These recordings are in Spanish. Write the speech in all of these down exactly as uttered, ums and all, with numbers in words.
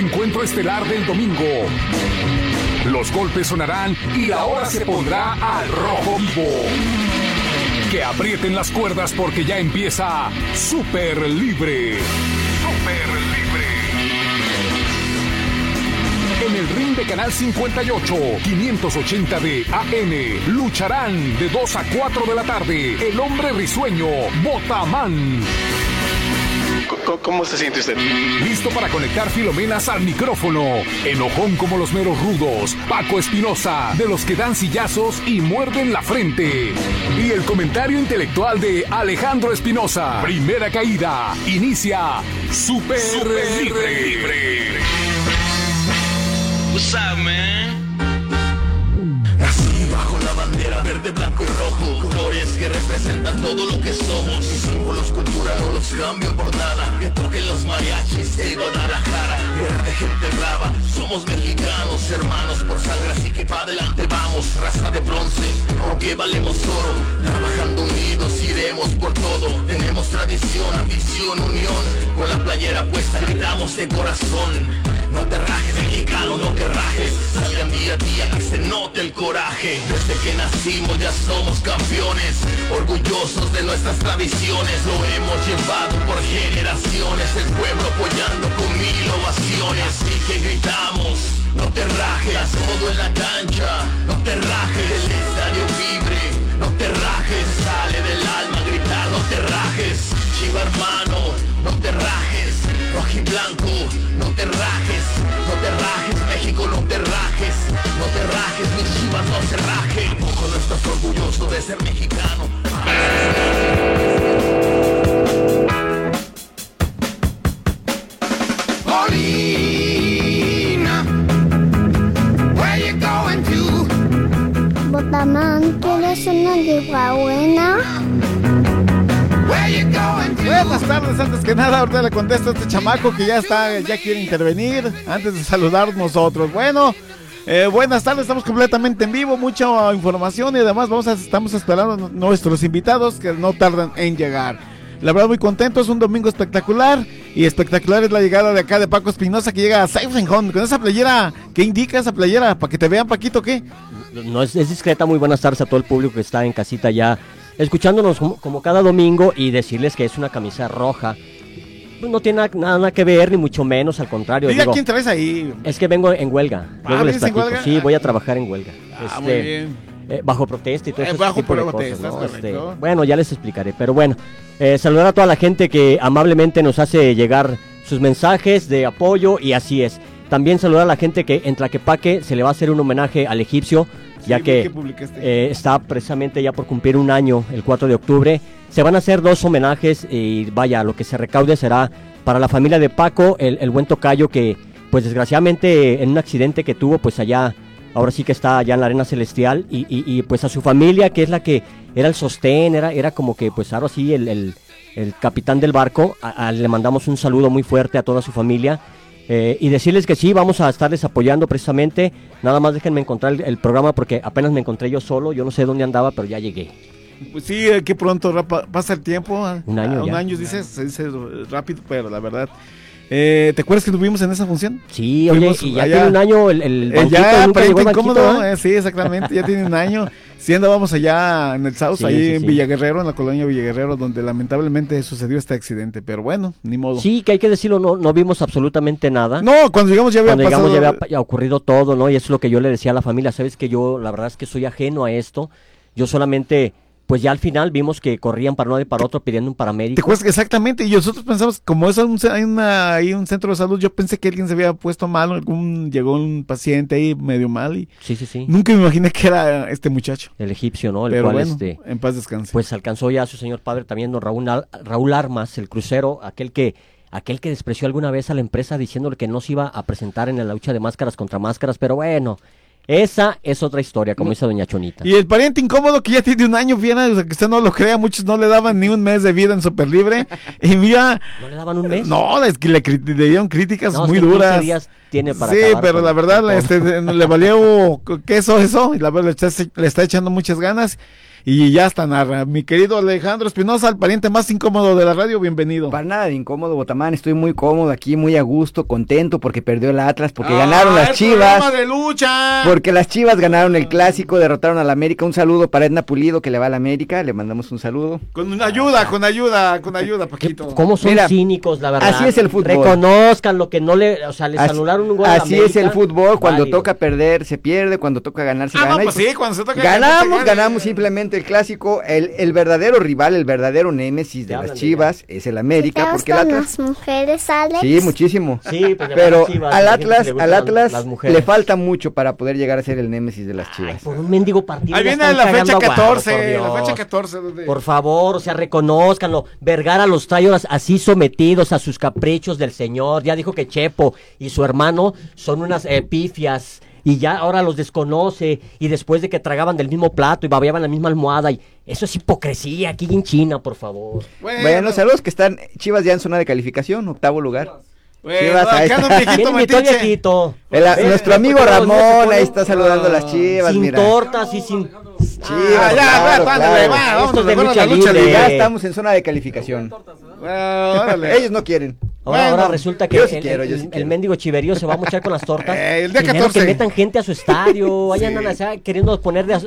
encuentro estelar del domingo. Los golpes sonarán y la hora se pondrá al rojo vivo. Que aprieten las cuerdas porque ya empieza Super Libre. Super Libre. En el ring de Canal cincuenta y ocho, quinientos ochenta de A M, lucharán de dos a cuatro de la tarde el hombre risueño, Botamán. ¿Cómo se siente usted? Listo para conectar filomenas al micrófono. Enojón como los meros rudos, Paco Espinosa, de los que dan sillazos y muerden la frente. Y el comentario intelectual de Alejandro Espinosa. Primera caída. Inicia Super, Super Libre. Libre. What's up, man? Así bajo la bandera verde, blanco y rojo, colores que representan todo lo que somos, y símbolos culturales no los cambio por nada. Que toquen los mariachis de Guadalajara, guerra de gente brava, somos mexicanos, hermanos por sangre, así que pa' adelante vamos, raza de bronce, aunque valemos oro, trabajando unidos iremos por todo, tenemos tradición, ambición, unión, con la playera puesta gritamos de corazón. No te rajes, mexicano, no te rajes, salgan día a día que se note el coraje. Desde que nacimos ya somos campeones, orgullosos de nuestras tradiciones, lo hemos llevado por generaciones, el pueblo apoyando con mil ovaciones. Así que gritamos, no te rajes, todo en la cancha, no te rajes, el estadio vibre, no te rajes, sale del alma gritar, no te rajes, Chiva hermano, no te rajes, rojo y blanco, no te rajes, no te rajes, México, no te rajes, no te rajes, mis Chivas no se rajen. Tampoco no estás orgulloso de ser mexicano. Paulina, where you going to? Botamán, ¿quieres una buena? Buenas tardes, antes que nada, ahorita le contesto a este chamaco que ya está, ya quiere intervenir, antes de saludar nosotros. Bueno, eh, buenas tardes, estamos completamente en vivo, mucha información y además vamos a, estamos esperando a nuestros invitados que no tardan en llegar. La verdad muy contento, es un domingo espectacular y espectacular es la llegada de acá de Paco Espinosa que llega a Safe and Home con esa playera. ¿Qué indica esa playera? ¿Para que te vean, Paquito, qué? No, es, es discreta. Muy buenas tardes a todo el público que está en casita ya escuchándonos como, como cada domingo, y decirles que es una camisa roja. Pues no tiene nada, nada que ver, ni mucho menos, al contrario. Diga, digo, ¿quién traes ahí? Es que vengo en huelga. Luego Ah, les ¿vienes en platico. huelga? Sí, voy a trabajar en huelga. Ah, este, muy bien. Eh, bajo protesta y todo Eh, ese bajo tipo de protesta, cosas, ¿no? correcto. Este, bueno, ya les explicaré, pero bueno, eh, saludar a toda la gente que amablemente nos hace llegar sus mensajes de apoyo, y así es. También saludar a la gente que en Tlaquepaque se le va a hacer un homenaje al egipcio, ya Sí, que eh, está precisamente ya por cumplir un año, el cuatro de octubre. Se van a hacer dos homenajes y vaya, lo que se recaude será para la familia de Paco, el, el buen tocayo que pues desgraciadamente en un accidente que tuvo pues allá, ahora sí que está allá en la arena celestial, y, y, y pues a su familia, que es la que era el sostén, era, era como que pues ahora sí el, el, el capitán del barco. A, a, le mandamos un saludo muy fuerte a toda su familia. Eh, y decirles que sí, vamos a estarles apoyando precisamente. Nada más déjenme encontrar el, el programa porque apenas me encontré yo solo. Yo no sé dónde andaba, pero ya llegué. Pues sí, que pronto rapa, pasa el tiempo. Un año ah, ya. Un año, dices, se dice rápido, pero la verdad. Eh, ¿Te acuerdas que estuvimos en esa función? Sí, oye, Fuimos y ya allá, tiene un año el, el banquito, eh, ya, nunca llegó el banquito, incómodo, ¿eh? eh, sí, exactamente, ya tiene un año. Sí, andábamos allá en el South, Sí, ahí sí, en sí. Villaguerrero, en la colonia Villaguerrero, donde lamentablemente sucedió este accidente, pero bueno, ni modo. Sí, que hay que decirlo, no, no vimos absolutamente nada. No, cuando llegamos ya había Cuando pasado. llegamos ya había ya ocurrido todo, ¿no? Y eso es lo que yo le decía a la familia. Sabes que yo, la verdad es que soy ajeno a esto. Yo solamente, pues ya al final vimos que corrían para uno y para otro pidiendo un paramédico. ¿Te acuerdas? Exactamente, y nosotros pensamos, como es un, hay una, hay un centro de salud, yo pensé que alguien se había puesto mal, algún, llegó un paciente ahí medio mal y Sí, sí, sí. nunca me imaginé que era este muchacho. El egipcio, ¿no? El Pero cual, bueno, este, en paz descanse. pues alcanzó ya a su señor padre también, don Raúl, Al- Raúl Armas, el crucero, aquel que, aquel que despreció alguna vez a la empresa diciéndole que no se iba a presentar en la lucha de máscaras contra máscaras, pero bueno, esa es otra historia, como dice doña Chonita. Y el pariente incómodo que ya tiene un año, fíjate, o sea, que usted no lo crea, muchos no le daban ni un mes de vida en Super Libre. Y mira, ¿No le daban un mes? no, es que le, cri- le dieron críticas No, es muy que quince duras. días tiene para Sí, acabar pero con- la verdad con le, todo. este, le valió queso eso, y la verdad le está, le está echando muchas ganas. y ya está narra. Mi querido Alejandro Espinosa, el pariente más incómodo de la radio, bienvenido. Para nada de incómodo, Botamán, estoy muy cómodo aquí, muy a gusto, contento porque perdió el Atlas, porque ah, ganaron las Chivas. De lucha. Porque las Chivas ganaron el clásico, derrotaron a la América. Un saludo para Edna Pulido, que le va a la América, le mandamos un saludo. Con ayuda, con ayuda, con ayuda, Paquito. ¿Cómo son Mira, cínicos, la verdad? Así es el fútbol. Reconozcan lo que no le, o sea, les así, anularon un gol a la América. Así es el fútbol, cuando válido. Toca perder, se pierde, cuando toca ganar, se ah, gana. No, pues sí, cuando se toca ganamos, ganar, ganamos simplemente el clásico. El, el verdadero rival, el verdadero némesis de las Chivas de es el América. Porque el Atlas... las mujeres, Alex? Sí, muchísimo. Sí, pues pero Chivas, al Atlas, al Atlas las, las le falta mucho para poder llegar a ser el némesis de las Chivas. Ay, por un mendigo partido. Ahí viene la fecha catorce, la fecha catorce. Donde... Por favor, o sea, reconózcanlo. Vergara los trae así sometidos a sus caprichos del señor. Ya dijo que Chepo y su hermano son unas eh, pifias. Y ya ahora los desconoce, y después de que tragaban del mismo plato y babeaban la misma almohada, y eso es hipocresía aquí en China, por favor. Bueno, bueno saludos que están Chivas ya en zona de calificación, octavo lugar. Bueno, Chivas, ahí está. Viejito, viejito. El, el, nuestro amigo Ramón ahí está saludando a las Chivas, sin mira. tortas y sin... Chivas, ah, ya, claro, claro, claro. Va, vamos de lucha la lucha libre. Ya estamos en zona de calificación. Bueno, ellos no quieren. Ahora, bueno, ahora resulta que yo sí el, quiero, yo el, sí el mendigo chiverío se va a mochar con las tortas. Eh, el día Primero catorce. Que metan gente a su estadio, ahí andan sí. queriendo poner de... As...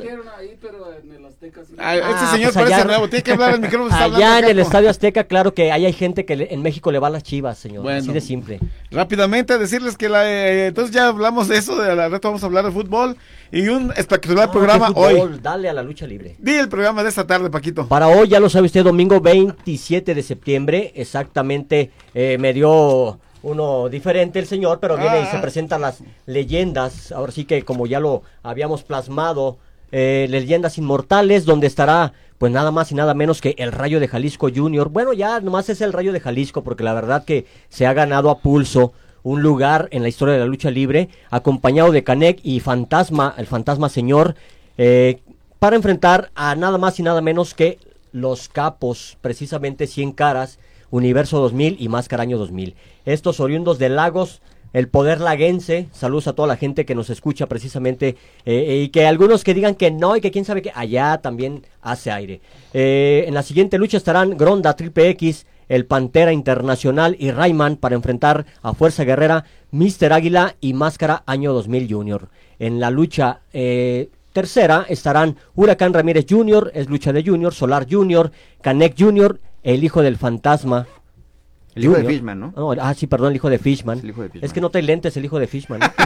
Ah, este ah, señor pues parece allá, nuevo, tiene que hablar el micrófono. Está allá en el Estadio Azteca, claro que ahí hay gente que le, en México le va a las Chivas, señor. Bueno, así de simple. Rápidamente decirles que la, eh, entonces ya hablamos de eso, de la reto vamos a hablar de fútbol y un espectacular ah, programa fútbol, hoy. Dale a la lucha libre. Di el programa de esta tarde, Paquito. Para hoy, ya lo sabe usted, domingo veintisiete de septiembre, exactamente, eh, me dio uno diferente el señor, pero viene ah. y se presentan las leyendas, ahora sí que como ya lo habíamos plasmado, eh, leyendas inmortales, donde estará pues nada más y nada menos que el Rayo de Jalisco Junior. Bueno, ya nomás es el Rayo de Jalisco, porque la verdad que se ha ganado a pulso un lugar en la historia de la lucha libre, acompañado de Canek y Fantasma, el Fantasma Señor, eh, para enfrentar a nada más y nada menos que los capos, precisamente cien caras, Universo dos mil y Máscara Año dos mil. Estos oriundos de Lagos, el poder laguense, saludos a toda la gente que nos escucha precisamente, eh, y que algunos que digan que no y que quién sabe que allá también hace aire. Eh, en la siguiente lucha estarán Gronda, Triple X, el Pantera Internacional y Rayman para enfrentar a Fuerza Guerrera, míster Águila y Máscara Año dos mil Junior. En la lucha eh, tercera estarán Huracán Ramírez Junior, es lucha de Junior, Solar Junior, Canek Junior, el hijo del fantasma. El hijo Junior. de Fishman, ¿no? ¿no? Ah, sí, perdón, el hijo de Fishman. Es, hijo de Fishman. Es que no trae lentes, el hijo de Fishman. ¿no?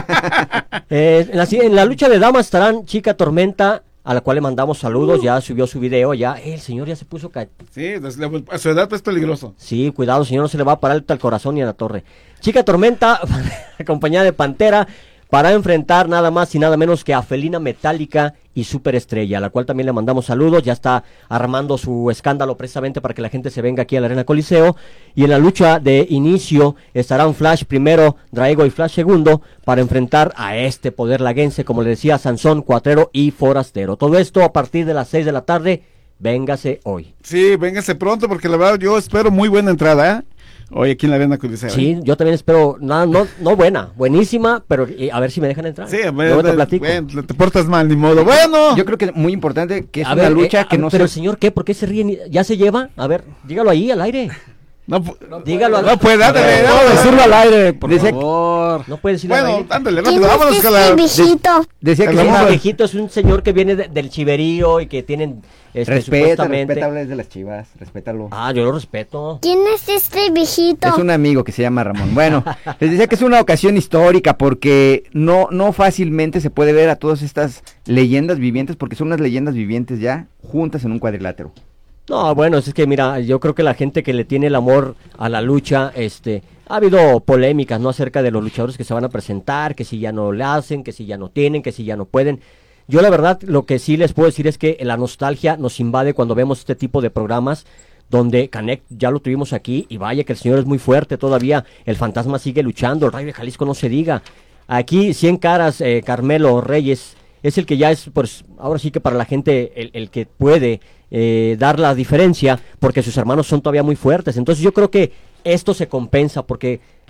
eh, en, la, en la lucha de damas estarán Chica Tormenta, a la cual le mandamos saludos, uh. ya subió su video, ya, eh, el señor ya se puso... Ca... Sí, a su edad es peligroso. Sí, cuidado, señor, no se le va a parar al corazón ni a la torre. Chica Tormenta, acompañada de Pantera, para enfrentar nada más y nada menos que a Felina Metálica y Superestrella, a la cual también le mandamos saludos, ya está armando su escándalo precisamente para que la gente se venga aquí a la Arena Coliseo, y en la lucha de inicio estarán Flash primero, Draego y Flash segundo, para enfrentar a este poder laguense, como le decía, Sansón, Cuatrero y Forastero. Todo esto a partir de las seis de la tarde, véngase hoy. Sí, véngase pronto, porque la verdad yo espero muy buena entrada, ¿eh? Hoy aquí en la Arena Coliseo. Sí, yo también espero, no, no, no buena, buenísima, pero eh, a ver si me dejan entrar. Sí, bueno, te platico. Bueno, te portas mal, ni modo. Bueno. Yo creo que es muy importante que es a una ver, lucha eh, que a, no Pero se... el señor, ¿qué? ¿Por qué se ríen? ¿Ya se lleva? A ver, dígalo ahí, al aire. No, no dígalo al aire. No puede, ándale, no, decirlo al aire, por decía favor. No puede decirlo bueno, al aire. Bueno, ándale, rápido, vámonos es con la... viejito? Decía que el sí, viejito es un señor que viene de, del chiverío y que tienen... Este, respeta, respeta, es de las Chivas, respétalo. Ah, yo lo respeto. ¿Quién es este viejito? Es un amigo que se llama Ramón. Bueno, les decía que es una ocasión histórica porque no, no fácilmente se puede ver a todas estas leyendas vivientes, porque son unas leyendas vivientes ya juntas en un cuadrilátero. No, bueno, es que mira, yo creo que la gente que le tiene el amor a la lucha, este, ha habido polémicas, ¿no? Acerca de los luchadores que se van a presentar, que si ya no le hacen, que si ya no tienen, que si ya no pueden. Yo la verdad lo que sí les puedo decir es que la nostalgia nos invade cuando vemos este tipo de programas donde Canek ya lo tuvimos aquí y vaya que el señor es muy fuerte todavía, el fantasma sigue luchando, el Rayo de Jalisco no se diga. Aquí cien caras, eh, Carmelo Reyes es el que ya es, pues ahora sí que para la gente el, el que puede eh, dar la diferencia porque sus hermanos son todavía muy fuertes. Entonces yo creo que esto se compensa porque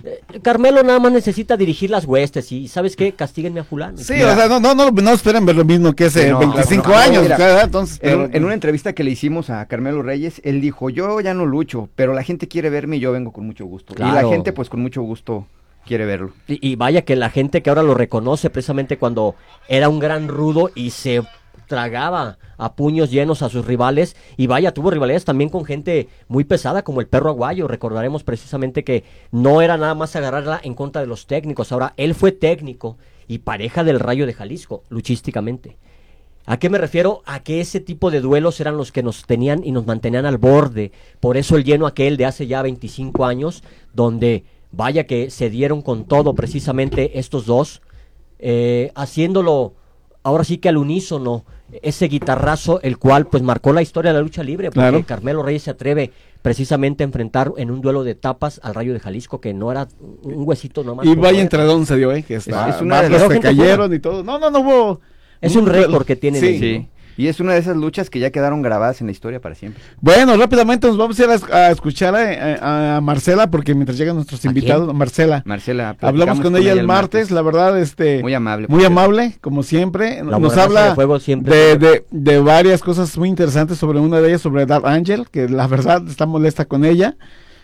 Eh, Carmelo nada más necesita dirigir las huestes y ¿sabes qué? Castíguenme a fulano. Sí, Mira. o sea, no, no, no, no esperen ver lo mismo que hace No, veinticinco no, no, años, mira, ¿verdad? Entonces, En, pero- un- en una entrevista que le hicimos a Carmelo Reyes, él dijo, yo ya no lucho, pero la gente quiere verme y yo vengo con mucho gusto. Y Claro. la gente pues con mucho gusto quiere verlo. Y, y vaya que la gente que ahora lo reconoce precisamente cuando era un gran rudo y se tragaba a puños llenos a sus rivales, y vaya, tuvo rivalidades también con gente muy pesada como el Perro Aguayo. Recordaremos precisamente que no era nada más agarrarla en contra de los técnicos, ahora él fue técnico y pareja del Rayo de Jalisco, luchísticamente. ¿A qué me refiero? A que ese tipo de duelos eran los que nos tenían y nos mantenían al borde. Por eso el lleno aquel de hace ya veinticinco años, donde vaya que se dieron con todo precisamente estos dos, eh, haciéndolo ahora sí que al unísono, ese guitarrazo, el cual pues marcó la historia de la lucha libre, porque Claro. Carmelo Reyes se atreve precisamente a enfrentar en un duelo de tapas al Rayo de Jalisco, que no era un huesito nomás. y por vaya poder. entradón se dio, ¿eh? Que está, Es- es una de barras las- se gente cayeron fuera. y todo. No, no, no hubo... Es un récord que tienen Sí. ellos. Sí. Y es una de esas luchas que ya quedaron grabadas en la historia para siempre. Bueno, rápidamente nos vamos a ir a, a escuchar a, a Marcela, porque mientras llegan nuestros ¿A invitados, quién? Marcela, Marcela, hablamos platicamos con ella el martes, la verdad, este, Muy amable. muy por amable, como siempre, La nos buena raza habla de fuego siempre. de, de, de varias cosas muy interesantes, sobre una de ellas, sobre Dark Angel, que la verdad está molesta con ella,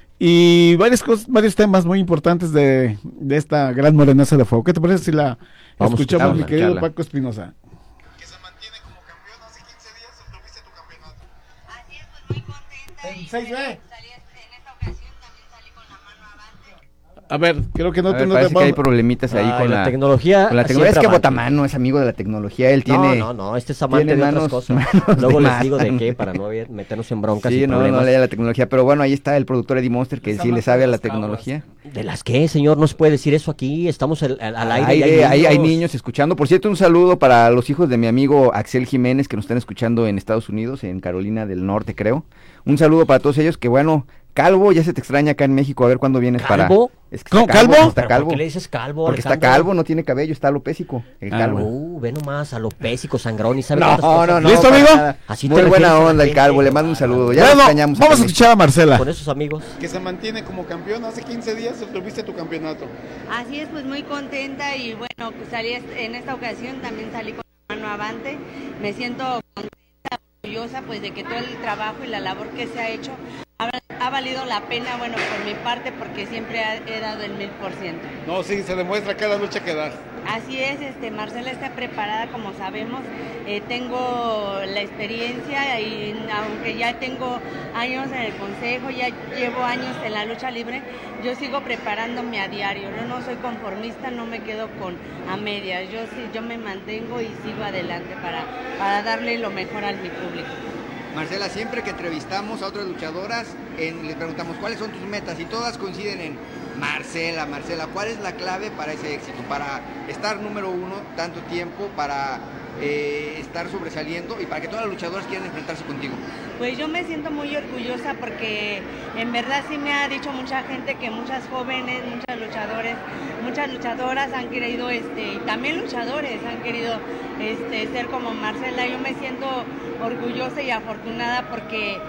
y varias cosas, varios temas muy importantes de, de esta gran morenaza de fuego. ¿Qué te parece si la Vamos a escuchamos, mi escucharla, querido escucharla. Paco Espinosa? que se mantiene como campeón. Hace quince días obtuviste tu campeonato. Así es, pues muy contenta. En y seis bueno, B. salí en esta ocasión también salí con la mano avante. A ver, creo que no A te... ver, no parece te que hay vamos- problemitas ahí Ay, con la la, tecnología con la tecnología. Es siempre que avance. Botamano es amigo de la tecnología, él No, tiene... no, no, este es amante tiene de manos- otras cosas. manos Luego de les más. digo de qué para no meternos en broncas Sí, y no, problemas. no leía la tecnología, pero bueno, ahí está el productor Eddie Monster que sí le sabe a la tecnología. ¿De las qué, señor? No se puede decir eso aquí, estamos al, al- al Al aire. y aire, hay, hay niños escuchando. Por cierto, un saludo para los hijos de mi amigo Axel Jiménez que nos están escuchando en Estados Unidos, en Carolina del Norte, creo. Un saludo para todos ellos, que bueno, Calvo, ya se te extraña acá en México, a ver cuándo vienes ¿Calvo? para... Es que ¿Cómo, está calvo? Está ¿Pero calvo. ¿Por qué le dices calvo, Porque está Alejandro? calvo, no tiene cabello, está alopésico, el Ah, calvo. Uh, ve nomás, alopésico, sangrón y sabe No, cuántas cosas. no, no. ¿Listo, para amigo? nada. Así te Muy buena refieres a la onda el gente. calvo, le mando un saludo. Ya Bueno, lo extrañamos. vamos a acá en escuchar a Marcela. Con esos amigos. Que se mantiene como campeón. Hace quince días obtuviste tu campeonato. Así es, pues muy contenta y bueno, pues salí est- en esta ocasión también salí con la mano avante. Me siento contenta, orgullosa pues de que todo el trabajo y la labor que se ha hecho ha, ha valido la pena, bueno, por mi parte porque siempre ha- he dado el mil por ciento. No, sí, se demuestra cada lucha que das. Así es, este, Marcela está preparada, como sabemos, eh, tengo la experiencia y aunque ya tengo años en el consejo, ya llevo años en la lucha libre, yo sigo preparándome a diario, yo no soy conformista, no me quedo con a medias, yo sí, yo me mantengo y sigo adelante para, para darle lo mejor a mi público. Marcela, siempre que entrevistamos a otras luchadoras, en- les preguntamos cuáles son tus metas y todas coinciden en Marcela, Marcela, ¿cuál es la clave para ese éxito? Para estar número uno tanto tiempo, para eh, estar sobresaliendo y para que todas las luchadoras quieran enfrentarse contigo. Pues yo me siento muy orgullosa porque en verdad sí me ha dicho mucha gente que muchas jóvenes, muchas luchadores, muchas luchadoras han querido, este, y también luchadores han querido este, ser como Marcela. Yo me siento orgullosa y afortunada porque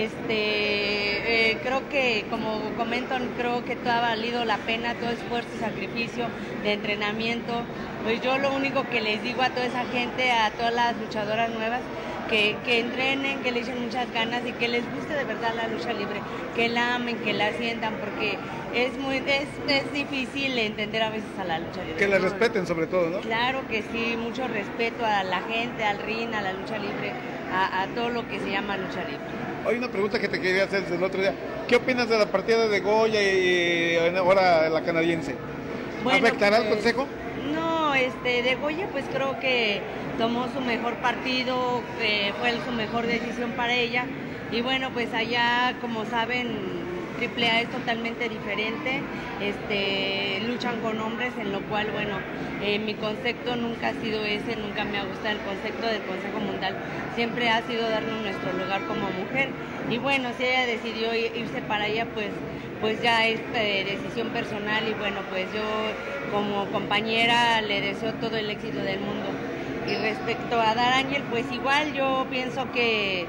este, eh, creo que, como comento, creo que todo ha valido la pena, todo esfuerzo y sacrificio de entrenamiento. Pues yo lo único que les digo a toda esa gente, a todas las luchadoras nuevas, que, que entrenen, que le echen muchas ganas y que les guste de verdad la lucha libre, que la amen, que la sientan, porque es muy es, es difícil entender a veces a la lucha libre. Que le ¿no? respeten sobre todo, ¿no? Claro que sí, mucho respeto a la gente, al ring, a la lucha libre, a, a todo lo que se llama lucha libre. Hay una pregunta que te quería hacer desde el otro día. ¿Qué opinas de la partida de Goya y eh, ahora la canadiense? Bueno, ¿Afectará al pues, consejo? No, este, de Goya pues creo que tomó su mejor partido, eh, fue su mejor decisión para ella. Y bueno, pues allá, como saben, Triple A es totalmente diferente, este, luchan con hombres, en lo cual, bueno, eh, mi concepto nunca ha sido ese, nunca me ha gustado el concepto del Consejo Mundial, siempre ha sido darnos nuestro lugar como mujer. Y bueno, si ella decidió irse para allá, pues pues ya es eh, decisión personal y bueno, pues yo como compañera le deseo todo el éxito del mundo. Y respecto a Dar Ángel, pues igual yo pienso que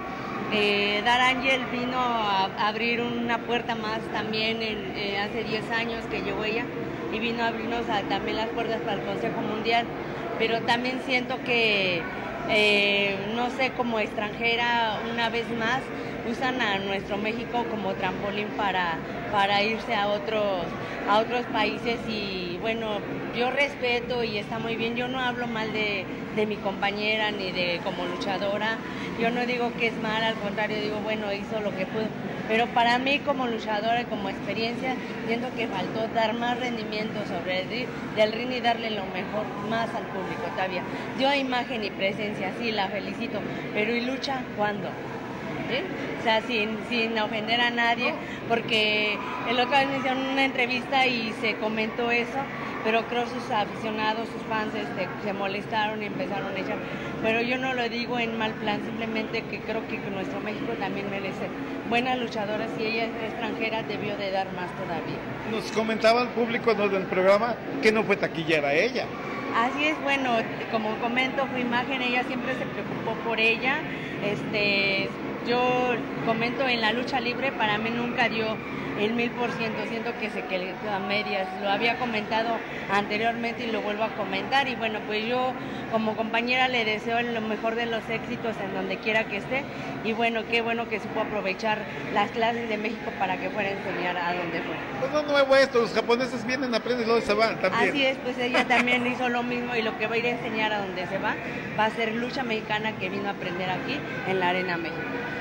Eh, Dar Ángel vino a, a abrir una puerta más también en, eh, hace diez años que llegó ella y vino a abrirnos a, también las puertas para el Consejo Mundial, pero también siento que, eh, no sé, como extranjera, una vez más, usan a nuestro México como trampolín para, para irse a otros, a otros países y bueno, yo respeto y está muy bien, yo no hablo mal de, de mi compañera ni de como luchadora, yo no digo que es mal, al contrario, digo, bueno, hizo lo que pudo, pero para mí como luchadora y como experiencia, siento que faltó dar más rendimiento sobre el ring, del ring y darle lo mejor más al público todavía. Dio imagen y presencia, sí, la felicito, pero ¿y lucha cuándo? ¿Sí? O sea, sin, sin ofender a nadie, porque el otro día me hicieron una entrevista y se comentó eso, pero creo sus aficionados, sus fans este, se molestaron y empezaron a echar, pero yo no lo digo en mal plan, simplemente que creo que nuestro México también merece buenas luchadoras y ella es extranjera, debió de dar más todavía. Nos comentaba el público ¿no? del programa que no fue taquillera ella. Así es, bueno, como comento, fue imagen, ella siempre se preocupó por ella, este... Yo comento en la lucha libre, para mí nunca dio el mil por ciento, siento que se quedó a medias, lo había comentado anteriormente y lo vuelvo a comentar y bueno, pues yo como compañera le deseo lo mejor de los éxitos en donde quiera que esté y bueno, qué bueno que supo aprovechar las clases de México para que fuera a enseñar a donde fue. Pues no nuevo esto, los japoneses vienen, aprenden y luego se van también. Así es, pues ella también hizo lo mismo y lo que va a ir a enseñar a donde se va, va a ser lucha mexicana que vino a aprender aquí en la Arena México.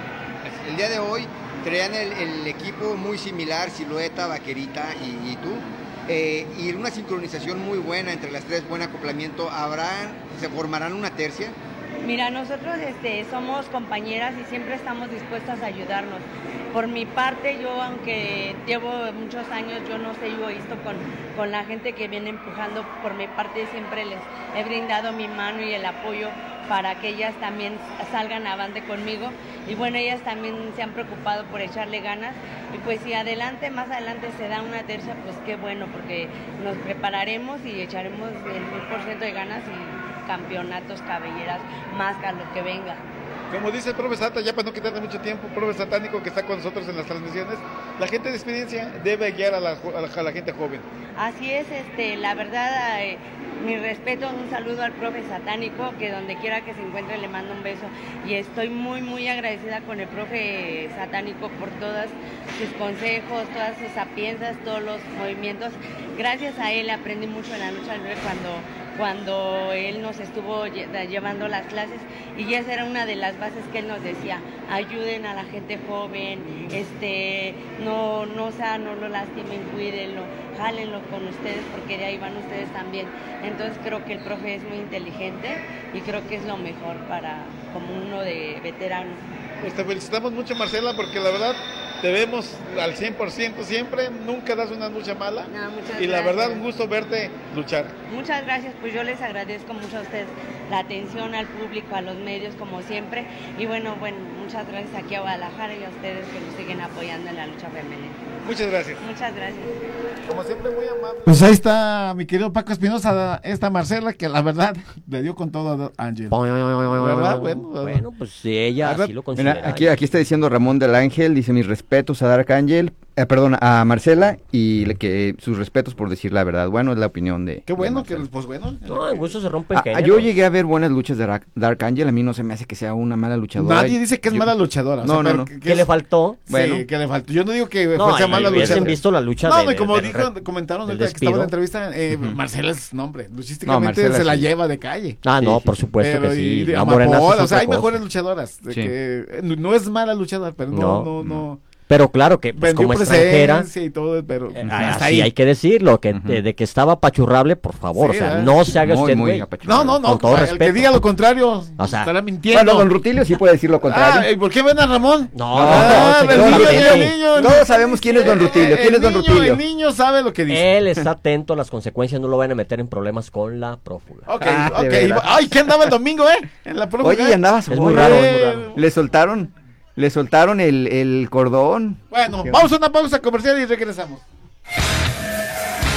El día de hoy traían el, el equipo muy similar, Silueta, Vaquerita y, y tú, eh, y una sincronización muy buena entre las tres, buen acoplamiento. ¿Habrán, se formarán una tercia? Mira, nosotros este, somos compañeras y siempre estamos dispuestas a ayudarnos. Por mi parte, yo aunque llevo muchos años, yo no soy egoísta con, con la gente que viene empujando. Por mi parte siempre les he brindado mi mano y el apoyo para que ellas también salgan avante conmigo. Y bueno, ellas también se han preocupado por echarle ganas. Y pues si adelante, más adelante se da una tercia, pues qué bueno, porque nos prepararemos y echaremos el mil por ciento de ganas y campeonatos, cabelleras, máscaras, lo que venga. Como dice el profe Sata, ya para no quitarte mucho tiempo, profe satánico que está con nosotros en las transmisiones, la gente de experiencia debe guiar a la, a la, a la gente joven. Así es, este, la verdad, eh, mi respeto, un saludo al profe satánico, que donde quiera que se encuentre le mando un beso. Y estoy muy, muy agradecida con el profe satánico por todos sus consejos, todas sus sapienzas, todos los movimientos. Gracias a él aprendí mucho en la lucha libre cuando... cuando él nos estuvo llevando las clases y esa era una de las bases que él nos decía, ayuden a la gente joven, este, no, no, o sea, no lo lastimen, cuídenlo, jálenlo con ustedes porque de ahí van ustedes también. Entonces creo que el profe es muy inteligente y creo que es lo mejor para como uno de veterano. Pues te felicitamos mucho, Marcela, porque la verdad te vemos al cien por ciento siempre, nunca das una lucha mala. No, muchas y la gracias. verdad, un gusto verte luchar. Muchas gracias, pues yo les agradezco mucho a ustedes la atención al público, a los medios, como siempre. Y bueno, bueno, muchas gracias aquí a Guadalajara y a ustedes que nos siguen apoyando en la lucha femenina. Muchas gracias. Muchas gracias. Como siempre, muy amable. Pues ahí está mi querido Paco Espinosa, esta Marcela, que la verdad le dio con todo a Ángel. ¿Verdad? Bueno, bueno, pues si ella así lo considera. Mira, aquí, aquí está diciendo Ramón del Ángel, dice mis respetos a Dark Angel, eh, perdón, a Marcela, y le, que sus respetos por decir la verdad. Bueno, es la opinión de... Qué bueno, de que pues bueno. No, en gusto se rompe el Ah, género. yo llegué a ver buenas luchas de Dark, Dark Angel, a mí no se me hace que sea una mala luchadora. Nadie dice que es Yo- mala luchadora. o No, sea, no, pero no. que- que ¿Qué es- le faltó? Sí, Bueno. que le faltó. Yo no digo que No, sea y mala hubiesen luchadora. visto la lucha No, de- no, y como de- dijo, de- comentaron del ahorita que estaba en la despido. entrevista, eh, Ujú. Marcela es nombre, luchísticamente Marcela se la sí. lleva de calle. Ah, no, Sí, por sí. supuesto Pero que sí. y de La morena Amapola, es o sea, hay otra cosa. mejores luchadoras. de Sí. que, eh, no es mala luchadora, pero no, no, No. no. Pero claro que pues, vendió como extranjera, presencia y todo, pero eh, hasta así ahí. hay que decirlo, que Ujú. de, de que estaba apachurrable, por favor, Sí, o sea, ¿verdad? no se haga Muy, usted muy güey. apachurrado. No, no, no, Con todo el que respeto. diga lo contrario O sea, estará mintiendo. Bueno, don Rutilio sí puede decir lo contrario. Ah, ¿y ¿por qué ven a Ramón? No, Ah, no, el no, niño, señor el Patente. niño, el- Todos sabemos quién es don Rutilio. ¿Quién el es don niño, Rutilio? El niño sabe lo que dice. Él está atento a las consecuencias, no lo van a meter en problemas con la prófuga. Ok, Ah, de ok. veras. Ay, ¿qué andaba el domingo, eh? En la prófuga. Oye, y andabas Es muy muy raro, raro. es muy raro. Le soltaron, le soltaron el, el cordón. Bueno, Qué vamos a una pausa comercial y regresamos.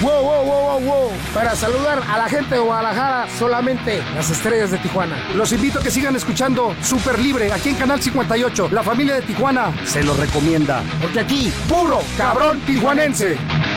Wow, wow, wow, wow, wow. Para saludar a la gente de Guadalajara, solamente las estrellas de Tijuana. Los invito a que sigan escuchando Super Libre aquí en Canal cincuenta y ocho. La familia de Tijuana se los recomienda. Porque aquí, puro cabrón tijuanense.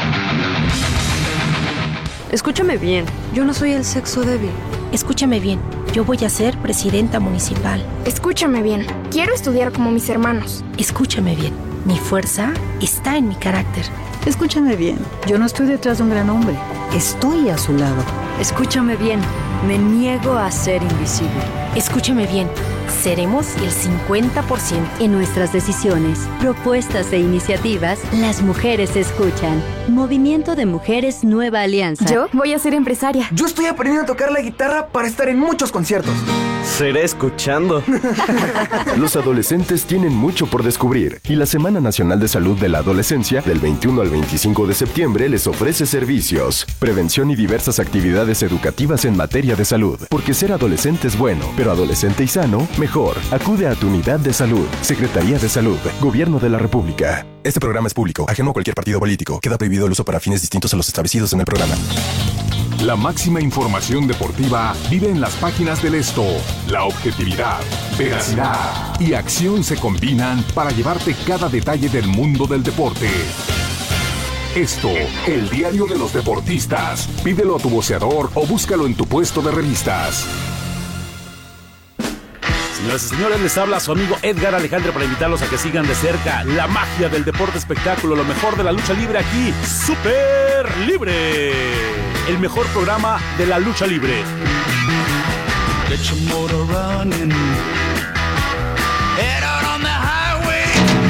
Escúchame bien, yo no soy el sexo débil. Escúchame bien, yo voy a ser presidenta municipal. Escúchame bien, quiero estudiar como mis hermanos. Escúchame bien, mi fuerza está en mi carácter. Escúchame bien, yo no estoy detrás de un gran hombre, estoy a su lado. Escúchame bien, me niego a ser invisible. Escúchame bien, seremos el cincuenta por ciento. En nuestras decisiones, propuestas e iniciativas, las mujeres escuchan. Movimiento de Mujeres Nueva Alianza. Yo voy a ser empresaria. Yo estoy aprendiendo a tocar la guitarra para estar en muchos conciertos. Seré escuchando. Los adolescentes tienen mucho por descubrir y la Semana Nacional de Salud de la Adolescencia, del veintiuno al veinticinco de septiembre, les ofrece servicios, prevención y diversas actividades educativas en materia de salud. Porque ser adolescente es bueno, pero adolescente y sano, mejor. Acude a tu unidad de salud. Secretaría de Salud, Gobierno de la República. Este programa es público, ajeno a cualquier partido político. Queda prohibido el uso para fines distintos a los establecidos en el programa. La máxima información deportiva vive en las páginas del Esto. La objetividad, veracidad y acción se combinan para llevarte cada detalle del mundo del deporte. Esto, el diario de los deportistas. Pídelo a tu voceador o búscalo en tu puesto de revistas. Señoras y señores, les habla su amigo Edgar Alejandro para invitarlos a que sigan de cerca la magia del deporte espectáculo, lo mejor de la lucha libre aquí, Super Libre, el mejor programa de la lucha libre. Get your motor running. Head out on the highway.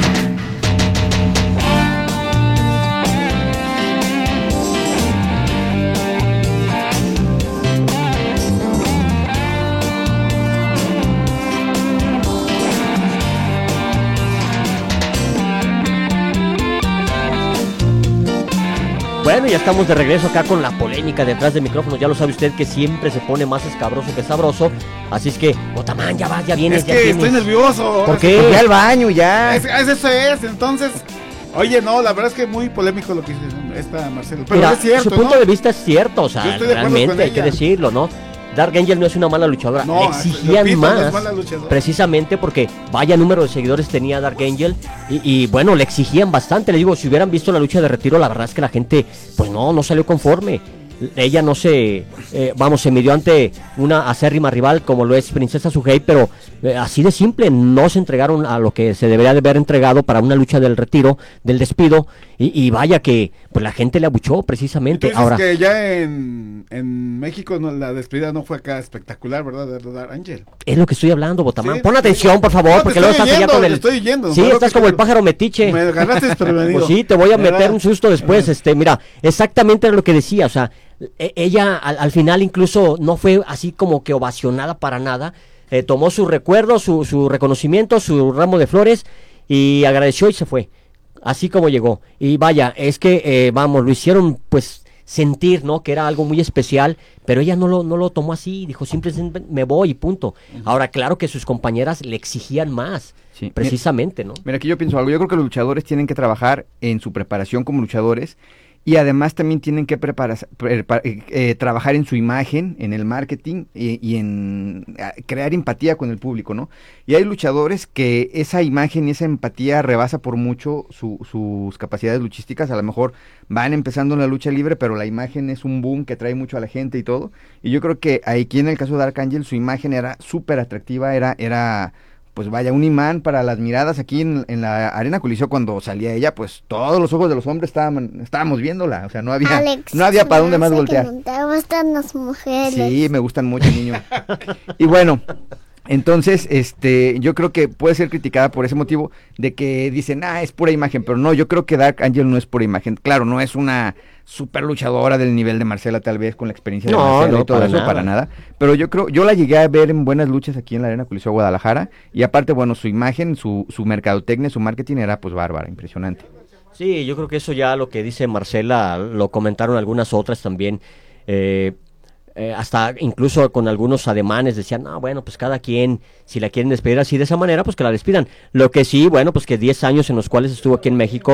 Bueno, ya estamos de regreso acá con la polémica detrás del micrófono. Ya lo sabe usted que siempre se pone más escabroso que sabroso. Así es que, Botamán, ya vas, ya vienes, es ya que tienes. estoy nervioso. ¿Por qué? Pues ya al baño, ya. Es, es, eso es, entonces. Oye, no, la verdad es que muy polémico lo que dice esta Marcelo. Pero Mira, es cierto, su punto ¿no? de vista es cierto, o Yo sea, estoy de acuerdo realmente con hay que ella. decirlo, ¿no? Dark Angel no es una mala luchadora, No, le exigían repito, no es más, mala luchadora. precisamente porque vaya número de seguidores tenía Dark Angel y, y bueno, le exigían bastante. Le digo, si hubieran visto la lucha de retiro, la verdad es que la gente, pues no, no salió conforme. Ella no se, eh, vamos, se midió ante una acérrima rival como lo es Princesa Sugei, pero eh, así de simple, no se entregaron a lo que se debería de haber entregado para una lucha del retiro, del despido, y, y vaya que pues la gente le abuchó precisamente. Tú dices Ahora, que ya en, en México no, la despedida no fue acá espectacular, ¿verdad? De Dark Angel. es lo que estoy hablando, Botamán. Sí, Pon sí, atención, por favor, no, te porque estoy luego estás allá oyendo, con te el... estoy oyendo, Sí, claro estás que como te- el pájaro metiche. Me agarraste desprevenido. Pues sí, te voy a ¿Verdad? meter un susto después. Este, mira, exactamente era lo que decía, o sea, e- ella al, al final incluso no fue así como que ovacionada para nada. Eh, tomó su recuerdo, su, su reconocimiento, su ramo de flores y agradeció y se fue. Así como llegó. Y vaya, es que, eh, vamos, lo hicieron pues sentir, ¿no? Que era algo muy especial, pero ella no lo, no lo tomó así, dijo simplemente me voy y punto. Ahora, claro que sus compañeras le exigían más, Sí. precisamente, ¿no? Mira, aquí yo pienso algo. Yo creo que los luchadores tienen que trabajar en su preparación como luchadores y además también tienen que preparar, prepa- eh, eh, trabajar en su imagen, en el marketing y, y en eh, crear empatía con el público, ¿no? Y hay luchadores que esa imagen y esa empatía rebasa por mucho su- sus capacidades luchísticas. A lo mejor van empezando en la lucha libre, pero la imagen es un boom que atrae mucho a la gente y todo. Y yo creo que aquí en el caso de Dark Angel su imagen era súper atractiva, era... era pues vaya, un imán para las miradas aquí en, en la Arena Coliseo cuando salía ella, pues todos los ojos de los hombres estaban, estábamos viéndola, o sea, no había, Alex, no había para se dónde me más hace voltear. que no te gustan las mujeres. Sí, me gustan mucho, niño. Y bueno, entonces, este, yo creo que puede ser criticada por ese motivo de que dicen, ah, es pura imagen, pero no, yo creo que Dark Angel no es pura imagen. Claro, no es una super luchadora del nivel de Marcela, tal vez, con la experiencia de No, Marcela no, y todo para eso, nada. para nada. Pero yo creo, yo la llegué a ver en buenas luchas aquí en la Arena Coliseo Guadalajara, y aparte, bueno, su imagen, su, su mercadotecnia, su marketing era pues bárbara, impresionante. Sí, yo creo que eso ya lo que dice Marcela, lo comentaron algunas otras también, eh, eh, hasta incluso con algunos ademanes decían, no, bueno, pues cada quien, si la quieren despedir así de esa manera, pues que la despidan. Lo que sí, bueno, pues que diez años en los cuales estuvo aquí en México,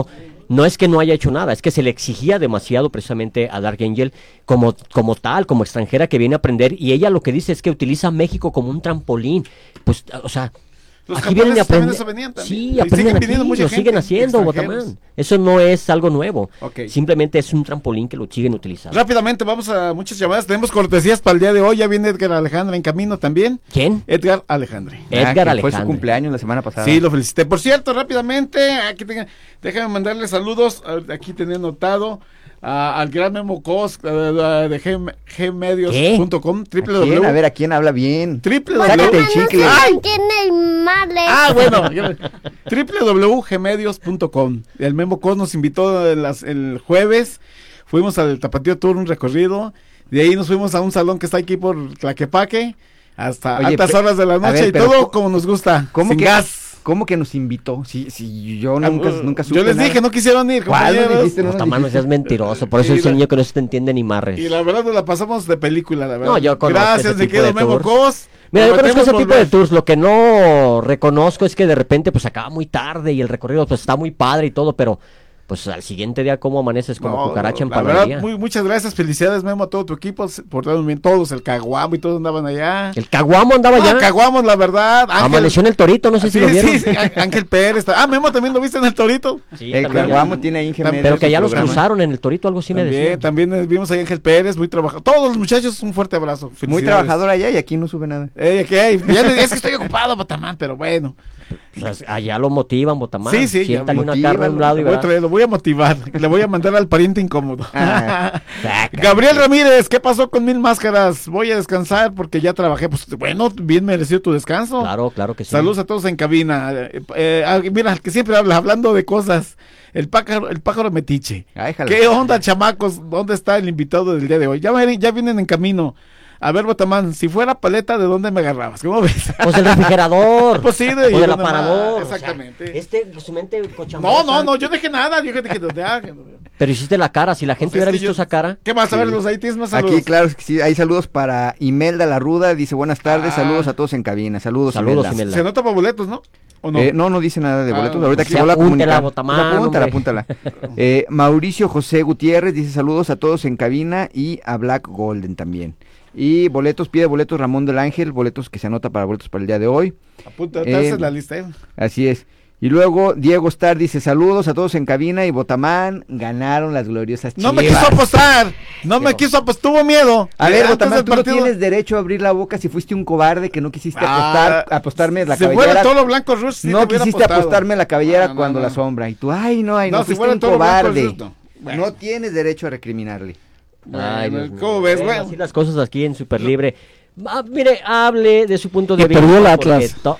No es que no haya hecho nada, es que se le exigía demasiado precisamente a Dark Angel como, como tal, como extranjera que viene a aprender, y ella lo que dice es que utiliza México como un trampolín. Pues, o sea, Los aquí vienen a aprender. eso venían también. Sí, Y aprenden siguen aquí, viniendo mucha lo gente, siguen haciendo, extranjeros. Botamán. Eso no es algo nuevo. Ok. Simplemente es un trampolín que lo siguen utilizando. Rápidamente, vamos a muchas llamadas. Tenemos cortesías para el día de hoy. Ya viene Edgar Alejandra en camino también. ¿Quién? Edgar Alejandra. Edgar Ah, que fue su Alejandra. cumpleaños la semana pasada. Sí, lo felicité. Por cierto, rápidamente, aquí tenga, déjame mandarle saludos. a- Aquí tenía anotado a- al gran Memo Cos a- a- de G- gmedios punto com. ¿A quién? A ver, ¿a quién habla bien? Triple Sácate W. el chicle. ¡Ay! ¿Quién es Marley? Ah, bueno, doble u doble u doble u punto g medios punto com. El Memo Cos nos invitó el, el jueves, fuimos al Tapatío Tour, un recorrido, de ahí nos fuimos a un salón que está aquí por Tlaquepaque, hasta Oye, altas pe- horas de la a noche ver, y pero todo co- como nos gusta, ¿Cómo sin que, gas. ¿Cómo que nos invitó? Si, si yo nunca, Ah, nunca supe yo les nada. dije, no quisieron ir, ¿Cuándo compañeros. dijiste? No nos Botamán, no seas mentiroso, por eso Y es la- el niño que no se te entiende ni marres. Y la verdad nos la pasamos de película, la verdad. No, yo conozco Gracias, ese mi tipo querido de Memo tours. Cos. Mira, yo conozco ese Prometemos tipo de volver. tours, lo que no reconozco es que de repente pues acaba muy tarde y el recorrido pues está muy padre y todo, pero pues al siguiente día como amaneces como No, cucaracha en la panadería. verdad, muy, muchas gracias, felicidades Memo a todo tu equipo, se portaron bien todos, el Caguamo y todos andaban allá. El Caguamo andaba No, allá. Caguamos, la verdad. Ángel- Amaneció en el Torito, no sé si Sí, lo vieron. sí, sí, Á- Ángel Pérez. Ah, Memo también lo viste en el Torito. Sí, El también. Caguamo tiene ahí en G Medios Pero que su ya los programa. cruzaron en el Torito, algo así me También, decían. también eh, vimos ahí a Ángel Pérez, muy trabajador. Todos los muchachos, un fuerte abrazo. Muy Felicidades. trabajador allá y aquí no sube nada. Eh, ¿qué hay? Ya le- es que estoy ocupado, Botamán, pero bueno. Pues, allá lo motivan, Botamán. Sí, sí, ya Siéntale una motívala, carne a un lado y lo voy a verás. traer, lo voy a motivar. Le voy a mandar al pariente incómodo. Ah, Gabriel Ramírez, ¿qué pasó con Mil Máscaras? Voy a descansar porque ya trabajé. Pues bueno, bien merecido tu descanso. Claro, claro que sí. Saludos a todos en cabina. Eh, eh, ah, mira, el que siempre habla, hablando de cosas. El pájaro, el pájaro metiche. Ay, jala. ¿Qué onda, chamacos? ¿Dónde está el invitado del día de hoy? Ya, ven- ya vienen en camino. A ver, Botamán, si fuera paleta, ¿de dónde me agarrabas? ¿Cómo ves? Pues del refrigerador. Pues sí, de o del donde aparador. más, o sea, exactamente. este, su mente cochambrosa. No, no, no, yo dejé nada. Yo dije que donde haga. Pero hiciste la cara, si la gente Pues es hubiera que visto yo- esa cara. ¿Qué más? A ver, los Haitis más saludos. Aquí, claro, que sí, hay saludos para Imelda La Ruda, dice buenas tardes, Ah. saludos a todos en cabina, saludos, Saludos, Imelda. Imelda. Se nota para boletos, ¿no? ¿O no? Eh, no, no dice nada de Ah, boletos, ahorita pues que sí, se va a apúntela, comunicar. Botamán, Pues apúntala, hombre. apúntala. Eh, Mauricio José Gutiérrez dice saludos a todos en cabina y a Black Golden también. Y boletos, pide boletos Ramón del Ángel, boletos que se anota para boletos para el día de hoy. Apunta, Eh, te haces la lista, ¿eh? Así es. Y luego Diego Star dice saludos a todos en cabina y Botamán ganaron las gloriosas No me Chivas. quiso apostar. No me quiso apostar. Tuvo miedo. A ver, Antes Botamán, del tú no partido- tienes derecho a abrir la boca si fuiste un cobarde que no quisiste Ah, apostar, apostarme la si cabellera. fuera todo blanco Rush, sí no te hubiera quisiste apostado. apostarme la cabellera No, no, cuando no. la sombra. Y tú, ay, no, ay, no, No, si fuiste fuera un todo blanco cobarde. Rush, no. Bueno. No tienes derecho a recriminarle. Ay, Bueno, Dios ¿cómo mío. ves? Ven, Bueno. así las cosas aquí en Super Libre. Ah, mire, hable de su punto de Que vista. perdió el porque Atlas. to-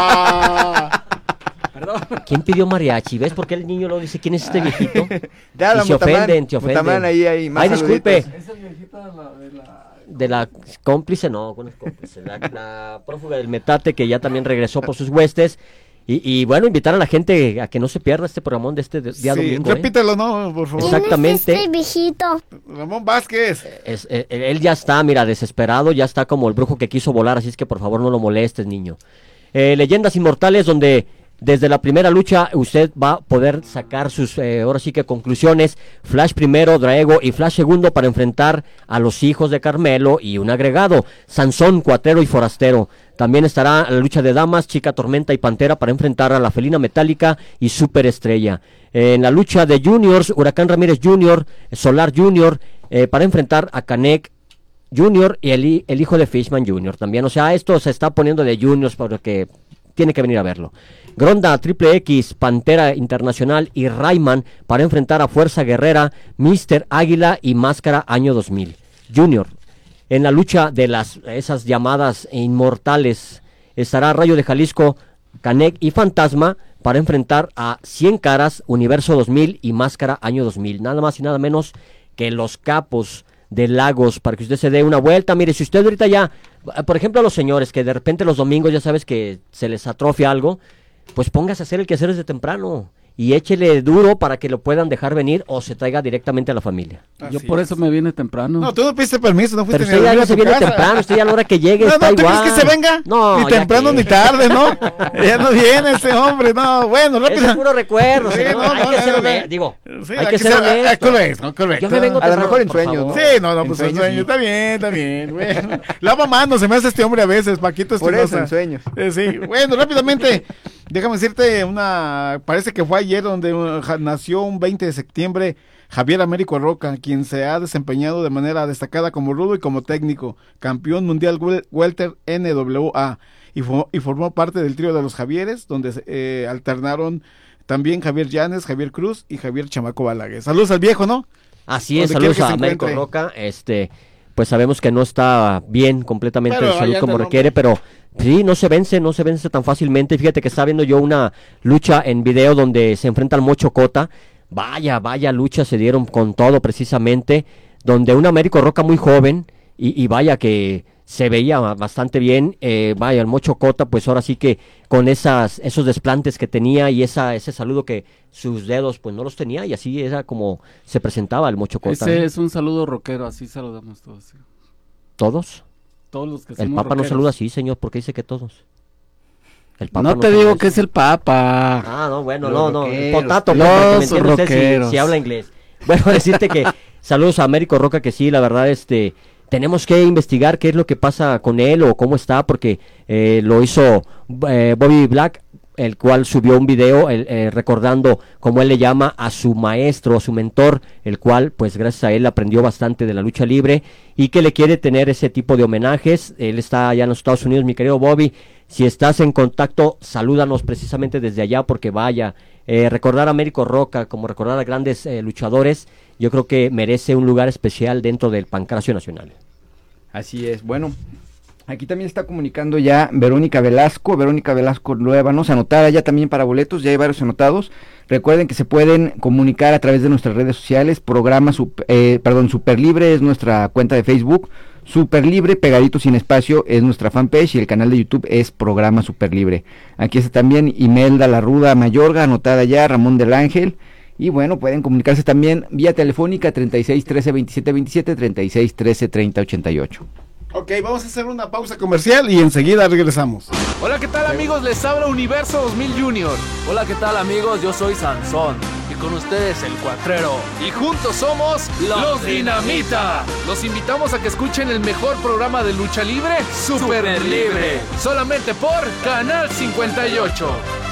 Ah, ¿Quién pidió mariachi? ¿Ves por qué el niño lo dice? ¿Quién es este viejito? Ya, y la se Botamán, ofenden, te ofenden. Botamán, ahí hay más Ay, disculpe. saluditos. De la cómplice, no, ¿cuál es cómplice? La, la prófuga del metate que ya también regresó por sus huestes. Y, y bueno, invitar a la gente a que no se pierda este programón de este de- día sí, domingo. ¿eh? repítelo, ¿no? Por favor. Exactamente. ¿Quién es este viejito? Ramón Vázquez. Es- eh, él ya está, mira, desesperado, ya está como el brujo que quiso volar, así es que por favor no lo molestes, niño. Eh, Leyendas Inmortales, donde desde la primera lucha usted va a poder sacar sus, eh, ahora sí que conclusiones. Flash primero, Draego y Flash segundo para enfrentar a los hijos de Carmelo y un agregado, Sansón, Cuatrero y Forastero. También estará la lucha de damas, Chica Tormenta y Pantera para enfrentar a la Felina Metálica y Superestrella. Eh, en la lucha de Juniors, Huracán Ramírez Junior, Solar Junior, eh, para enfrentar a Canek Junior y el, hi- el hijo de Fishman Junior también. O sea, esto se está poniendo de Juniors porque tiene que venir a verlo. Gronda, Triple X, Pantera Internacional y Rayman para enfrentar a Fuerza Guerrera, Mister Águila y Máscara Año dos mil. Junior. En la lucha de las esas llamadas inmortales estará Rayo de Jalisco, Canek y Fantasma para enfrentar a Cien Caras, Universo dos mil y Máscara Año dos mil. Nada más y nada menos que los capos de Lagos para que usted se dé una vuelta. Mire, si usted ahorita ya, por ejemplo a los señores que de repente los domingos ya sabes que se les atrofia algo, pues póngase a hacer el quehacer desde temprano y échele duro para que lo puedan dejar venir o se traiga directamente a la familia. Yo por eso me vine temprano. No, tú no pediste permiso, no fuiste. Pero usted ya no se viene temprano, usted ya a la hora que llegue no, está no, ¿tú igual. crees que se venga? No, ni temprano que... ni tarde, ¿no? Ya no viene ese hombre, no, bueno, rápido. Es puro recuerdo, sí, no, no, hay no, que no, ser no, honesto, digo, sí, hay que ser honesto. Correcto, no, correcto. Yo me vengo a lo mejor en por sueños, favor. ¿no? Sí, no, no, en pues sueños, en sueños, sí. está bien, está bien, bueno. Lava mano, se me hace este hombre a veces, Paquito Por Espinosa. eso, en sueños. Eh, sí, bueno, rápidamente, déjame decirte una, parece que fue ayer donde uh, ja, nació un veinte de septiembre Javier Américo Roca, quien se ha desempeñado de manera destacada como rudo y como técnico, campeón mundial wel- welter N W A, y, fo- y formó parte del trío de los Javieres, donde eh, alternaron también Javier Llanes, Javier Cruz y Javier Chamaco Balaguer. Saludos al viejo, ¿no? Así es, Donde saludos quiera a que se Américo encuentre. Roca, este, pues sabemos que no está bien completamente Pero de salud allá como anda el requiere, pero sí, no se vence, no se vence tan fácilmente. Fíjate que está viendo yo una lucha en video donde se enfrenta al Mocho Cota. Vaya, vaya lucha se dieron con todo precisamente, donde un Américo Roca muy joven, y, y vaya que se veía bastante bien, eh, vaya, el Mocho Cota, pues ahora sí que con esas esos desplantes que tenía y esa ese saludo que sus dedos pues no los tenía, y así era como se presentaba el Mocho Cota. Ese ¿eh? es un saludo rockero, así saludamos todos. ¿Sí? ¿Todos? Todos los que El somos Papa rockeros. no saluda así, señor, porque dice que todos. El Papa No no te saluda digo así. que es el Papa. Ah, no, bueno, Los no, no, rockeros. potato, Los porque me entiende usted si, rockeros. si habla inglés. Bueno, decirte que saludos a Américo Roca, que sí, la verdad, este, tenemos que investigar qué es lo que pasa con él o cómo está, porque eh, lo hizo eh, Bobby Black, el cual subió un video el, eh, recordando, como él le llama, a su maestro, a su mentor, el cual, pues gracias a él aprendió bastante de la lucha libre y que le quiere tener ese tipo de homenajes. Él está allá en los Estados Unidos, mi querido Bobby. Si estás en contacto, salúdanos precisamente desde allá, porque vaya, eh, recordar a Américo Roca, como recordar a grandes eh, luchadores, yo creo que merece un lugar especial dentro del Pancracio Nacional. Así es, bueno, aquí también está comunicando ya Verónica Velasco, Verónica Velasco Luévanos, anotada ya también para boletos, ya hay varios anotados. Recuerden que se pueden comunicar a través de nuestras redes sociales, programa, super, eh, perdón, Super Libre es nuestra cuenta de Facebook, Super Libre, pegadito sin espacio, es nuestra fanpage y el canal de YouTube es Programa Super Libre. Aquí está también Imelda La Ruda Mayorga, anotada ya, Ramón del Ángel. Y bueno, pueden comunicarse también vía telefónica treinta y seis trece veintisiete veintisiete, treinta y seis trece treinta ochenta y ocho. Ok, vamos a hacer una pausa comercial y enseguida regresamos. Hola, ¿qué tal amigos? Les habla Universo dos mil Junior. Hola, ¿qué tal amigos? Yo soy Sansón. Y con ustedes el Cuatrero. Y juntos somos Los Dinamita. Los invitamos a que escuchen el mejor programa de lucha libre, Super, Super Libre. Libre. Solamente por Canal cincuenta y ocho.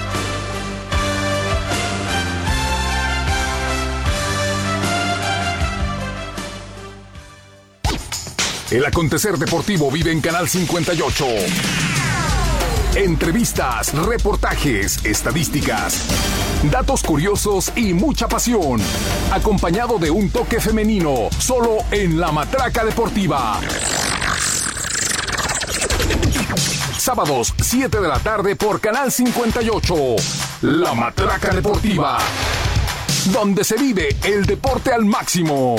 El acontecer deportivo vive en Canal cincuenta y ocho. Entrevistas, reportajes, estadísticas, datos curiosos y mucha pasión. Acompañado de un toque femenino, solo en La Matraca Deportiva. Sábados, siete de la tarde por Canal cincuenta y ocho. La Matraca Deportiva. Donde se vive el deporte al máximo.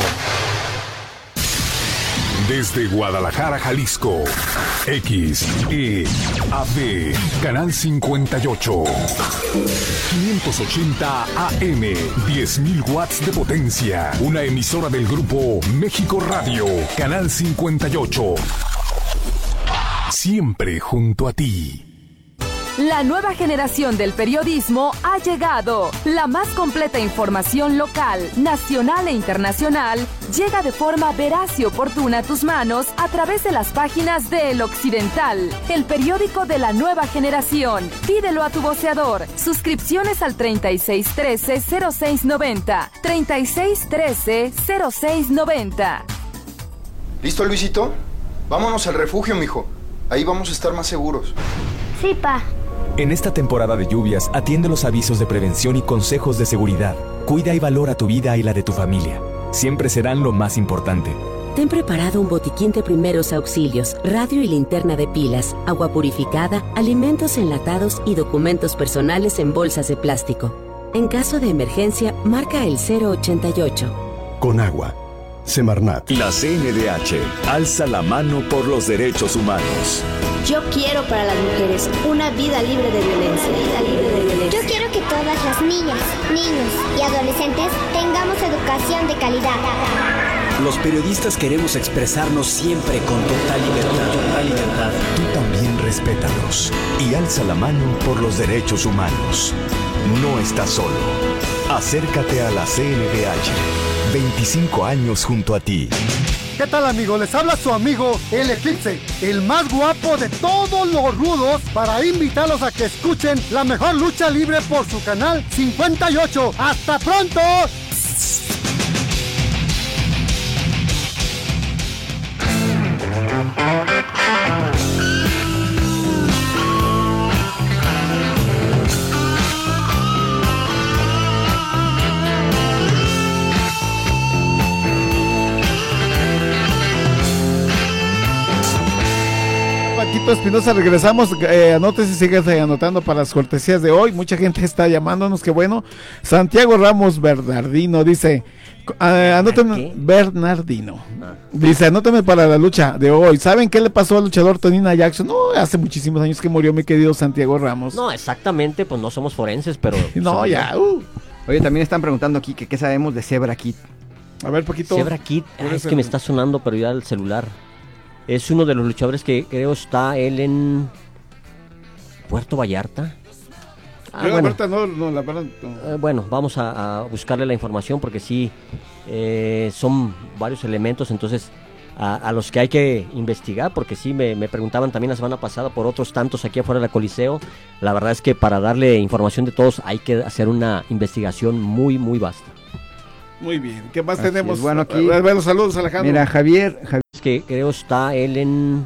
Desde Guadalajara, Jalisco, X E A D, Canal cincuenta y ocho, quinientos ochenta A M, diez mil watts de potencia, una emisora del grupo México Radio, Canal cincuenta y ocho, siempre junto a ti. La nueva generación del periodismo ha llegado. La más completa información local, nacional e internacional llega de forma veraz y oportuna a tus manos a través de las páginas de El Occidental, el periódico de la nueva generación. Pídelo a tu voceador. Suscripciones al treinta y seis trece cero seis noventa. treinta y seis trece cero seis noventa. ¿Listo, Luisito? Vámonos al refugio, mijo. Ahí vamos a estar más seguros. Sí, pa. En esta temporada de lluvias, atiende los avisos de prevención y consejos de seguridad. Cuida y valora tu vida y la de tu familia. Siempre serán lo más importante. Ten preparado un botiquín de primeros auxilios, radio y linterna de pilas, agua purificada, alimentos enlatados y documentos personales en bolsas de plástico. En caso de emergencia, marca el cero ochenta y ocho. Con agua. Semarnat. La C N D H alza la mano por los derechos humanos. Yo quiero para las mujeres una vida libre de violencia. Yo quiero que todas todas las niñas, niños y adolescentes tengamos educación de calidad. Los periodistas queremos expresarnos siempre con total libertad. Total libertad. Tú también respétalos y alza la mano por los derechos humanos. No estás solo. Acércate a la C N D H. veinticinco años junto a ti. ¿Qué tal, amigos? Les habla su amigo El Eclipse, el más guapo de todos los rudos, para invitarlos a que escuchen la mejor lucha libre por su canal cincuenta y ocho. ¡Hasta pronto! Paquito Espinosa, regresamos. Eh, anótese, sigue anotando para las cortesías de hoy. Mucha gente está llamándonos, qué bueno. Santiago Ramos Bernardino dice: eh, anótenme, Bernardino. Dice: anótenme para la lucha de hoy. ¿Saben qué le pasó al luchador Tonina Jackson? No, hace muchísimos años que murió mi querido Santiago Ramos. No, exactamente, pues no somos forenses, pero... no, ya. Uh. Oye, también están preguntando aquí que qué sabemos de Zebra Kid. A ver, Paquito. Zebra Kid, ah, es que me está sonando, pero ya el celular. Es uno de los luchadores que creo está él en Puerto Vallarta. Ah, bueno. Vallarta no, no, la verdad no. Eh, bueno, vamos a, a buscarle la información porque sí, eh, son varios elementos, entonces a, a los que hay que investigar, porque sí, me, me preguntaban también la semana pasada por otros tantos aquí afuera del Coliseo. La verdad es que para darle información de todos hay que hacer una investigación muy, muy vasta. Muy bien, ¿qué más Así tenemos? es. Bueno, aquí... Bueno, saludos, Alejandro. Mira, Javier... Javier... Es que creo está él en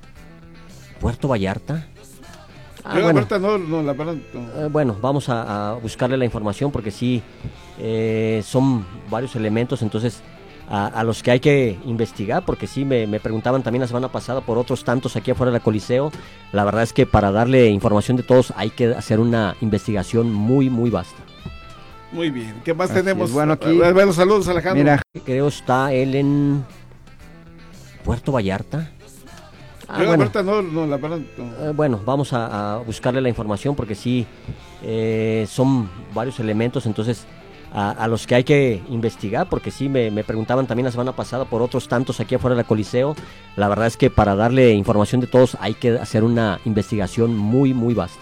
Puerto Vallarta. Ah, bueno. Vallarta no, no, la verdad no. Eh, bueno, vamos a, a buscarle la información porque sí, eh, son varios elementos, entonces a, a los que hay que investigar, porque sí, me, me preguntaban también la semana pasada por otros tantos aquí afuera del Coliseo. La verdad es que para darle información de todos hay que hacer una investigación muy, muy vasta. Muy bien, ¿qué más Así tenemos? Es. Bueno, aquí... Bueno, saludos, Alejandro. Mira, creo está él en Puerto Vallarta. Ah, bueno. Vallarta no, no, la verdad no. Eh, bueno, vamos a, a buscarle la información porque sí, eh, son varios elementos, entonces a, a los que hay que investigar, porque sí, me, me preguntaban también la semana pasada por otros tantos aquí afuera del Coliseo. La verdad es que para darle información de todos hay que hacer una investigación muy, muy vasta.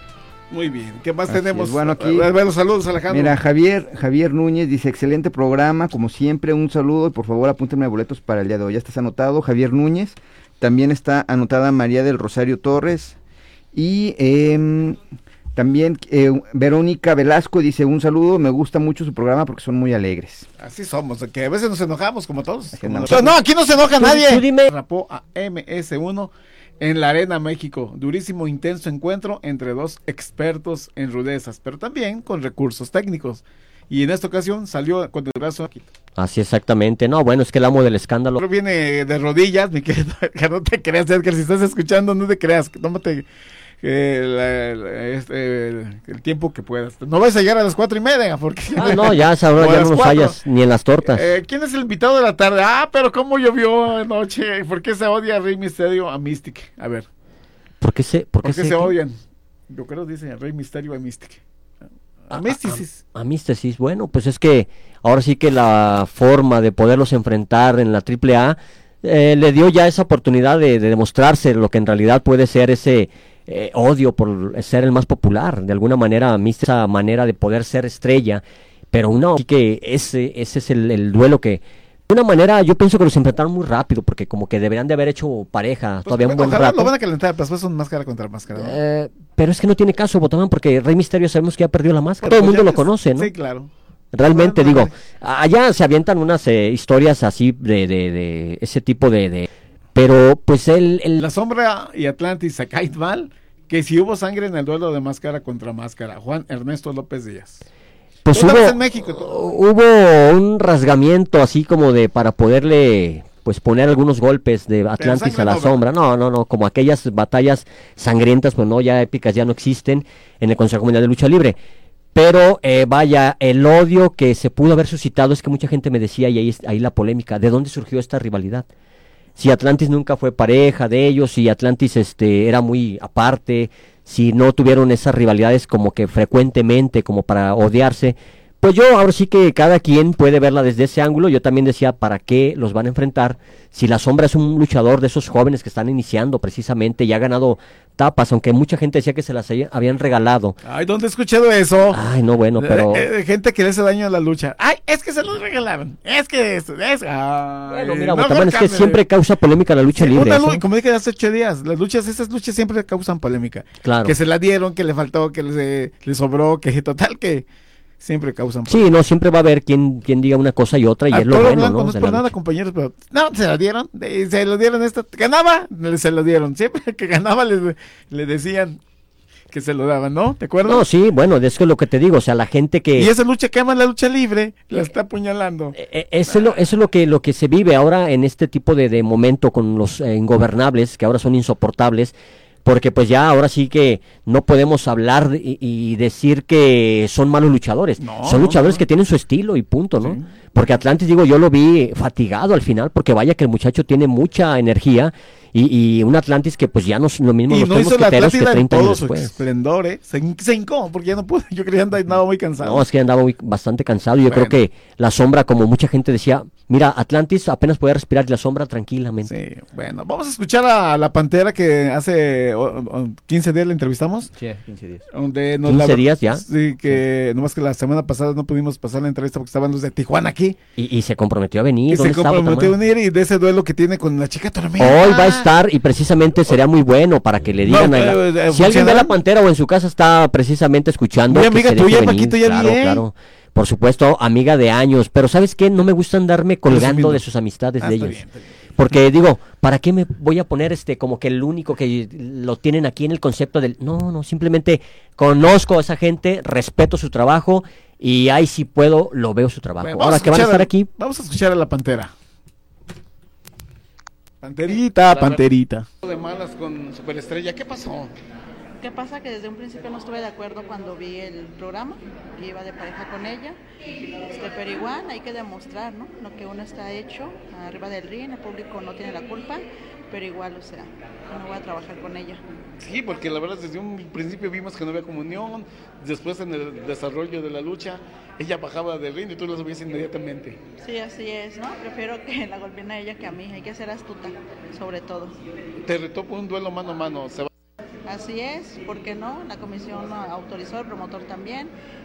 Muy bien, ¿qué más Así tenemos? Es. Bueno, aquí... Bueno, saludos, Alejandro. Mira, Javier, Javier Núñez dice: excelente programa, como siempre, un saludo y por favor apúntenme boletos para el día de hoy. Ya estás anotado, Javier Núñez. También está anotada María del Rosario Torres. Y eh, también eh, Verónica Velasco dice: un saludo, me gusta mucho su programa porque son muy alegres. Así somos, que a veces nos enojamos como todos. Como no, no, aquí no se enoja tú, nadie. Tú dime. Rapó a M S uno en la Arena México. Durísimo, intenso encuentro entre dos expertos en rudezas, pero también con recursos técnicos. Y en esta ocasión salió con el brazo aquí. Así exactamente. No, bueno, es que el amo del escándalo. Pero viene de rodillas, mi querido, que no te creas, Edgar, si estás escuchando, no te creas, tómate eh, la, la, este, el, el tiempo que puedas. No vas a llegar a las cuatro y media, porque... Ah, no, ya esa hora ya no nos hallas ni en las tortas. Eh, ¿Quién es el invitado de la tarde? Ah, pero cómo llovió anoche. ¿Por qué se odia a Rey Misterio a Mystic? A ver. ¿Por qué se, por qué ¿Por qué se, se odian? Yo creo que dicen Rey Misterio a Mystic. A Místicis. A, a, a Místicis, bueno, pues es que ahora sí que la forma de poderlos enfrentar en la triple A eh, le dio ya esa oportunidad de, de demostrarse lo que en realidad puede ser ese eh, odio por ser el más popular. De alguna manera, Místicis, esa manera de poder ser estrella, pero no, así que ese, ese es el, el duelo que... De una manera, yo pienso que los enfrentaron muy rápido, porque como que deberían de haber hecho pareja pues todavía bueno, un buen rato. Lo van a calentar, pues son máscara contra máscara, ¿no? Eh, pero es que no tiene caso, Botaman, porque Rey Misterio sabemos que ya perdió la máscara. Todo el mundo lo conoce, ¿no? Sí, claro. Realmente, bueno, digo, bueno. allá se avientan unas eh, historias así de, de, de ese tipo de... de pero, pues, él... El... La Sombra y Atlantis se caen mal, que si hubo sangre en el duelo de máscara contra máscara. Juan Ernesto López Díaz. Pues hubo, en México, hubo un rasgamiento así como de para poderle pues poner algunos golpes de Atlantis a la no, sombra. No, no, no, como aquellas batallas sangrientas, pues no, ya épicas, ya no existen en el Consejo Mundial de Lucha Libre. Pero eh, vaya, el odio que se pudo haber suscitado es que mucha gente me decía, y ahí, ahí la polémica, ¿de dónde surgió esta rivalidad? Si Atlantis nunca fue pareja de ellos, si Atlantis este era muy aparte, si no tuvieron esas rivalidades como que frecuentemente, como para odiarse. Pues yo ahora sí que cada quien puede verla desde ese ángulo. Yo también decía, ¿para qué los van a enfrentar? Si La Sombra es un luchador de esos jóvenes que están iniciando precisamente y ha ganado tapas, aunque mucha gente decía que se las habían regalado. Ay, ¿dónde he escuchado eso? Ay, no, bueno, pero... Eh, eh, gente que le hace daño a la lucha. Ay, es que se los regalaron. Es que es... es... Ay, bueno, mira, no, Botamán, es que siempre causa polémica la lucha sí, libre. Una, como dije hace ocho días, las luchas, esas luchas siempre causan polémica. Claro. Que se la dieron, que le faltó, que le, le sobró, que total, que... Siempre causan problemas. Sí, no, siempre va a haber quien, quien diga una cosa y otra, y a es lo bueno, blanco, ¿no? No es por nada, compañeros, pero no, se la dieron, se lo dieron esta, ganaba, se lo dieron, siempre que ganaba le, le decían que se lo daban, ¿no? ¿Te acuerdas? No, sí, bueno, es que es lo que te digo, o sea, la gente que... Y esa lucha que ama la lucha libre, la está apuñalando. Eh, eso, es lo, eso es lo que, lo que se vive ahora en este tipo de, de momento con los eh, ingobernables, que ahora son insoportables, porque pues ya ahora sí que no podemos hablar y, y decir que son malos luchadores, no, son luchadores no, no. que tienen su estilo y punto, ¿no? Sí. Porque Atlantis, digo, yo lo vi fatigado al final, porque vaya que el muchacho tiene mucha energía y, y un Atlantis que pues ya no es lo mismo y los no tenemos hizo la quiteros que Atlántida en treinta todo años su después. esplendor, ¿eh? Se, se hincó, porque ya no pudo, yo creía que andaba muy cansado. No, es que andaba muy, bastante cansado, yo bueno. creo que La Sombra, como mucha gente decía, mira, Atlantis apenas podía respirar y La Sombra tranquilamente. Sí, bueno, vamos a escuchar a la Pantera que hace oh, oh, quince días la entrevistamos. Sí, quince días. Donde nos quince la, días ya. Sí, que sí. Nomás que la semana pasada no pudimos pasar la entrevista porque estaban los de Tijuana aquí. Y, y se comprometió a venir. Y se comprometió a venir y de ese duelo que tiene con la chica Tormenta. Hoy va a estar y precisamente sería muy bueno para que le digan. No, a la, eh, si alguien ve la Pantera o en su casa está precisamente escuchando. Mi amiga tuya, Paquito, ya claro, bien. Claro. Por supuesto, amiga de años, pero ¿sabes qué? No me gusta andarme colgando de sus amistades ah, de ellos. Bien, bien. Porque digo, ¿para qué me voy a poner este como que el único que lo tienen aquí en el concepto del... No, no, simplemente conozco a esa gente, respeto su trabajo y ahí si puedo lo veo su trabajo. Bueno, ahora que van a estar aquí... Vamos a escuchar a la Pantera. Panterita, la Panterita. De malas con Superestrella, ¿qué pasó? ¿Qué pasa? Que desde un principio no estuve de acuerdo cuando vi el programa, que iba de pareja con ella, este, pero igual hay que demostrar, ¿no? Lo que uno está hecho arriba del ring, el público no tiene la culpa, pero igual, o sea, no voy a trabajar con ella. Sí, porque la verdad desde un principio vimos que no había comunión, después en el desarrollo de la lucha, ella bajaba del ring y tú la subías inmediatamente. Sí, así es, ¿no? Prefiero que la golpeen a ella que a mí, hay que ser astuta, sobre todo. Te retó por un duelo mano a mano, se va. Así es, ¿por qué no? La comisión autorizó, el promotor también,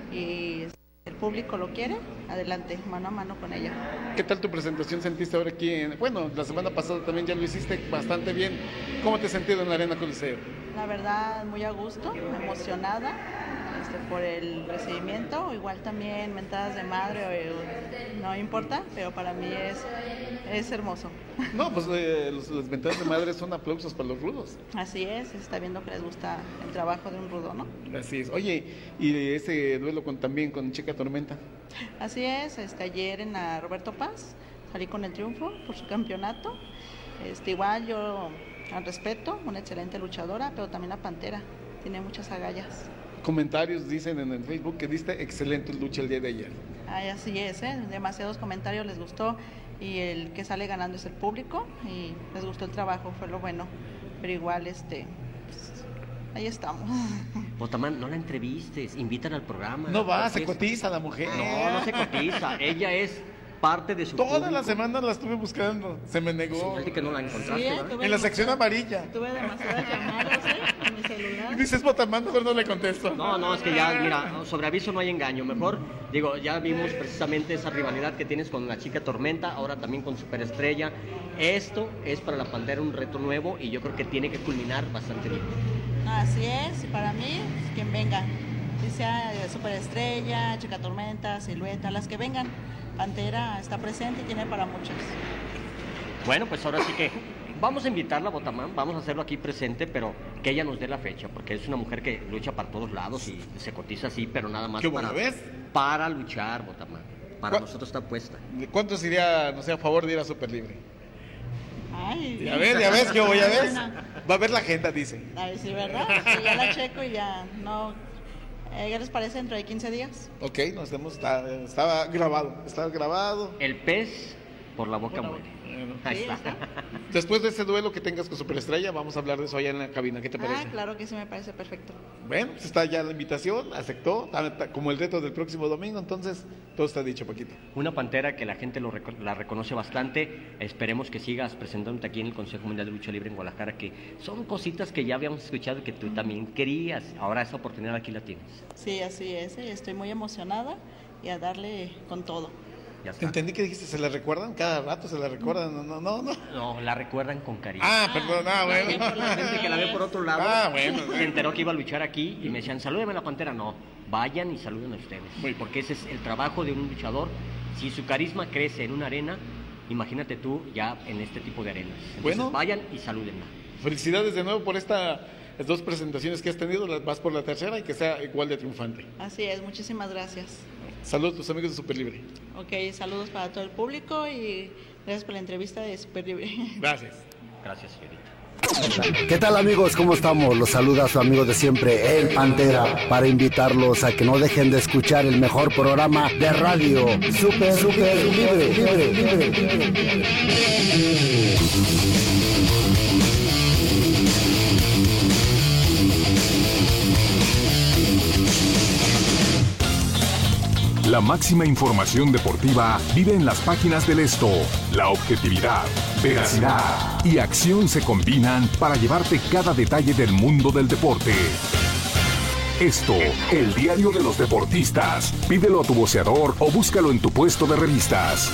y el público lo quiere, adelante, mano a mano con ella. ¿Qué tal tu presentación sentiste ahora aquí? En, bueno, la semana pasada también ya lo hiciste bastante bien. ¿Cómo te has sentido en la Arena Coliseo? La verdad, muy a gusto, emocionada este, por el recibimiento, igual también mentadas de madre, no importa, pero para mí es, es hermoso. No, pues eh, los, las mentadas de madre son aplausos para los rudos. Así es, se está viendo que les gusta el trabajo de un rudo, ¿no? Así es. Oye, y ese duelo con también con Chica Tormenta. Así es, este, ayer en la Roberto Paz salí con el triunfo por su campeonato. Este, igual yo al respeto, una excelente luchadora, pero también la Pantera, tiene muchas agallas. Comentarios dicen en el Facebook que diste excelente lucha el día de ayer. Ay, así es, ¿eh? Demasiados comentarios les gustó y el que sale ganando es el público y les gustó el trabajo, fue lo bueno, pero igual este... Ahí estamos. Botamán, no la entrevistes, invítala al programa. No va, se cotiza la mujer. No, no se cotiza, ella es parte de su Todas público. las semanas la estuve buscando, se me negó. Sí, que no la encontraste, sí, ¿verdad? En la sección amarilla. Tuve demasiadas llamadas, ¿eh? En mi celular. Y dices, Botamán, mejor no le contesto. No, no, es que ya, mira, sobre aviso no hay engaño. Mejor, digo, ya vimos precisamente esa rivalidad que tienes con la Chica Tormenta, ahora también con Superestrella. Esto es para la Pantera un reto nuevo y yo creo que tiene que culminar bastante bien. Así es, para mí, quien venga, si sea Superestrella, Chica Tormenta, Silueta, las que vengan, Pantera está presente y tiene para muchas. Bueno, pues ahora sí que vamos a invitarla a Botamán, vamos a hacerlo aquí presente, pero que ella nos dé la fecha, porque es una mujer que lucha para todos lados y se cotiza así, pero nada más ¿Qué para, bueno, ves? para luchar, Botamán. Para nosotros está puesta. ¿Cuánto sería, no sé, a favor de ir a Super Libre? Ay, ya ves, ya ves, yo voy a ver. Va a ver la agenda, dice. Ay, sí, ¿verdad? Sí, ya la checo y ya no. Eh, ¿Qué les parece dentro de quince días? Ok, nos hemos, está, estaba grabado, estaba grabado. El pez Por la boca Por la muere. Bueno, Ahí Sí, está. está. después de ese duelo que tengas con Superestrella, vamos a hablar de eso allá en la cabina. ¿Qué te parece? Ah, claro que sí, me parece perfecto. Bueno, pues está ya la invitación, aceptó, ta- ta- como el reto del próximo domingo, entonces todo está dicho, Paquito. Una pantera que la gente lo reco- la reconoce bastante. Esperemos que sigas presentándote aquí en el Consejo Mundial de Lucha Libre en Guadalajara, que son cositas que ya habíamos escuchado que tú también querías. Ahora esa oportunidad aquí la tienes. Sí, así es, eh, estoy muy emocionada y a darle con todo. Ya está. Entendí que dijiste, ¿se la recuerdan? Cada rato se la recuerdan, no, no, no. no. No, la recuerdan con cariño. Ah, perdón, ah, La bueno. gente, la gente que la ve por otro lado Ah, bueno, se bueno. enteró que iba a luchar aquí y me decían, salúdeme a la pantera. No, vayan y saluden a ustedes. Muy bien. Porque ese es el trabajo de un luchador. Si su carisma crece en una arena, imagínate tú ya en este tipo de arenas. Entonces, Bueno. vayan y salúdenla. Felicidades de nuevo por estas dos presentaciones que has tenido, las vas por la tercera y que sea igual de triunfante. Así es, muchísimas gracias. Saludos a tus amigos de Super Libre. Ok, saludos para todo el público y gracias por la entrevista de Super Libre. Gracias. Gracias, señorita. ¿Qué tal, amigos? ¿Cómo estamos? Los saluda su amigo de siempre, El Pantera, para invitarlos a que no dejen de escuchar el mejor programa de radio. Super, super libre, libre, libre, libre. La máxima información deportiva vive en las páginas del Esto. La objetividad, veracidad y acción se combinan para llevarte cada detalle del mundo del deporte. Esto, el diario de los deportistas. Pídelo a tu voceador o búscalo en tu puesto de revistas.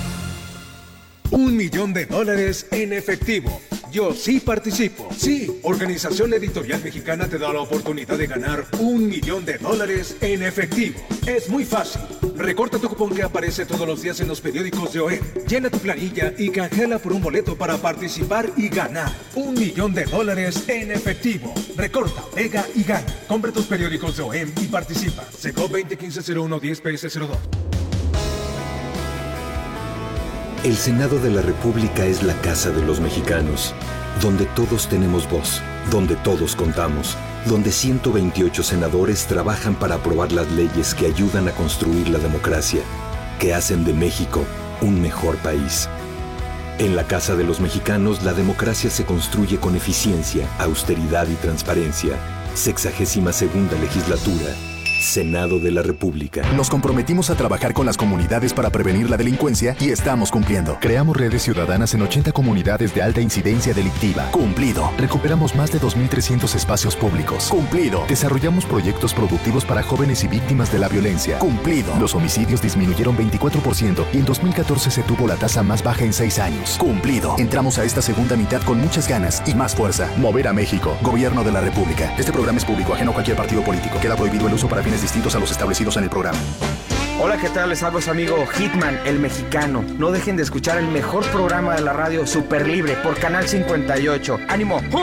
Un millón de dólares en efectivo. Yo sí participo. Sí, Organización Editorial Mexicana te da la oportunidad de ganar un millón de dólares en efectivo. Es muy fácil. Recorta tu cupón que aparece todos los días en los periódicos de O E M. Llena tu planilla y canjeala por un boleto para participar y ganar un millón de dólares en efectivo. Recorta, pega y gana. Compra tus periódicos de O E M y participa. Seco veinte quince cero uno diez P S cero dos. El Senado de la República es la casa de los mexicanos, donde todos tenemos voz, donde todos contamos, donde ciento veintiocho senadores trabajan para aprobar las leyes que ayudan a construir la democracia, que hacen de México un mejor país. En la casa de los mexicanos, la democracia se construye con eficiencia, austeridad y transparencia. Sexagésima segunda legislatura. Senado de la República. Nos comprometimos a trabajar con las comunidades para prevenir la delincuencia y estamos cumpliendo. Creamos redes ciudadanas en ochenta comunidades de alta incidencia delictiva. Cumplido. Recuperamos más de dos mil trescientos espacios públicos. Cumplido. Desarrollamos proyectos productivos para jóvenes y víctimas de la violencia. Cumplido. Los homicidios disminuyeron veinticuatro por ciento y en dos mil catorce se tuvo la tasa más baja en seis años. Cumplido. Entramos a esta segunda mitad con muchas ganas y más fuerza. Mover a México. Gobierno de la República. Este programa es público, ajeno a cualquier partido político. Queda prohibido el uso para fines distintos a los establecidos en el programa. Hola, ¿qué tal? Les hablo su amigo Hitman, el mexicano. No dejen de escuchar el mejor programa de la radio, Super Libre, por Canal cincuenta y ocho. ¡Ánimo! ¡Uh!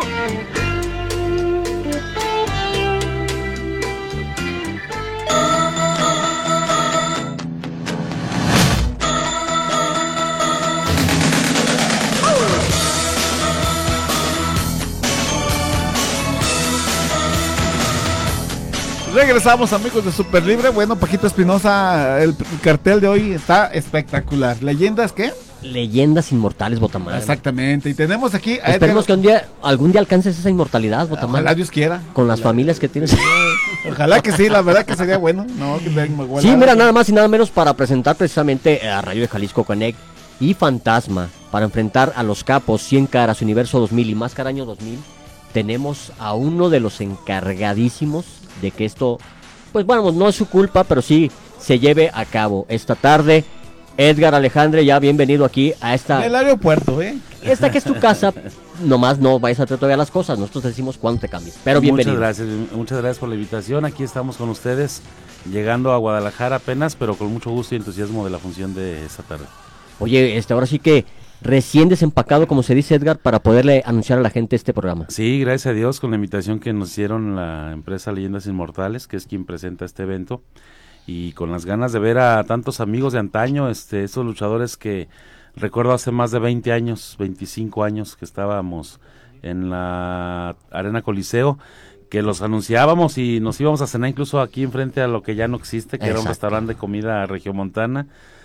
Regresamos, amigos de Super Libre. Bueno, Paquito Espinosa, el cartel de hoy está espectacular. ¿Leyendas qué? Leyendas inmortales, Botamar. Exactamente. Y tenemos aquí a Esperemos Edgar. que un día, algún día alcances esa inmortalidad, Botamar. Ojalá Dios quiera. Con las familias que tienes. Ojalá que sí, la verdad que sería bueno. No, que me- me- Sí, mira, nada más y nada menos para presentar precisamente a Rayo de Jalisco Connect y Fantasma para enfrentar a los capos cien Caras, Universo dos mil y Máscara Año dos mil. Tenemos a uno de los encargadísimos de que esto, pues bueno, no es su culpa, pero sí se lleve a cabo esta tarde. Edgar Alejandre, ya bienvenido aquí a esta... En el aeropuerto, ¿eh? Esta que es tu casa, nomás no vayas a hacer todavía las cosas, nosotros decimos cuándo te cambies, pero bienvenido. Muchas gracias, muchas gracias por la invitación, aquí estamos con ustedes, llegando a Guadalajara apenas, pero con mucho gusto y entusiasmo de la función de esta tarde. Oye, este, ahora sí que recién desempacado, como se dice, Edgar, para poderle anunciar a la gente este programa. Sí, gracias a Dios, con la invitación que nos hicieron la empresa Leyendas Inmortales, que es quien presenta este evento, y con las ganas de ver a tantos amigos de antaño, este, estos luchadores que recuerdo hace más de veinte años, veinticinco años que estábamos en la Arena Coliseo, que los anunciábamos y nos íbamos a cenar incluso aquí enfrente a lo que ya no existe, que era un Exacto. restaurante de comida regiomontana.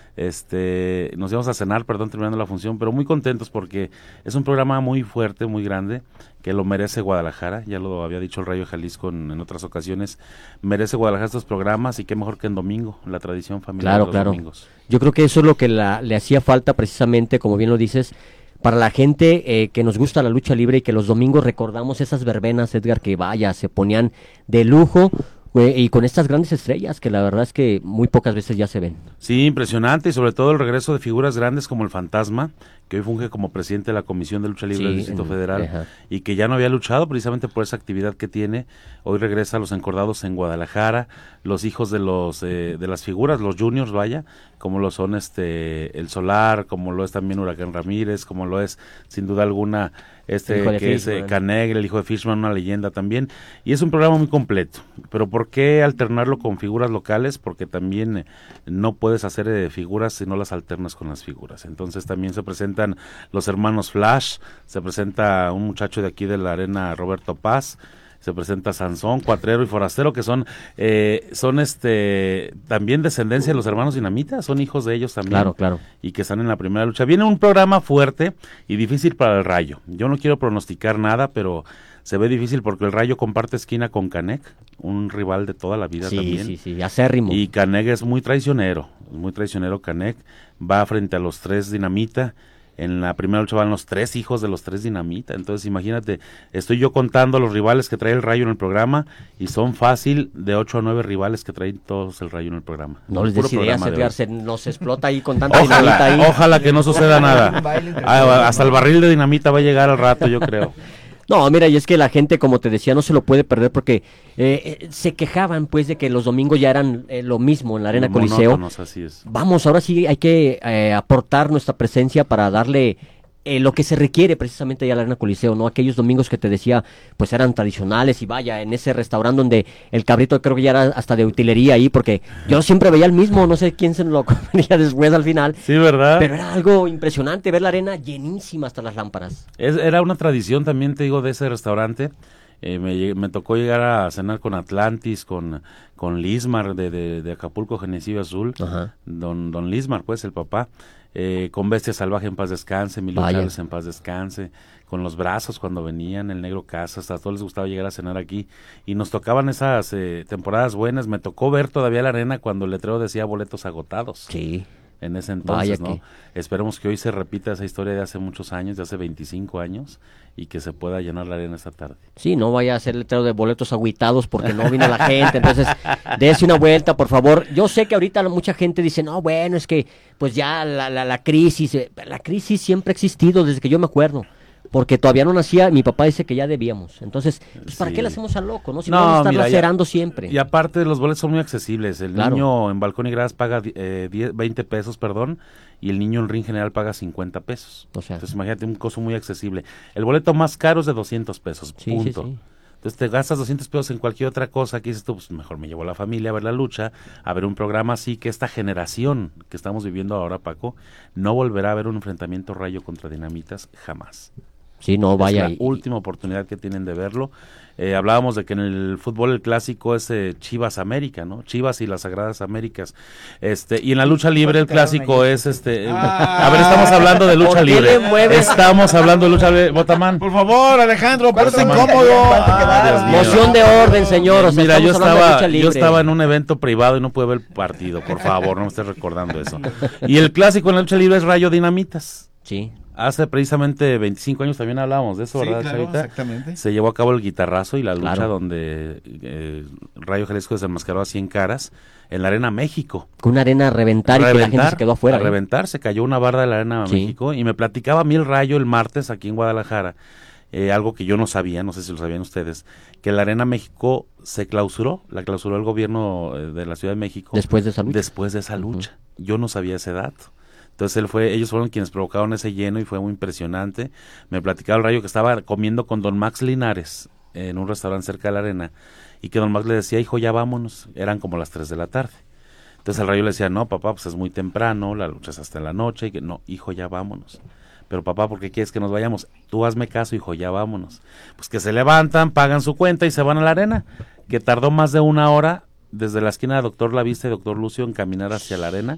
Este, nos íbamos a cenar, perdón, terminando la función, pero muy contentos porque es un programa muy fuerte, muy grande, que lo merece Guadalajara, ya lo había dicho el Rayo Jalisco en, en otras ocasiones, merece Guadalajara estos programas y qué mejor que en domingo, la tradición familiar Claro, de los claro. domingos. Yo creo que eso es lo que la, le hacía falta precisamente, como bien lo dices, para la gente eh, que nos gusta la lucha libre y que los domingos recordamos esas verbenas, Edgar, que vaya, se ponían de lujo, eh, y con estas grandes estrellas que la verdad es que muy pocas veces ya se ven. Sí, impresionante, y sobre todo el regreso de figuras grandes como el Fantasma, que hoy funge como presidente de la Comisión de Lucha Libre Sí, del Distrito en- Federal, ajá. y que ya no había luchado precisamente por esa actividad que tiene. Hoy regresa a los encordados en Guadalajara, los hijos de los eh, de las figuras, los juniors, vaya, como lo son este el Solar, como lo es también Huracán Ramírez, como lo es sin duda alguna este El hijo de que es eh, Fishman. Canegre, el hijo de Fishman, una leyenda también, y es un programa muy completo. Pero ¿por qué alternarlo con figuras locales? Porque también eh, no puedes hacer eh, figuras si no las alternas con las figuras. Entonces también se presentan los hermanos Flash, se presenta un muchacho de aquí de la arena, Roberto Paz, se presenta Sansón, Cuatrero y Forastero, que son eh, son este también descendencia de los hermanos Dinamita, son hijos de ellos también. Claro, claro. Y que están en la primera lucha. Viene un programa fuerte y difícil para el Rayo. Yo no quiero pronosticar nada, pero se ve difícil porque el Rayo comparte esquina con Canek, un rival de toda la vida Sí, también. sí, sí, acérrimo. Y Canek es muy traicionero, muy traicionero Canek, va frente a los tres Dinamita. En la primera lucha van los tres hijos de los tres Dinamita. Entonces imagínate, estoy yo contando los rivales que trae el Rayo en el programa y son fácil de ocho a nueve rivales que traen todos el Rayo en el programa. No les Puro des ideas, programa de Edgar, hoy. se nos explota ahí con tanta dinamita Ojalá, ahí. ojalá que no suceda nada. Ah, hasta el barril de dinamita va a llegar al rato, yo creo. No, mira, y es que la gente, como te decía, no se lo puede perder porque eh, eh, se quejaban pues de que los domingos ya eran eh, lo mismo en la Arena Coliseo. Monótonos, así es. Vamos, ahora sí hay que eh, aportar nuestra presencia para darle eh, lo que se requiere precisamente allá a la Arena Coliseo, ¿no? Aquellos domingos que te decía, pues eran tradicionales y vaya, en ese restaurante donde el cabrito creo que ya era hasta de utilería ahí, porque yo siempre veía el mismo, no sé quién se lo comería después al final. Sí, ¿verdad? Pero era algo impresionante ver la arena llenísima hasta las lámparas. Es, era una tradición también, te digo, de ese restaurante. Eh, me, lle- me tocó llegar a cenar con Atlantis, con, con Lismar de, de, de Acapulco, Genesio Azul, Ajá. don, don Lismar, pues, el papá, eh, con Bestia Salvaje en paz descanse, Emilio Vaya. Chávez en paz descanse, con los Brazos cuando venían, el Negro Casas, a todos les gustaba llegar a cenar aquí, y nos tocaban esas eh, temporadas buenas. Me tocó ver todavía la arena cuando el letrero decía boletos agotados. Sí. En ese entonces, Vaya ¿no? Esperemos que hoy se repita esa historia de hace muchos años, de hace veinticinco años, y que se pueda llenar la arena esta tarde. Sí, no vaya a ser letrero de boletos agüitados porque no vino la gente, entonces dése una vuelta, por favor. Yo sé que ahorita mucha gente dice, no, bueno, es que pues ya la, la, la crisis, eh, la crisis siempre ha existido desde que yo me acuerdo, porque todavía no nacía, mi papá dice que ya debíamos, entonces, pues ¿para Sí. qué le hacemos al loco, no? Si no, vamos a estar mira, ya- lacerando siempre. Y aparte los boletos son muy accesibles. El Claro. niño en balcón y gradas paga eh, diez, veinte pesos, perdón, y el niño en ring general paga cincuenta pesos. O sea. Entonces imagínate un costo muy accesible. El boleto más caro es de doscientos pesos, Sí, punto. sí, sí. Entonces te gastas doscientos pesos en cualquier otra cosa que dices tú, pues mejor me llevo a la familia a ver la lucha, a ver un programa así, que esta generación que estamos viviendo ahora, Paco, no volverá a ver un enfrentamiento Rayo contra Dinamitas jamás. Sí, no, vaya. Es la última oportunidad que tienen de verlo. Eh, hablábamos de que en el fútbol el clásico es eh, Chivas América, ¿no? Chivas y las Sagradas Américas. Este, y en la lucha libre el clásico es este. eh, Ah. a ver, estamos hablando de lucha ¿Por qué libre. le mueves? Estamos hablando de lucha libre. Botamán. Por favor, Alejandro, ponte Botamán. incómodo. Dios mío. Moción de orden, señor. O sea, Mira, yo estamos hablando de estaba, lucha yo libre. estaba en un evento privado y no pude ver el partido. Por favor, no me estés recordando eso. Y el clásico en la lucha libre es Rayo Dinamitas. Sí. Hace precisamente veinticinco años también hablábamos de eso, Sí, ¿verdad, claro, Chavita? exactamente. Se llevó a cabo el guitarrazo y la lucha Claro. donde eh, Rayo Jalisco desenmascaró a cien caras en la Arena México. Con una arena a reventar, y que la gente se quedó afuera. A ¿eh? reventar, se cayó una barda de la Arena Sí. México y me platicaba a mí el Rayo el martes aquí en Guadalajara, eh, algo que yo no sabía, no sé si lo sabían ustedes, que la Arena México se clausuró, la clausuró el gobierno eh, de la Ciudad de México. Después de esa lucha. Después de esa lucha. Yo no sabía ese dato. Entonces él fue, ellos fueron quienes provocaron ese lleno y fue muy impresionante. Me platicaba el Rayo que estaba comiendo con don Max Linares en un restaurante cerca de la arena y que don Max le decía, hijo, ya vámonos. Eran como las tres de la tarde. Entonces el Rayo le decía, no, papá, pues es muy temprano, la lucha es hasta en la noche. Y que no, hijo, ya vámonos. Pero papá, ¿por qué quieres que nos vayamos? Tú hazme caso, hijo, ya vámonos. Pues que se levantan, pagan su cuenta y se van a la arena. Que tardó más de una hora desde la esquina de Doctor Lavista y Doctor Lucio en caminar hacia la arena,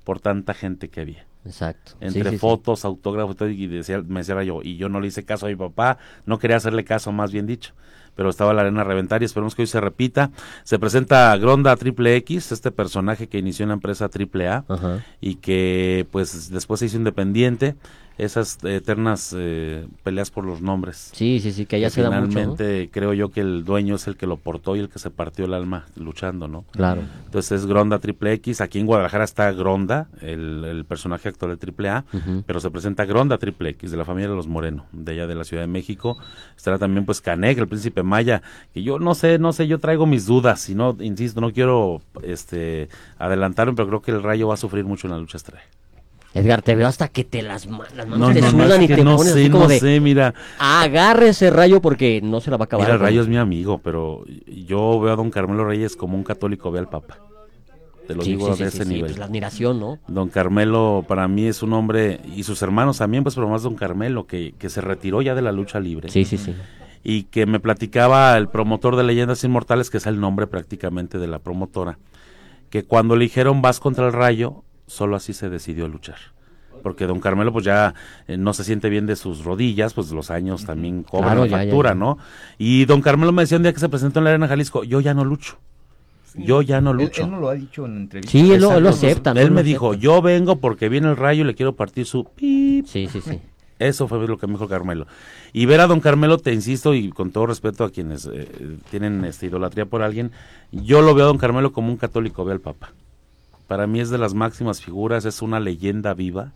por tanta gente que había. Exacto. Entre sí, sí, fotos, sí. autógrafos, todo, y decía, me decía yo, y yo no le hice caso a mi papá, no quería hacerle caso, más bien dicho, pero estaba la arena a reventar y esperemos que hoy se repita. Se presenta Gronda Triple X, este personaje que inició en la empresa Triple A Ajá. y que pues después se hizo independiente. Esas eternas eh, peleas por los nombres. Sí, sí, sí, que allá se da mucho, ¿no? Finalmente creo yo que el dueño es el que lo portó y el que se partió el alma luchando, ¿no? Claro. Entonces es Gronda Triple X. Aquí en Guadalajara está Gronda, el, el personaje actual de Triple A, uh-huh. pero se presenta Gronda Triple X de la familia de los Moreno, de allá de la Ciudad de México. Estará también pues Canek, el príncipe Maya, que yo no sé, no sé, yo traigo mis dudas y no, insisto, no quiero este adelantarme, pero creo que el Rayo va a sufrir mucho en la lucha estelar. Edgar, te veo hasta que te las, las manos no, te no, sudan no, es y que te no pones sé, así como no de, sé, mira. Agarre ese Rayo porque no se la va a acabar. Mira, el Rayo es mi amigo, pero yo veo a don Carmelo Reyes como un católico ve al Papa. Te lo sí, digo sí, de sí, ese sí, nivel. Pues la admiración, ¿no? Don Carmelo para mí es un hombre, y sus hermanos también, pues, pero más don Carmelo, que, que se retiró ya de la lucha libre. Sí, sí, sí. Y que me platicaba el promotor de Leyendas Inmortales, que es el nombre prácticamente de la promotora, que cuando le dijeron vas contra el Rayo, solo así se decidió a luchar. Porque don Carmelo pues ya eh, no se siente bien de sus rodillas, pues los años también cobran claro, la ya, factura, ya, ya. ¿no? Y don Carmelo me decía un día que se presentó en la Arena Jalisco, yo ya no lucho, sí. yo ya no lucho. Él, él no lo ha dicho en entrevistas. Sí, él lo, él lo acepta. ¿no? Él Él me lo dijo, acepta. yo vengo porque viene el Rayo y le quiero partir su pip. Sí, sí, sí. Eso fue lo que me dijo Carmelo. Y ver a don Carmelo, te insisto, y con todo respeto a quienes eh, tienen esta idolatría por alguien, yo lo veo a don Carmelo como un católico ve al Papa. Para mí es de las máximas figuras, es una leyenda viva.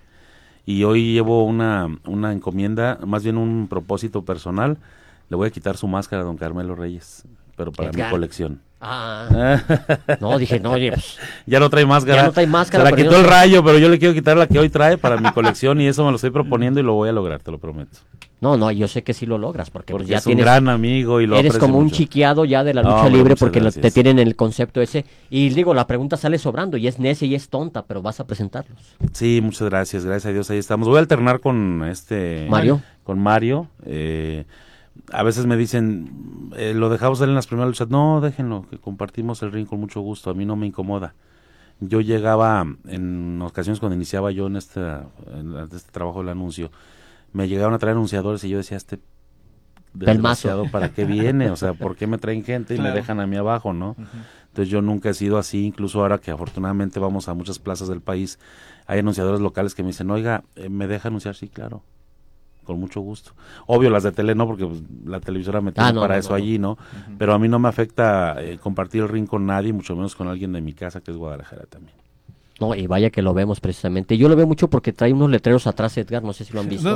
Y hoy llevo una, una encomienda, más bien un propósito personal. Le voy a quitar su máscara a don Carmelo Reyes, pero para Edgar. mi colección. Ah. No, dije, no, oye, pues, ya no trae máscara. Ya no trae máscara. Se la pero quitó yo el no sé. Rayo, pero yo le quiero quitar la que hoy trae para mi colección y eso me lo estoy proponiendo y lo voy a lograr, te lo prometo. No, no, yo sé que sí lo logras, porque, Porque pues ya es tienes, un gran amigo y lo eres aprecio como un mucho. chiqueado ya de la No, lucha hombre, libre, muchas porque lo- gracias. te tienen el concepto ese. Y digo, la pregunta sale sobrando, y es necia y es tonta, pero vas a presentarlos. Sí, muchas gracias, gracias a Dios, ahí estamos. Voy a alternar con este... Mario. Con Mario. Eh, a veces me dicen, eh, lo dejamos él en las primeras luchas. No, déjenlo, que compartimos el ring con mucho gusto, a mí no me incomoda. Yo llegaba, en ocasiones cuando iniciaba yo en este, en este trabajo del anuncio, me llegaban a traer anunciadores y yo decía, este desgraciado, ¿para qué viene? O sea, ¿por qué me traen gente y Claro. me dejan a mí abajo, no? Uh-huh. Entonces yo nunca he sido así, incluso ahora que afortunadamente vamos a muchas plazas del país, hay anunciadores locales que me dicen, oiga, eh, ¿me deja anunciar? Sí, claro, con mucho gusto. Obvio, las de tele no, porque pues, la televisora me tiene Ah, no, para no, eso no, allí, ¿no? Uh-huh. Pero a mí no me afecta eh, compartir el ring con nadie, mucho menos con alguien de mi casa, que es Guadalajara también. No, y vaya que lo vemos precisamente. Yo lo veo mucho porque trae unos letreros atrás, Edgar, no sé si lo han visto. No,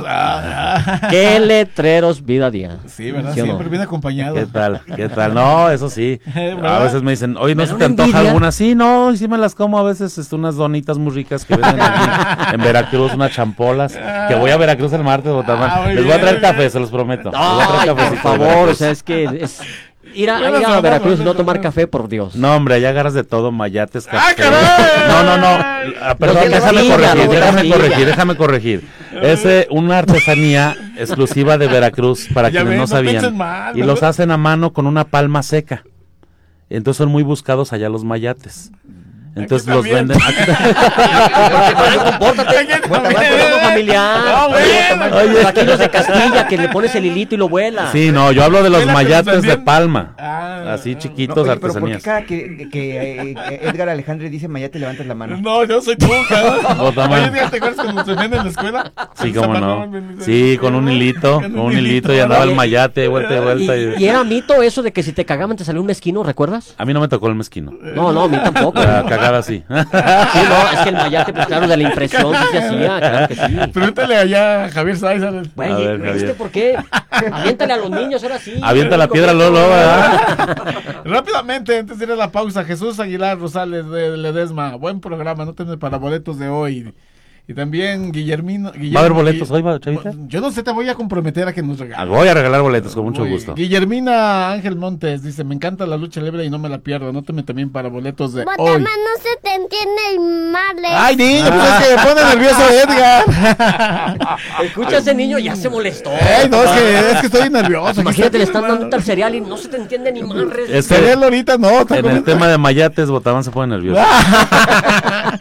ah, ¿Qué letreros vida a día? Sí, ¿verdad? ¿Sí o no? Siempre viene acompañado. ¿Qué tal? ¿Qué tal? No, eso sí. A ¿verdad? veces me dicen, oye, ¿no Me se da te una antoja envidia. alguna? Sí, no, y sí me las como a veces, este, unas donitas muy ricas que venden aquí en Veracruz, unas champolas, que voy a Veracruz el martes, Botamán. Ah, muy Les voy a bien, traer muy café, bien. se los prometo. Les voy a traer Ay, por cafecito de favor, Veracruz. o sea, es que es ir a, Bueno, ir a no, Veracruz no, y no, no tomar no. café, por Dios. No, hombre, allá agarras de todo, mayates, ¡Ah, café. caray! No, no, no. Ah, perdón, Lo que déjame siga, corregir, lo que déjame siga. corregir, déjame corregir. Es eh, una artesanía exclusiva de Veracruz, para Ya quienes ven, no no sabían. piensen mal, y ¿no? los hacen a mano con una palma seca. Entonces son muy buscados allá los mayates. Entonces los también. venden. Compórtate, Guatemala es algo familiar. No, bueno. Oye, aquí los de Castilla, que le pones el hilito y lo vuela. Sí, no, yo hablo de los Mira, pero mayates de también- palma. Ah, Así No, chiquitos, oye, pero ¿por qué artesanías. cada que, que eh, Edgar Alejandre dice Mayate levantas la mano? No, yo soy tú, cabrón. Botamán. Oye, ¿te acuerdas cuando te ven en la escuela? Sí, Con cómo no. zapatos, Sí, con un hilito, con un hilito y andaba el mayate, vuelta y Y, vuelta. y era mito eso de que si te cagaban te salió un mezquino, ¿recuerdas? A mí no me tocó el mezquino. No, no, a mí tampoco. La cagada sí. Sí, no, es que el mayate, pues claro, de la impresión sí se hacía, claro que sí. Pregúntale allá a Javier Sáenz. ¿sabes? Bueno, A ver, ¿viste Javier. por qué? Aviéntale a los niños, ahora sí. Avienta la piedra, Lolo, ¿verdad? Rápidamente, antes de ir a la pausa, Jesús Aguilar Rosales de Ledesma. Buen programa, no tenés para boletos de hoy. Y también Guillermino. Guillermo, ¿Va a haber boletos hoy, va, Chavita? Yo no sé, te voy a comprometer a que nos Ah, regales. Voy a regalar boletos con mucho Muy gusto. bien. Guillermina Ángel Montes dice, me encanta la lucha libre y no me la pierdo. Anótame también para boletos de Botamán, hoy. no se te entiende mal. ¿eh? Ay, niño, pues es que me pone nervioso Edgar. Escucha a ese niño, ya se molestó. Ey, no, es que, es que estoy nervioso. Imagínate, le están dando tal cereal y no se te entiende ni madres. Es que Cereal ahorita no. en el tema de mayates, Botamán se pone nervioso.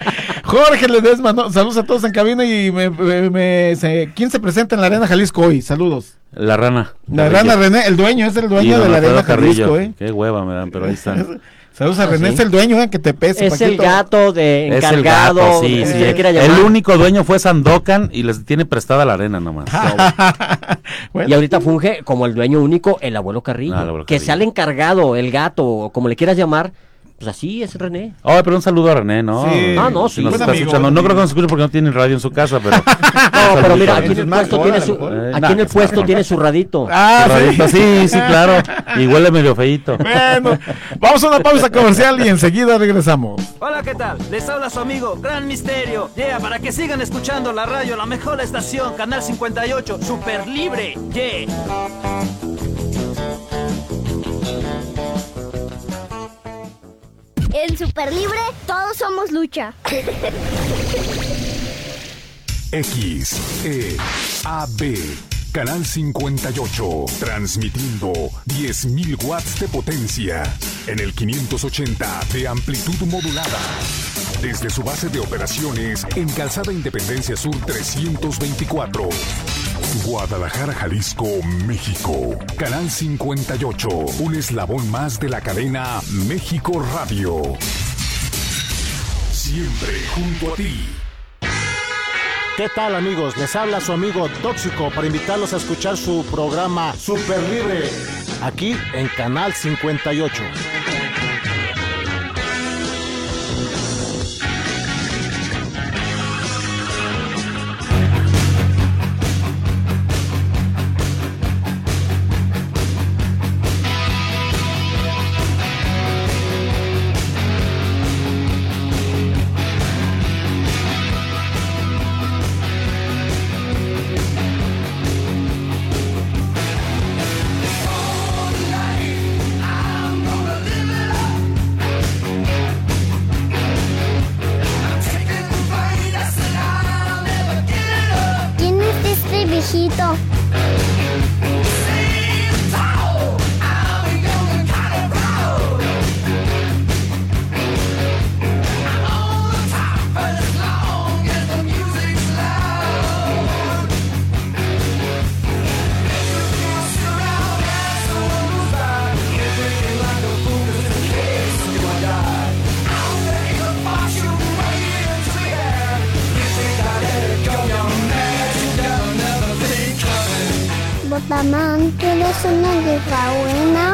Jorge Ledesma, no, saludos a todos en cabina y me, me, me, se, ¿quién se presenta en la Arena Jalisco hoy? Saludos. La rana. La Carrillo. Rana René, el dueño, es el dueño de la Arena Jalisco, ¿eh? Qué hueva me dan, pero ahí están. Saludos a ¿Ah, René, sí? Es el dueño, ¿eh? Que te pese, Es Paquito. el gato de encargado. Es el gato, sí, sí. Eh, El, el único dueño fue Sandokan y les tiene prestada la arena nomás. Bueno. Y ahorita funge como el dueño único el abuelo Carrillo. Ah, el abuelo que Carrillo. Sea el encargado, el gato, o como le quieras llamar. Pues así es René. Oh, pero un saludo a René, ¿no? Sí. Ah, no, sí. Si nos está amigo, escuchando. No creo que nos escuche porque no tiene radio en su casa, pero... No, pero mira, aquí en el puesto tiene su, aquí en el puesto tiene su radito. Ah, su radito. Sí. sí, sí, claro. Y huele medio feíto. Bueno, vamos a una pausa comercial y enseguida regresamos. Hola, ¿qué tal? Les habla su amigo Gran Misterio. Yeah, para que sigan escuchando la radio, la mejor estación, Canal cincuenta y ocho, Super Libre. Yeah. En Super Libre, todos somos lucha. X, E, A, B, Canal cincuenta y ocho, transmitiendo diez mil watts de potencia en el quinientos ochenta de amplitud modulada. Desde su base de operaciones en Calzada Independencia Sur trescientos veinticuatro. Guadalajara, Jalisco, México. Canal cincuenta y ocho, un eslabón más de la cadena México Radio. Siempre junto a ti. ¿Qué tal, amigos? Les habla su amigo Tóxico para invitarlos a escuchar su programa Super Libre aquí en Canal cincuenta y ocho. Botamán, ¿quieres una hierbabuena?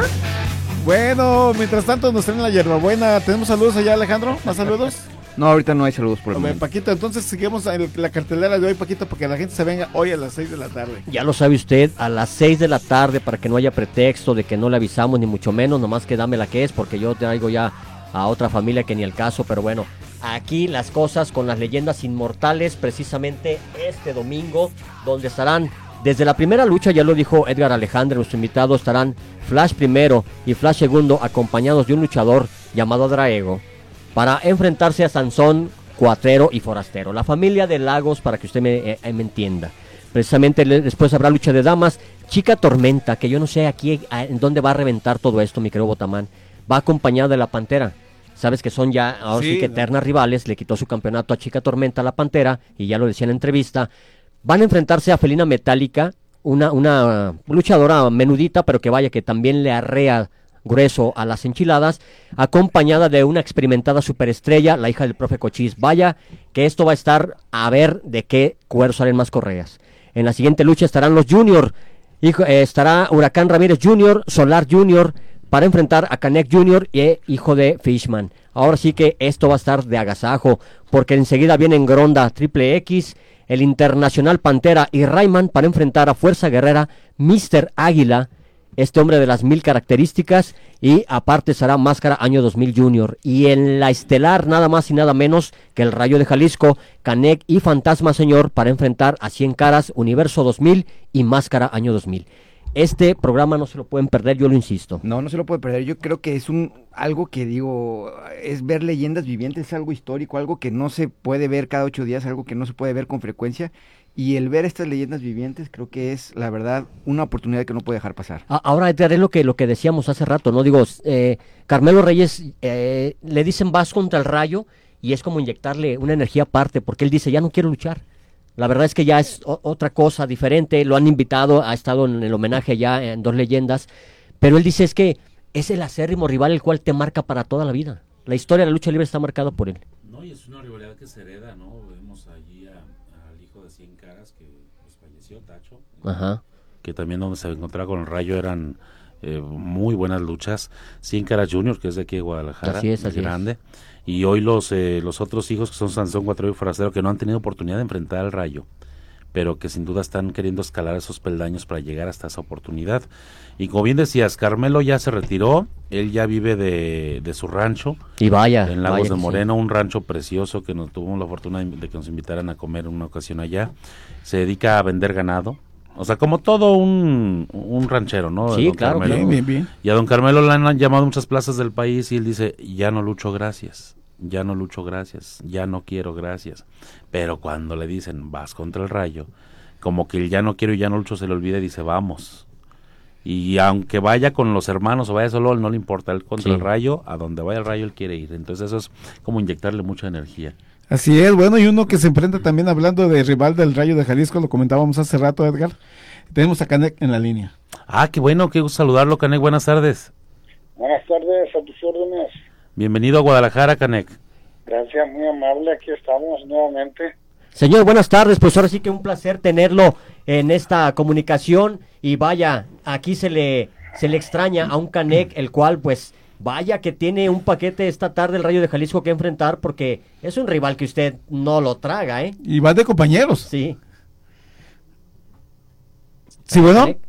Bueno, mientras tanto nos traen la hierbabuena. ¿Tenemos saludos allá, Alejandro? ¿Más saludos? No, ahorita no hay saludos por el Hombre, momento. Paquito, entonces seguimos el, la cartelera de hoy, Paquito, para que la gente se venga hoy a las seis de la tarde. Ya lo sabe usted, a las seis de la tarde, para que no haya pretexto de que no le avisamos, ni mucho menos, nomás que dame la que es, porque yo traigo ya a otra familia que ni el caso, pero bueno, aquí las cosas con las leyendas inmortales, precisamente este domingo, donde estarán, desde la primera lucha, ya lo dijo Edgar Alejandro, nuestro invitado, estarán Flash primero y Flash segundo, acompañados de un luchador llamado Draego, para enfrentarse a Sansón, Cuatrero y Forastero, la familia de Lagos, para que usted me, eh, me entienda. Precisamente le, después habrá lucha de damas, Chica Tormenta, que yo no sé aquí a, en dónde va a reventar todo esto, mi querido Botamán, va acompañada de la Pantera. Sabes que son ya, ahora sí, sí que eternas rivales, le quitó su campeonato a Chica Tormenta a la Pantera, y ya lo decía en la entrevista. Van a enfrentarse a Felina Metálica, una, una luchadora menudita, pero que vaya, que también le arrea grueso a las enchiladas, acompañada de una experimentada superestrella, la hija del profe Cochís. Vaya que esto va a estar a ver de qué cuero salen más correas. En la siguiente lucha estarán los Junior, hijo, eh, estará Huracán Ramírez Junior, Solar Junior, para enfrentar a Canek Junior y eh, hijo de Fishman. Ahora sí que esto va a estar de agasajo, porque enseguida vienen Gronda, Triple X, el Internacional Pantera y Rayman para enfrentar a Fuerza Guerrera, míster Águila, este hombre de las mil características, y aparte será Máscara Año dos mil Junior. Y en la estelar nada más y nada menos que el Rayo de Jalisco, Canek y Fantasma Señor para enfrentar a Cien Caras, Universo dos mil y Máscara Año dos mil. Este programa no se lo pueden perder, yo lo insisto. No, no se lo puede perder. Yo creo que es un algo que digo, es ver leyendas vivientes, es algo histórico, algo que no se puede ver cada ocho días, algo que no se puede ver con frecuencia. Y el ver estas leyendas vivientes creo que es, la verdad, una oportunidad que no puede dejar pasar. Ahora te haré lo que, lo que decíamos hace rato, ¿no? Digo, eh, Carmelo Reyes, eh, le dicen vas contra el Rayo, y es como inyectarle una energía aparte, porque él dice, ya no quiero luchar. La verdad es que ya es o- otra cosa diferente, lo han invitado, ha estado en el homenaje ya en Dos Leyendas, pero él dice es que es el acérrimo rival el cual te marca para toda la vida. La historia de la lucha libre está marcada por él. No, y es una rivalidad que se hereda, ¿no? Vemos allí a- al hijo de Cien Caras que pues, falleció, Tacho. Ajá. Que también donde se encontraba con el Rayo eran eh, muy buenas luchas. Cien Caras Junior, que es de aquí de Guadalajara, Así es, así es. grande. Y hoy los eh, los otros hijos que son Sansón, Cuatrero y Forastero, que no han tenido oportunidad de enfrentar al Rayo, pero que sin duda están queriendo escalar esos peldaños para llegar hasta esa oportunidad. Y como bien decías, Carmelo ya se retiró, él ya vive de, de su rancho. Y vaya, en Lagos vaya de que Moreno, un rancho precioso que nos tuvimos la fortuna de que nos invitaran a comer en una ocasión allá. Se dedica a vender ganado. O sea, como todo un, un ranchero, ¿no? Sí, Don claro, Carmelo. claro. Bien, bien, bien. Y a don Carmelo le han llamado a muchas plazas del país y él dice, ya no lucho, gracias. Ya no lucho, gracias. Ya no quiero, gracias. Pero cuando le dicen, vas contra el Rayo, como que el ya no quiero y ya no lucho se le olvida y dice, vamos. Y aunque vaya con los hermanos o vaya solo, él no le importa, él contra Sí. el Rayo, a donde vaya el Rayo él quiere ir. Entonces eso es como inyectarle mucha energía. Así es, bueno, y uno que se enfrenta también hablando de rival del Rayo de Jalisco, lo comentábamos hace rato, Edgar. Tenemos a Canek en la línea. Ah, qué bueno, qué gusto saludarlo, Canek, buenas tardes. Buenas tardes, a tus órdenes. Bienvenido a Guadalajara, Canek. Gracias, muy amable, aquí estamos nuevamente. Señor, buenas tardes, pues ahora sí que un placer tenerlo en esta comunicación y vaya, aquí se le se le extraña a un Canek, el cual pues vaya que tiene un paquete esta tarde el Rayo de Jalisco que enfrentar porque es un rival que usted no lo traga, ¿eh? Y va de compañeros. Sí. Sí, bueno. Sí,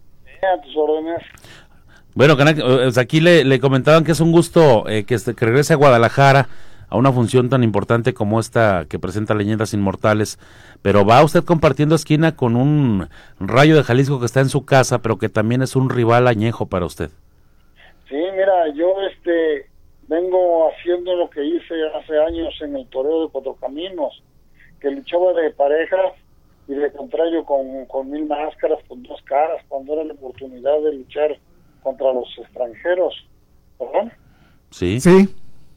a tus órdenes. Bueno, Canek, eh, aquí le, le comentaban que es un gusto eh, que, este, que regrese a Guadalajara a una función tan importante como esta que presenta Leyendas Inmortales, pero va usted compartiendo esquina con un Rayo de Jalisco que está en su casa, pero que también es un rival añejo para usted. Sí, mira, yo este vengo haciendo lo que hice hace años en el toreo de Cuatro Caminos, que luchaba de pareja y de contrario con, con mil máscaras, con dos caras, cuando era la oportunidad de luchar contra los extranjeros, ¿verdad? Sí. Sí.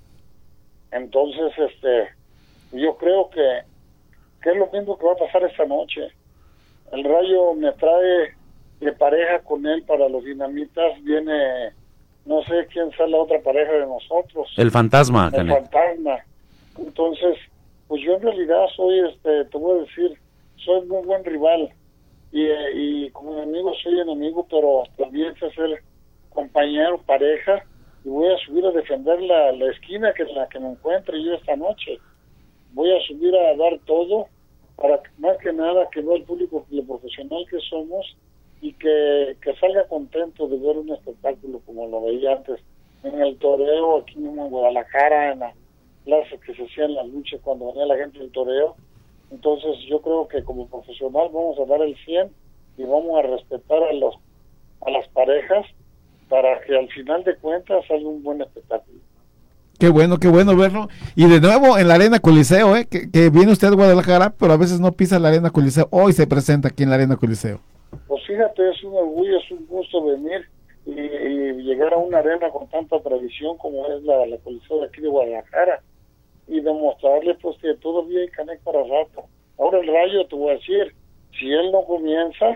Entonces, este, yo creo que, que es lo mismo que va a pasar esta noche. El Rayo me trae de pareja con él para los dinamitas, viene, no sé quién sea la otra pareja de nosotros. El fantasma, El Canek. fantasma. Entonces, pues yo en realidad soy, este, te voy a decir, soy muy buen rival. Y, eh, y como enemigo soy enemigo, pero también sé ser compañero, pareja, y voy a subir a defender la, la esquina que en la que me encuentre yo esta noche. Voy a subir a dar todo para que, más que nada que vea el público lo profesional que somos y que, que salga contento de ver un espectáculo como lo veía antes en el toreo aquí mismo en Guadalajara, en la plaza que se hacía en la lucha cuando venía la gente del toreo. Entonces yo creo que como profesional vamos a dar el cien y vamos a respetar a los a las parejas para que al final de cuentas salga un buen espectáculo. Qué bueno, qué bueno verlo. Y de nuevo en la Arena Coliseo, ¿eh? que, que viene usted a Guadalajara, pero a veces no pisa la Arena Coliseo. Hoy se presenta aquí en la Arena Coliseo. Pues fíjate, es un orgullo, es un gusto venir y, y llegar a una arena con tanta tradición como es la, la Coliseo de aquí de Guadalajara y demostrarle pues que todavía hay Canek para rato. Ahora el Rayo, te voy a decir, si él no comienza,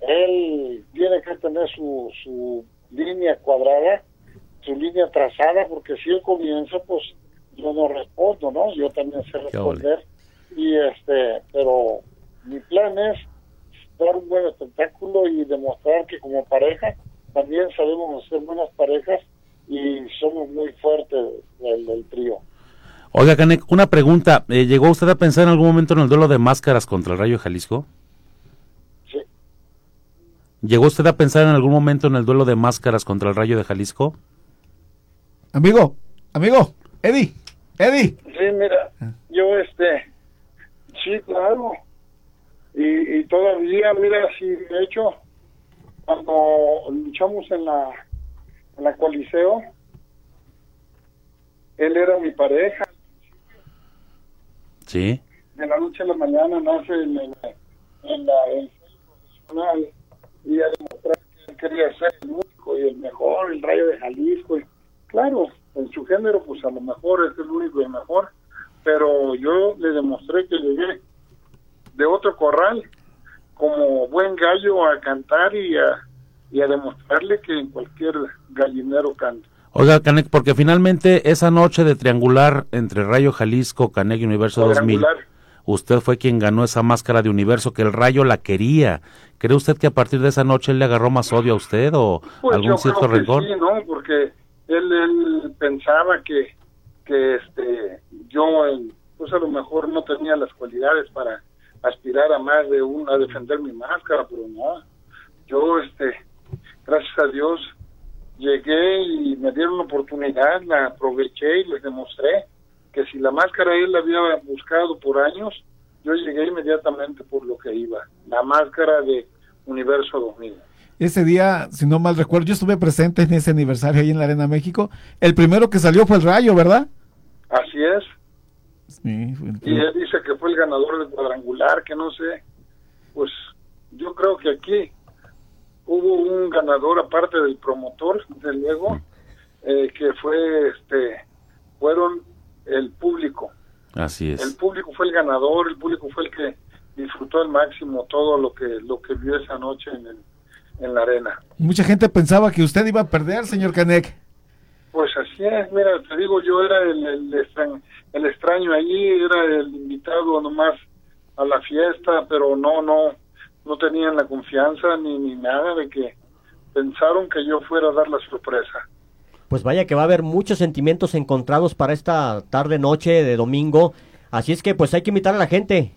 él tiene que tener su, su línea cuadrada, su línea trazada, porque si él comienza, pues yo no respondo, ¿no? Yo también sé responder. Y este, pero mi plan es dar un buen espectáculo y demostrar que como pareja también sabemos hacer buenas parejas y somos muy fuertes del, del trío. Oiga, Canek, una pregunta. Eh, ¿Llegó usted a pensar en algún momento en el duelo de máscaras contra el Rayo de Jalisco? Sí. ¿Llegó usted a pensar en algún momento en el duelo de máscaras contra el Rayo de Jalisco? Amigo, amigo, Eddie, Eddie. Sí, mira, yo este, sí, claro. Y, y todavía, mira, sí, de hecho, cuando luchamos en la, en la Coliseo, él era mi pareja. Sí. De la noche a la mañana nace en, el, en la el profesional y a demostrar que él quería ser el único y el mejor, el Rayo de Jalisco. Y, claro, en su género, pues a lo mejor es el único y el mejor, pero yo le demostré que llegué de otro corral como buen gallo a cantar y a, y a demostrarle que en cualquier gallinero canta. Oiga, Canek, porque finalmente esa noche de triangular entre Rayo Jalisco, Canek y Universo dos mil, usted fue quien ganó esa máscara de Universo, que el Rayo la quería. ¿Cree usted que a partir de esa noche él le agarró más odio a usted o pues algún cierto rencor? Sí, ¿no? Porque él, él pensaba que, que este, yo, pues a lo mejor no tenía las cualidades para aspirar a más de un, a defender mi máscara, pero no. Yo, este, gracias a Dios, llegué y me dieron la oportunidad, la aproveché y les demostré que si la máscara él la había buscado por años, yo llegué inmediatamente por lo que iba, la máscara de Universo dos mil. Ese día, si no mal recuerdo, yo estuve presente en ese aniversario ahí en la Arena México. El primero que salió fue el Rayo, ¿verdad? Así es. Sí, fue el... Y él dice que fue el ganador del cuadrangular, que no sé. Pues yo creo que aquí hubo un ganador aparte del promotor, desde luego, eh, que fue, este, fueron el público. Así es. El público fue el ganador, el público fue el que disfrutó al máximo todo lo que lo que vio esa noche en el, en la arena. Mucha gente pensaba que usted iba a perder, señor Canek. Pues así es, mira, te digo, yo era el, el, extraño, el extraño allí, era el invitado nomás a la fiesta, pero no, no, no tenían la confianza ni, ni nada de que pensaron que yo fuera a dar la sorpresa. Pues vaya que va a haber muchos sentimientos encontrados para esta tarde noche de domingo, así es que pues hay que invitar a la gente.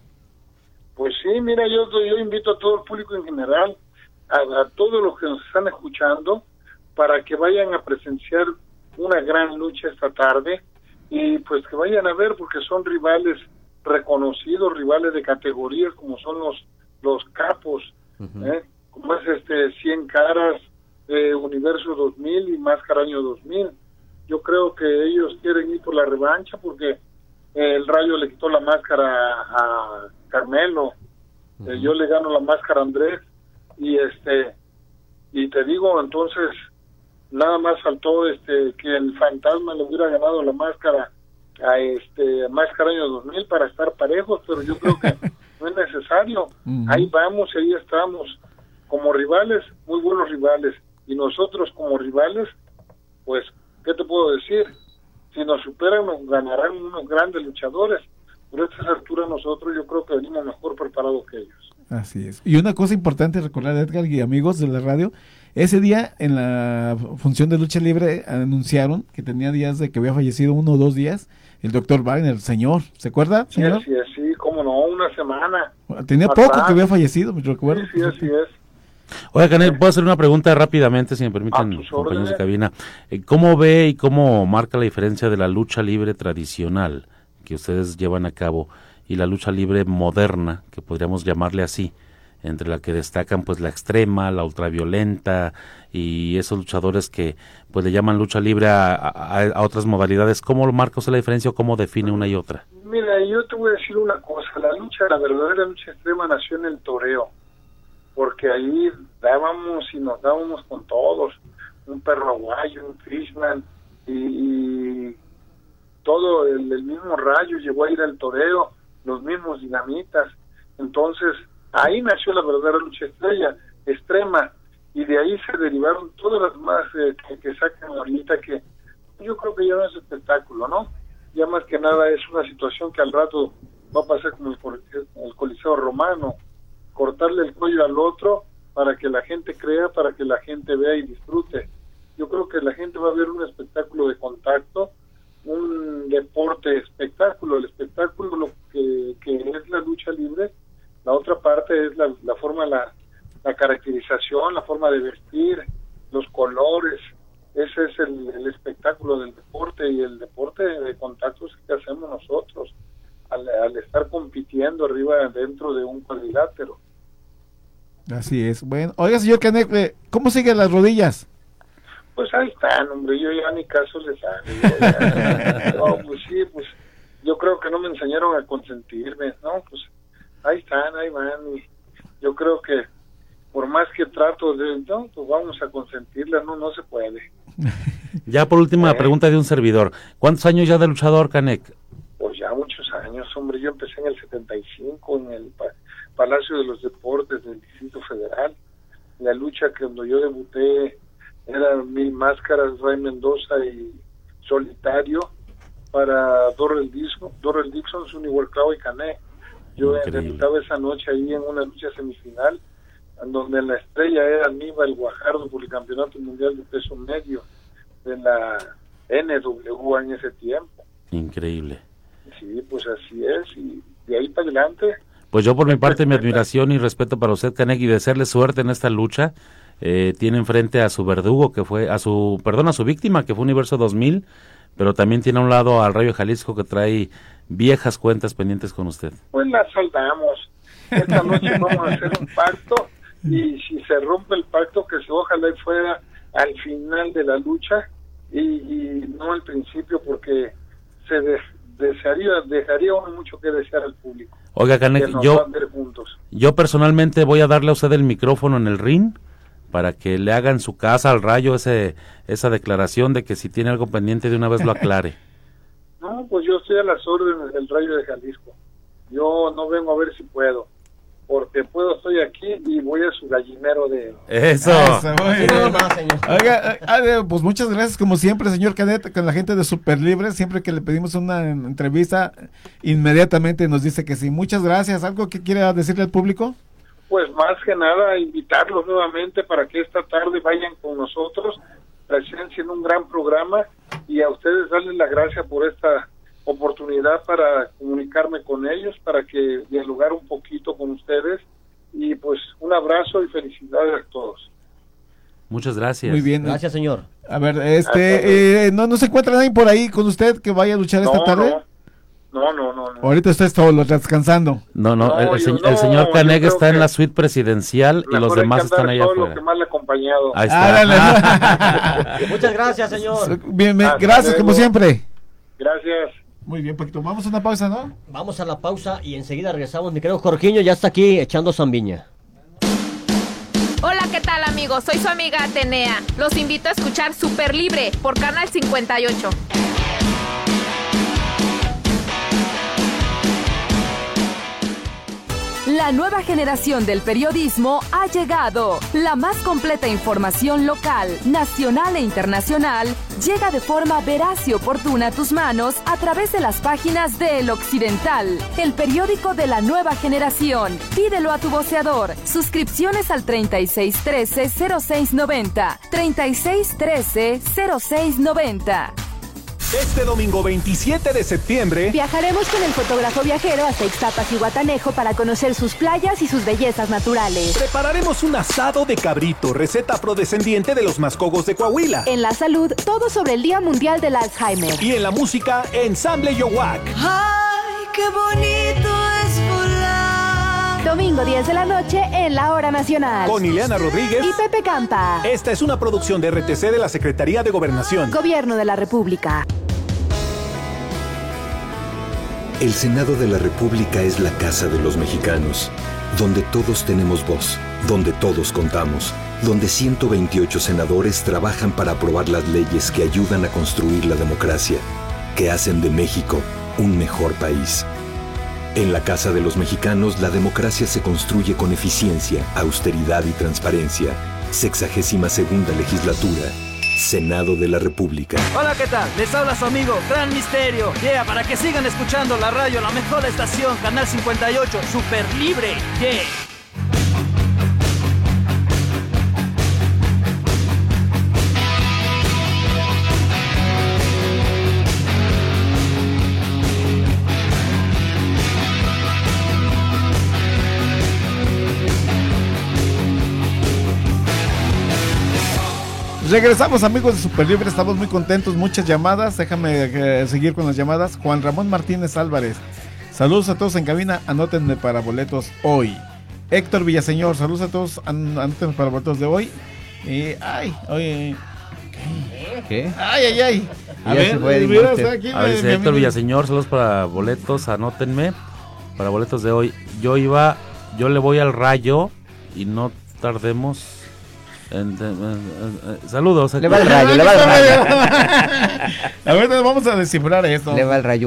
Pues sí, mira, yo, yo invito a todo el público en general, a, a todos los que nos están escuchando, para que vayan a presenciar una gran lucha esta tarde y pues que vayan a ver, porque son rivales reconocidos, rivales de categorías como son los los capos, uh-huh. ¿eh? Como es este cien caras, eh, Universo dos mil y Máscara Año dos mil. Yo creo que ellos quieren ir por la revancha porque eh, el Rayo le quitó la máscara a, a Carmelo, uh-huh. eh, yo le gano la máscara a Andrés y este y te digo, entonces nada más faltó este que el fantasma le hubiera ganado la máscara a este Máscara Año dos mil para estar parejos, pero yo creo que no es necesario. Uh-huh. Ahí vamos, ahí estamos como rivales, muy buenos rivales, y nosotros como rivales, pues, ¿qué te puedo decir? Si nos superan, nos ganarán unos grandes luchadores, pero a esta altura nosotros yo creo que venimos mejor preparados que ellos. Así es. Y una cosa importante recordar, Edgar y amigos de la radio, ese día en la función de lucha libre anunciaron que tenía días de que había fallecido uno o dos días el doctor Wagner, el señor, ¿se acuerda, señor? Sí, sí, sí, cómo no, una semana. Tenía atrás. Poco que había fallecido, me recuerdo. Sí, sí, así es. Oiga, Canel, puedo hacer una pregunta rápidamente, si me permiten, compañeros de cabina. ¿Cómo ve y cómo marca la diferencia de la lucha libre tradicional que ustedes llevan a cabo y la lucha libre moderna, que podríamos llamarle así, entre la que destacan pues la extrema, la ultraviolenta y esos luchadores que pues le llaman lucha libre a, a, a otras modalidades? ¿Cómo marca usted la diferencia o cómo define una y otra? Mira, yo te voy a decir una cosa, la lucha, la verdadera lucha extrema nació en el toreo, porque ahí dábamos y nos dábamos con todos, un perro aguayo, un Fishman y, y todo el, el mismo Rayo llegó a ir al toreo, los mismos dinamitas, entonces ahí nació la verdadera lucha estrella, extrema, y de ahí se derivaron todas las más eh, que, que sacan ahorita, que yo creo que ya no es espectáculo, ¿no? Ya más que nada es una situación que al rato va a pasar como el, el Coliseo Romano, cortarle el cuello al otro para que la gente crea, para que la gente vea y disfrute. Yo creo que la gente va a ver un espectáculo de contacto, un deporte espectáculo, el espectáculo lo que, que es la lucha libre. La otra parte es la, la forma, la, la caracterización, la forma de vestir, los colores. Ese es el, el espectáculo del deporte, y el deporte de contactos que hacemos nosotros al, al estar compitiendo arriba dentro de un cuadrilátero. Así es. Bueno, oiga, señor Canek, ¿cómo siguen las rodillas? Pues ahí están, hombre, yo ya ni caso les hago. No, pues sí, pues yo creo que no me enseñaron a consentirme, ¿no? Pues ahí están, ahí van, y yo creo que por más que trato de, no, pues vamos a consentirla, no, no se puede. Ya por última ¿Eh? pregunta de un servidor, ¿cuántos años ya de luchador, Canek? Pues ya muchos yo empecé en el setenta y cinco en el pa- Palacio de los Deportes del Distrito Federal. La lucha que cuando yo debuté eran Mil Máscaras, Ray Mendoza y Solitario para Dorrell Dixon, Dorrell Dixon, Sonny Warclaw y Cané. Yo debutaba esa noche ahí en una lucha semifinal, en donde la estrella era Aníbal Guajardo por el Campeonato Mundial de Peso Medio de la N W A en ese tiempo. Increíble. Sí, pues así es, y de ahí para adelante. Pues yo por mi parte, mi admiración y respeto para usted, Canek, y desearle suerte en esta lucha. Eh, tiene enfrente a su verdugo, que fue, a su, perdón, a su víctima, que fue Universo dos mil, pero también tiene a un lado al Rayo Jalisco, que trae viejas cuentas pendientes con usted. Pues la saldamos. Esta noche vamos a hacer un pacto, y si se rompe el pacto, que se ojalá y fuera al final de la lucha, y, y no al principio, porque se de, desearía, dejaría uno mucho que desear al público. Oiga, Canek, yo, yo personalmente voy a darle a usted el micrófono en el ring para que le haga en su casa al Rayo ese esa declaración de que si tiene algo pendiente de una vez lo aclare. No, pues yo estoy a las órdenes del Rayo de Jalisco. Yo no vengo a ver si puedo, porque puedo, estoy aquí y voy a su gallinero de... Eso. Eso, muy bien. Oiga, eh, pues muchas gracias como siempre, señor Canet, con la gente de Super Libre. Siempre que le pedimos una entrevista, inmediatamente nos dice que sí. Muchas gracias. ¿Algo que quiera decirle al público? Pues más que nada invitarlos nuevamente para que esta tarde vayan con nosotros, presencien un gran programa, y a ustedes darles la gracias por esta oportunidad para comunicarme con ellos, para que dialogar un poquito con ustedes, y pues un abrazo y felicidades a todos. Muchas gracias. Muy bien. Gracias, señor. A ver, este, eh, ¿no, ¿no se encuentra nadie por ahí con usted que vaya a luchar No, esta tarde? no. No, no, no, no. Ahorita usted está solo descansando. No, no, No, el, el, yo se- no, el señor yo Canek creo está en que la suite presidencial y los Mejor hay demás que están andar allá solo afuera. que mal acompañado. Ahí está. Árale. Muchas gracias, señor. Bien, bien, Hasta gracias luego. como siempre. Gracias. Muy bien, Paquito. Vamos a una pausa, ¿no? Vamos a la pausa y enseguida regresamos. Mi querido Jorginho ya está aquí echando zambiña. Hola, ¿qué tal, amigos? Soy su amiga Atenea. Los invito a escuchar Super Libre por Canal cincuenta y ocho. La nueva generación del periodismo ha llegado. La más completa información local, nacional e internacional llega de forma veraz y oportuna a tus manos a través de las páginas de El Occidental, el periódico de la nueva generación. Pídelo a tu voceador. Suscripciones al treinta y seis trece cero seis noventa. treinta y seis trece cero seis noventa. Este domingo veintisiete de septiembre Viajaremos con el fotógrafo viajero hasta Ixtapas y Guatanejo para conocer sus playas y sus bellezas naturales. prepararemos un asado de cabrito, receta afrodescendiente de los Mascogos de Coahuila. En la salud, todo sobre el Día Mundial del Alzheimer. Y en la música, Ensamble Yowak. ¡Ay, qué bonito es volar! Domingo diez de la noche en la Hora Nacional. Con Ileana Rodríguez y Pepe Campa. Esta es una producción de R T C de la Secretaría de Gobernación. Gobierno de la República. El Senado de la República es la casa de los mexicanos, donde todos tenemos voz, donde todos contamos, donde ciento veintiocho senadores trabajan para aprobar las leyes que ayudan a construir la democracia, que hacen de México un mejor país. En la casa de los mexicanos, la democracia se construye con eficiencia, austeridad y transparencia. Sexagésima segunda legislatura. Senado de la República. Hola, ¿qué tal? Les habla su amigo Gran Misterio. Yeah, para que sigan escuchando la radio, la mejor estación, Canal cincuenta y ocho, Super Libre. Yeah. Regresamos, amigos de Super Libre, estamos muy contentos, muchas llamadas, déjame eh, seguir con las llamadas. Juan Ramón Martínez Álvarez, saludos a todos en cabina, anótenme para boletos hoy. Héctor Villaseñor, saludos a todos, an anótenme para boletos de hoy. Y, ay, oye, ¿qué? ¿Qué? Ay, ay, ay. A Ya ver, se fue, mira, Monster. está aquí, A ver, mi dice Héctor amigo. Villaseñor, saludos para boletos, anótenme para boletos de hoy. Yo iba, yo le voy al Rayo y no tardemos. En, en, en, en, saludos. Le va el Rayo, le va el Rayo. A ver, vamos a descifrar esto. Le va el Rayo. ¿Por,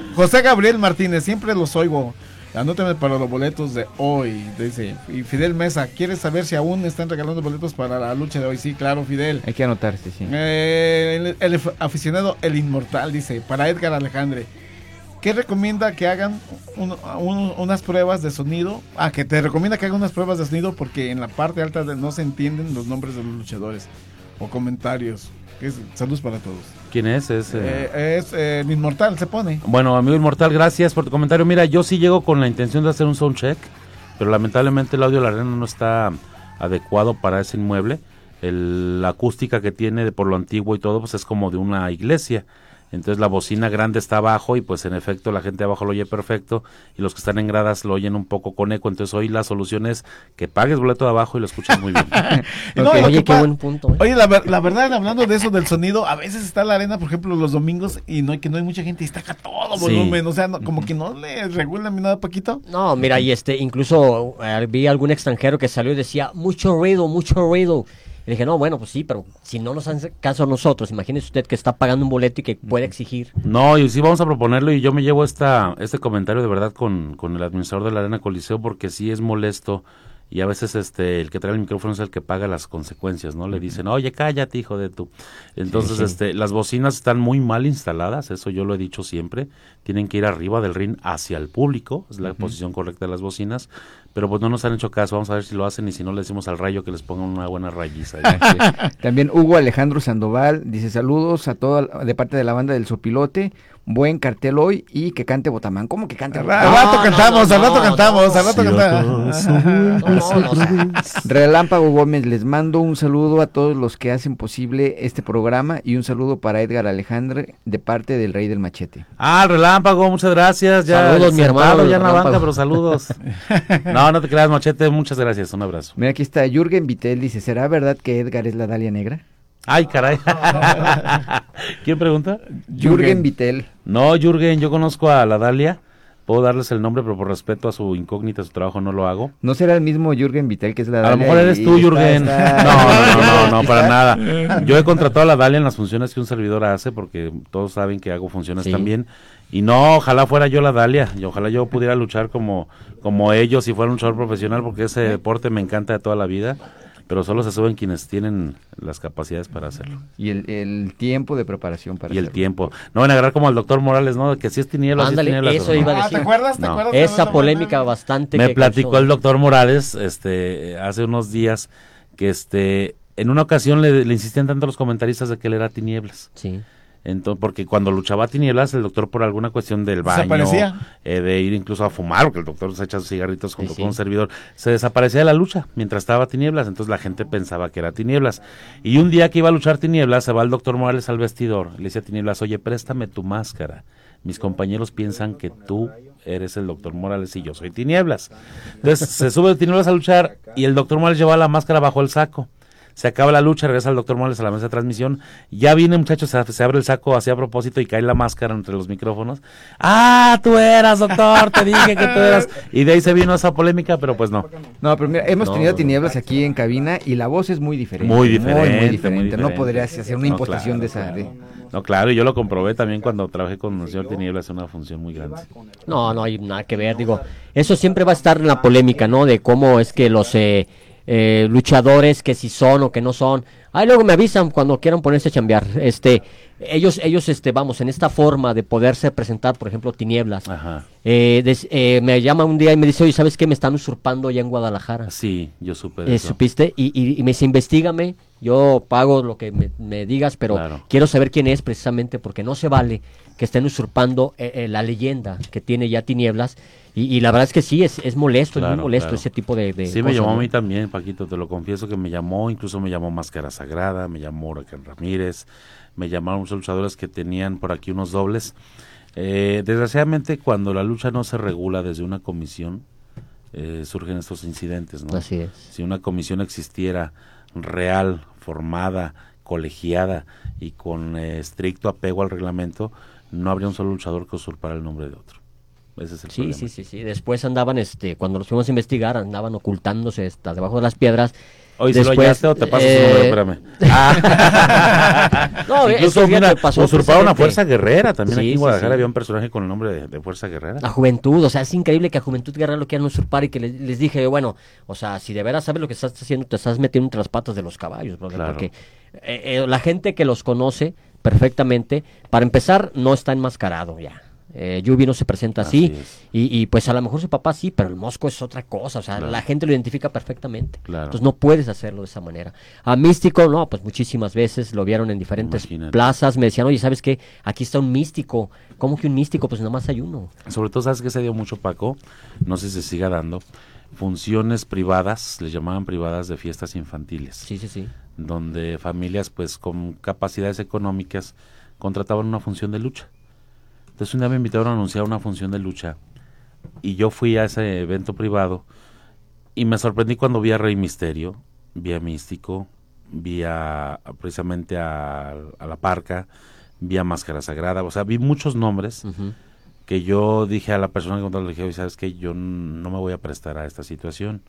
José Gabriel Martínez, siempre los oigo. Anótame para los boletos de hoy, dice. Y Fidel Mesa, ¿quieres saber si aún están regalando boletos para la lucha de hoy? Sí, claro, Fidel. Hay que anotarse, sí. Eh, el, el aficionado El Inmortal dice, para Edgar Alejandre, ¿qué recomienda que hagan un, un, unas pruebas de sonido? Ah, que te recomienda que hagan unas pruebas de sonido porque en la parte alta de, no se entienden los nombres de los luchadores o comentarios. Es, saludos para todos. ¿Quién es? Es, eh... Eh, es eh, el Inmortal, se pone. Bueno, amigo Inmortal, gracias por tu comentario. Mira, yo sí llego con la intención de hacer un soundcheck, pero lamentablemente el audio de la arena no está adecuado para ese inmueble. El, la acústica que tiene de por lo antiguo y todo, pues es como de una iglesia. Entonces la bocina grande está abajo y pues en efecto la gente de abajo lo oye perfecto y los que están en gradas lo oyen un poco con eco. Entonces hoy la solución es que pagues boleto de abajo y lo escuchas muy bien. No, okay. Oye, qué buen punto. ¿eh? Oye, la, la verdad, hablando de eso del sonido, a veces está la arena, por ejemplo, los domingos y no hay que no hay mucha gente y está acá todo volumen. Sí. O sea, no, como que no le regulan ni nada poquito. No, mira, y este, incluso eh, vi algún extranjero que salió y decía, mucho ruido, mucho ruido. Y dije, no, bueno, pues sí, pero si no nos hace caso a nosotros, imagínese usted que está pagando un boleto y que puede exigir. No, y sí vamos a proponerlo y yo me llevo esta este comentario de verdad con, con el administrador de la Arena Coliseo porque sí es molesto y a veces este el que trae el micrófono es el que paga las consecuencias, ¿no? Le dicen, oye, cállate, hijo de tu... Entonces, sí, sí. este las bocinas están muy mal instaladas, eso yo lo he dicho siempre, tienen que ir arriba del ring hacia el público, es la uh-huh. posición correcta de las bocinas, pero pues no nos han hecho caso, vamos a ver si lo hacen y si no le decimos al Rayo que les pongan una buena rayiza. También Hugo Alejandro Sandoval dice, saludos a toda de parte de la banda del Sopilote, buen cartel hoy y que cante Botamán. ¿Cómo que cante Botamán? Al rato cantamos, al rato cantamos, al rato cantamos. Relámpago Gómez, les mando un saludo a todos los que hacen posible este programa y un saludo para Edgar Alejandre de parte del Rey del Machete. Ah, Relámpago, muchas gracias. Ya saludos, mi hermano. Ya en la banca, pero saludos. No, no te creas, Machete, muchas gracias, un abrazo. Mira, aquí está Jürgen Vittel, dice, ¿será verdad que Edgar es la Dalia Negra? Ay, caray. ¿Quién pregunta? Jürgen Vittel. No, Jürgen, yo conozco a la Dalia. Puedo darles el nombre, pero por respeto a su incógnita, a su trabajo, no lo hago. ¿No será el mismo Jürgen Vittel que es la Dalia? A lo mejor eres tú, Jürgen. Está... No, no, no, no, no, para nada. Yo he contratado a la Dalia en las funciones que un servidor hace, porque todos saben que hago funciones sí. también. Y no, ojalá fuera yo la Dalia, y ojalá yo pudiera luchar como, como ellos, si fuera un luchador profesional, porque ese deporte me encanta de toda la vida. Pero solo se suben quienes tienen las capacidades para hacerlo. Y el, el tiempo de preparación para Y hacerlo. el tiempo. No van a agarrar como al doctor Morales, ¿no? Que si es tinieblas, Ándale, si es tinieblas. eso iba a decir. Ah, ¿te acuerdas? ¿Te no. acuerdas? Esa polémica bastante. Me que platicó causó. el doctor Morales este, hace unos días que este en una ocasión le, le insistían tanto los comentaristas de que él era tinieblas. Sí. Entonces, porque cuando luchaba a tinieblas, el doctor por alguna cuestión del baño, eh, de ir incluso a fumar, porque el doctor se echa sus cigarritos junto sí, sí. con un servidor, se desaparecía de la lucha mientras estaba tinieblas, entonces la gente pensaba que era tinieblas. Y un día que iba a luchar tinieblas, se va el doctor Morales al vestidor, le dice a tinieblas, oye, préstame tu máscara, mis compañeros piensan que tú eres el doctor Morales y yo soy tinieblas. Entonces se sube tinieblas a luchar y el doctor Morales lleva la máscara bajo el saco. Se acaba la lucha, regresa el doctor Morales a la mesa de transmisión. Ya viene, muchachos, se, se abre el saco así a propósito y cae la máscara entre los micrófonos. ¡Ah, tú eras, doctor! Te dije que tú eras. Y de ahí se vino esa polémica, pero pues no. No, pero mira, hemos no, tenido no, tinieblas no. aquí en cabina y la voz es muy diferente. Muy diferente. Muy, muy diferente. Muy diferente. No podrías hacer una no, imposición claro, de esa... Claro. De... No, claro, y yo lo comprobé también cuando trabajé con el señor Tinieblas, una función muy grande. No, no hay nada que ver, digo. Eso siempre va a estar en la polémica, ¿no? De cómo es que los... Eh, Eh, luchadores que si son o que no son, ahí luego me avisan cuando quieran ponerse a chambear, este, ellos, ellos, este, vamos, en esta forma de poderse presentar, por ejemplo, Tinieblas, eh, des, eh, me llama un día y me dice, oye, ¿sabes qué? Me están usurpando ya en Guadalajara. Sí, yo supe eh, eso. ¿Supiste? Y, y, y me dice, investígame, yo pago lo que me, me digas, pero claro. quiero saber quién es precisamente, porque no se vale que estén usurpando eh, eh, la leyenda que tiene ya Tinieblas. Y, y la verdad es que sí, es, es molesto, claro, es muy molesto claro. ese tipo de, de Sí, cosas, me llamó ¿no? a mí también, Paquito, te lo confieso que me llamó, incluso me llamó Máscara Sagrada, me llamó Huracán Ramírez, me llamaron muchos luchadores que tenían por aquí unos dobles. Eh, desgraciadamente, cuando la lucha no se regula desde una comisión, eh, surgen estos incidentes, ¿no? Así es. Si una comisión existiera real, formada, colegiada y con eh, estricto apego al reglamento, no habría un solo luchador que usurpara el nombre de otro. Ese es el sí, problema. sí, sí, sí. Después andaban, este, cuando los fuimos a investigar, andaban ocultándose hasta debajo de las piedras Oye, ¿se lo hallaste o te pasas eh... su nombre? Espérame. Ah. No, incluso, mira, pasó usurparon a Fuerza Guerrera. También sí, aquí en sí, Guadalajara sí. había un personaje con el nombre de, de Fuerza Guerrera. A Juventud, o sea, es increíble que a Juventud Guerrera lo quieran usurpar y que les, les dije, bueno, o sea, si de veras sabes lo que estás haciendo, te estás metiendo entre las patas de los caballos, brother, Claro. porque eh, eh, la gente que los conoce perfectamente, para empezar, no está enmascarado ya. Eh, Yubi no se presenta así, así y, y pues a lo mejor su papá sí, pero el Mosco es otra cosa, o sea, Claro. la gente lo identifica perfectamente. Claro. Entonces no puedes hacerlo de esa manera. A Místico, no, pues muchísimas veces lo vieron en diferentes Imagínate. plazas, me decían, oye, ¿sabes qué? Aquí está un místico. ¿Cómo que un místico? Pues nada más hay uno. Sobre todo, ¿sabes qué se dio mucho, Paco? No sé si se siga dando. Funciones privadas, les llamaban privadas, de fiestas infantiles. Sí, sí, sí. Donde familias, pues, con capacidades económicas contrataban una función de lucha. Entonces un día me invitaron a anunciar una función de lucha y yo fui a ese evento privado y me sorprendí cuando vi a Rey Misterio, vi a Místico, vi a, precisamente a, a La Parca, vi a Máscara Sagrada, o sea, vi muchos nombres uh-huh. que yo dije a la persona que contrató, le dije, ¿sabes qué? Yo no me voy a prestar a esta situación,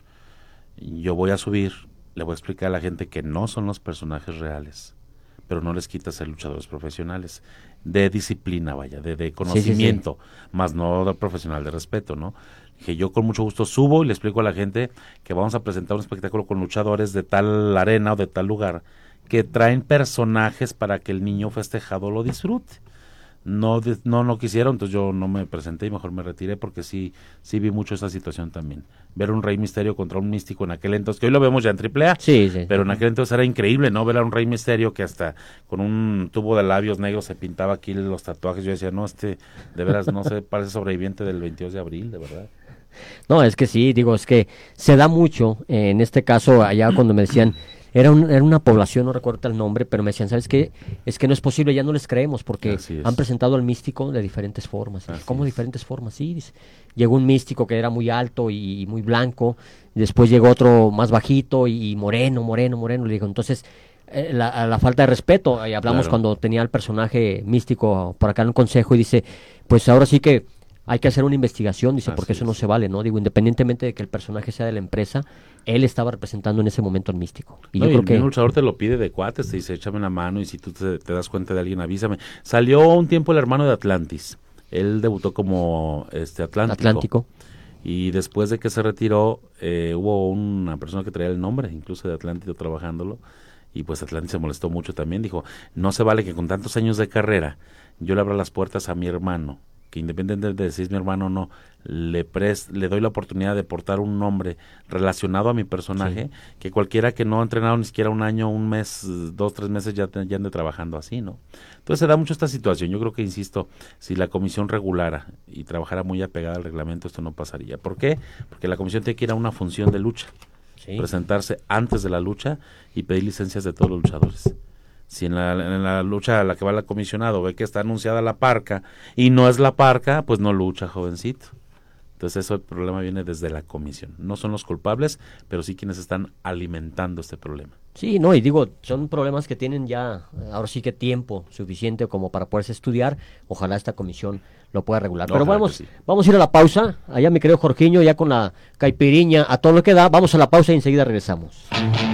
yo voy a subir, le voy a explicar a la gente que no son los personajes reales, pero no les quita ser luchadores profesionales, de disciplina, vaya, de, de conocimiento, sí, sí, sí. más no de profesional de respeto, ¿no? Dije, yo con mucho gusto subo y le explico a la gente que vamos a presentar un espectáculo con luchadores de tal arena o de tal lugar, que traen personajes para que el niño festejado lo disfrute. No, no, no quisieron, entonces yo no me presenté y mejor me retiré porque sí, sí vi mucho esa situación también. Ver un Rey Misterio contra un Místico en aquel entonces, que hoy lo vemos ya en triple A, sí, sí, pero sí. en aquel entonces era increíble, ¿no? Ver a un Rey Misterio que hasta con un tubo de labios negros se pintaba aquí los tatuajes. Yo decía, no, este, de veras, no sé, parece sobreviviente del veintidós de abril, de verdad. No, es que sí, digo, es que se da mucho, eh, en este caso, allá cuando me decían... Era, un, era una población, no recuerdo el nombre, pero me decían, ¿sabes qué? Es que no es posible, ya no les creemos, porque han presentado al místico de diferentes formas. ¿Cómo diferentes formas? Sí, dice. Llegó un místico que era muy alto y muy blanco, después llegó otro más bajito y moreno, moreno, moreno. Le digo, entonces, eh, la, la falta de respeto, y hablamos claro. cuando tenía el personaje místico por acá en un consejo, y dice, pues ahora sí que hay que hacer una investigación, dice, Así porque eso es. no se vale, ¿no? Digo, independientemente de que el personaje sea de la empresa, él estaba representando en ese momento al místico. Y no, yo y creo el que luchador te lo pide de cuates, te dice, échame la mano, y si tú te, te das cuenta de alguien, avísame. Salió un tiempo el hermano de Atlantis. Él debutó como este Atlántico. Atlántico. Y después de que se retiró, eh, hubo una persona que traía el nombre, incluso de Atlántico, trabajándolo. Y pues Atlantis se molestó mucho también. Dijo, no se vale que con tantos años de carrera yo le abra las puertas a mi hermano, que independientemente de si es mi hermano o no, le pres, le doy la oportunidad de portar un nombre relacionado a mi personaje, sí. que cualquiera que no ha entrenado ni siquiera un año, un mes, dos, tres meses ya, ya ande trabajando así, ¿no? Entonces se da mucho esta situación. Yo creo que, insisto, si la comisión regulara y trabajara muy apegada al reglamento, esto no pasaría. ¿Por qué? Porque la comisión tiene que ir a una función de lucha, sí. presentarse antes de la lucha y pedir licencias de todos los luchadores. Si en la, en la lucha a la que va el comisionado ve que está anunciada La Parca y no es La Parca, pues no lucha, jovencito. Entonces eso, el problema viene desde la comisión. No son los culpables, pero sí quienes están alimentando este problema. Sí, no, y digo, son problemas que tienen ya, ahora sí que tiempo suficiente como para poderse estudiar. Ojalá esta comisión lo pueda regular. Pero Ojalá vamos, sí. vamos a ir a la pausa. Allá mi querido Jorginho, ya con la caipiriña a todo lo que da. Vamos a la pausa y enseguida regresamos.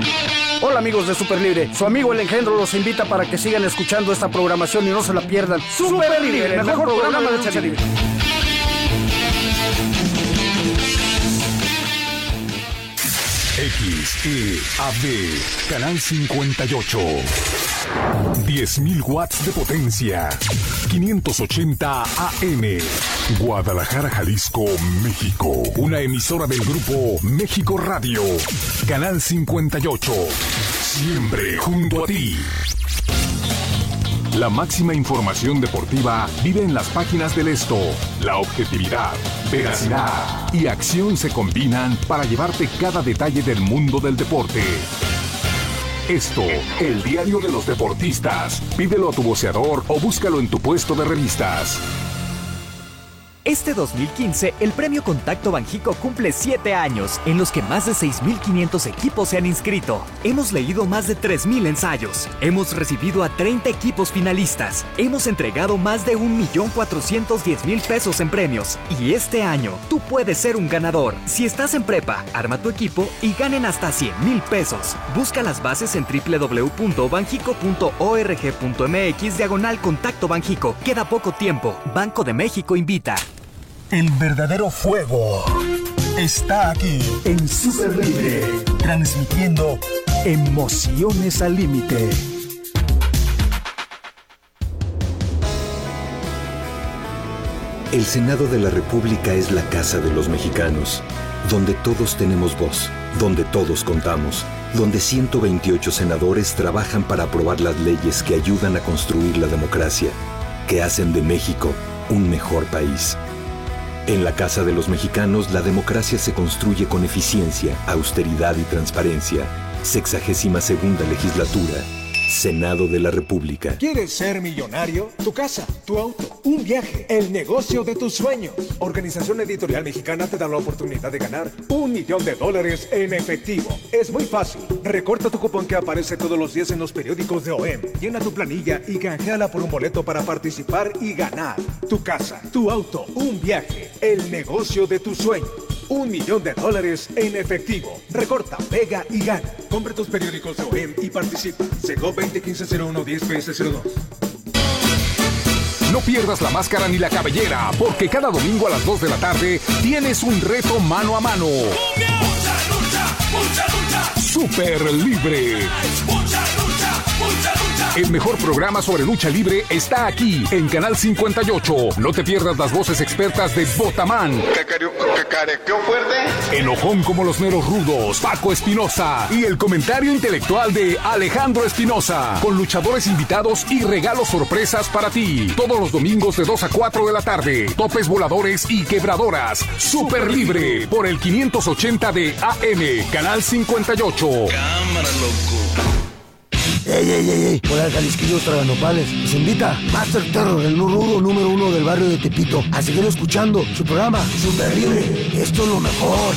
Hola amigos de Super Libre, su amigo El Engendro los invita para que sigan escuchando esta programación y no se la pierdan. Super Libre, el mejor programa de lucha libre. X E A D, Canal cincuenta y ocho. diez mil watts de potencia. quinientos ochenta A M. Guadalajara, Jalisco, México. Una emisora del grupo México Radio. Canal cincuenta y ocho. Siempre junto a ti. La máxima información deportiva vive en las páginas del Esto. La objetividad, veracidad y acción se combinan para llevarte cada detalle del mundo del deporte. Esto, el diario de los deportistas. Pídelo a tu voceador o búscalo en tu puesto de revistas. Este dos mil quince, el premio Contacto Banjico cumple siete años, en los que más de seis mil quinientos equipos se han inscrito. Hemos leído más de tres mil ensayos. Hemos recibido a treinta equipos finalistas. Hemos entregado más de un millón cuatrocientos diez mil pesos en premios. Y este año, tú puedes ser un ganador. Si estás en prepa, arma tu equipo y ganen hasta cien mil pesos. Busca las bases en doble u doble u doble u punto banjico punto org punto m x diagonal Contacto Banjico. Queda poco tiempo. Banco de México invita. El verdadero fuego está aquí en Super Libre, transmitiendo emociones al límite. El Senado de la República es la casa de los mexicanos, donde todos tenemos voz, donde todos contamos, donde ciento veintiocho senadores trabajan para aprobar las leyes que ayudan a construir la democracia, que hacen de México un mejor país. En la Casa de los Mexicanos, la democracia se construye con eficiencia, austeridad y transparencia. Sexagésima segunda legislatura. Senado de la República. ¿Quieres ser millonario? Tu casa, tu auto, un viaje, el negocio de tus sueños. Organización Editorial Mexicana te da la oportunidad de ganar un millón de dólares en efectivo. Es muy fácil. Recorta tu cupón que aparece todos los días en los periódicos de O E M. Llena tu planilla y canjeala por un boleto para participar y ganar. Tu casa, tu auto, un viaje, el negocio de tus sueños. Un millón de dólares en efectivo. Recorta, pega y gana. Compra tus periódicos de O E M y participa. Segov veinte quince cero uno diez P S cero dos. No pierdas la máscara ni la cabellera, porque cada domingo a las dos de la tarde tienes un reto mano a mano. Mucha lucha, mucha lucha. Super Libre. Mucha lucha, mucha lucha. El mejor programa sobre lucha libre está aquí, en Canal cincuenta y ocho. No te pierdas las voces expertas de Botamán. ¿Cacarequeó fuerte? Enojón como los meros rudos, Paco Espinosa. Y el comentario intelectual de Alejandro Espinosa. Con luchadores invitados y regalos sorpresas para ti. Todos los domingos de dos a cuatro de la tarde. Topes voladores y quebradoras. Super Libre. Por el quinientos ochenta de A M. Canal cincuenta y ocho. Cámara, loco. ¡Ey, ey, ey, ey! Hola, Jalisquillos Traganopales. Les invita Master Terror, el rudo número uno del barrio de Tepito, a seguir escuchando su programa Super Libre. Esto es lo mejor.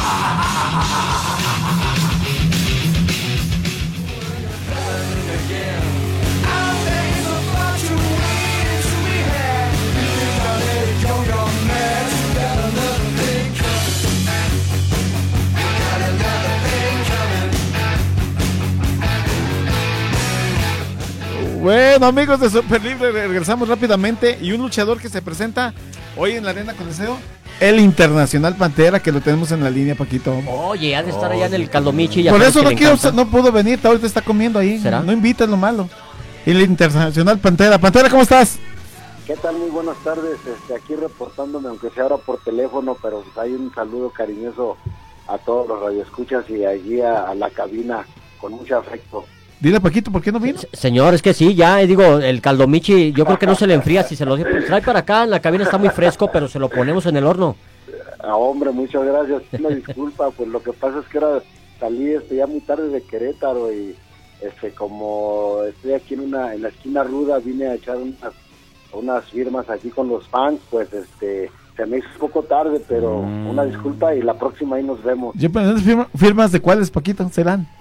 Bueno, amigos de Super Libre, regresamos rápidamente. Y un luchador que se presenta hoy en la Arena Coliseo, el Internacional Pantera, que lo tenemos en la línea, Paquito. Oye, ha de estar allá en el Caldomichi. Por eso no quiero, no pudo venir, ahorita está comiendo ahí. ¿Será? No invitas, lo malo. El Internacional Pantera. Pantera, ¿cómo estás? ¿Qué tal? Muy buenas tardes. Este, aquí reportándome, aunque sea ahora por teléfono, pero pues hay un saludo cariñoso a todos los radioescuchas y allí a, a la cabina, con mucho afecto. Dile, Paquito, ¿por qué no vino? Señor, es que sí, ya, digo, el Caldomichi, yo creo que no se le enfría. Si se lo trae para acá, en la cabina está muy fresco, pero se lo ponemos en el horno. Ah, hombre, muchas gracias. Una disculpa, pues lo que pasa es que ahora salí este, ya muy tarde de Querétaro y este como estoy aquí en una en la esquina ruda, vine a echar unas, unas firmas aquí con los fans, pues este se me hizo un poco tarde, pero mm. una disculpa y la próxima ahí nos vemos. Yo pensé, firma, ¿firmas de cuáles, Paquito? ¿Serán?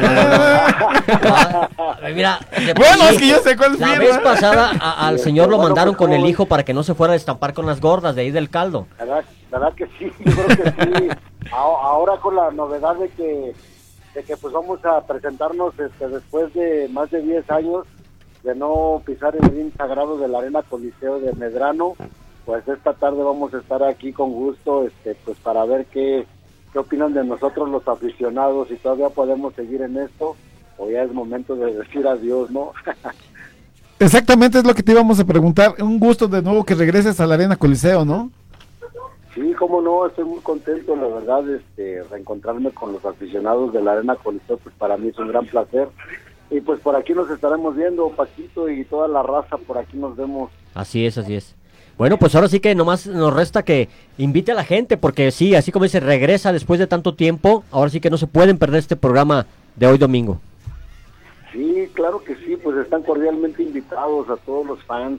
Mira, bueno, es que yo sé cuál la firma. vez pasada a, al sí, señor lo bueno, mandaron con el hijo para que no se fuera a estampar con las gordas de ahí del caldo. ¿Verdad, verdad que sí? Yo creo que sí. Ahora con la novedad de que de que pues vamos a presentarnos este, después de más de diez años de no pisar el ring sagrado de la Arena Coliseo de Medrano, pues esta tarde vamos a estar aquí con gusto, este, pues para ver qué, qué opinan de nosotros los aficionados, si todavía podemos seguir en esto, o ya es momento de decir adiós, ¿no? Exactamente, es lo que te íbamos a preguntar. Un gusto de nuevo que regreses a la Arena Coliseo, ¿no? Sí, cómo no, estoy muy contento, la verdad, este, reencontrarme con los aficionados de la Arena Coliseo, pues para mí es un gran placer. Y pues por aquí nos estaremos viendo, Paquito y toda la raza, por aquí nos vemos. Así es, así es. Bueno, pues ahora sí que nomás nos resta que invite a la gente, porque sí, así como dice, regresa después de tanto tiempo, ahora sí que no se pueden perder este programa de hoy domingo. Sí, claro que sí, pues están cordialmente invitados a todos los fans,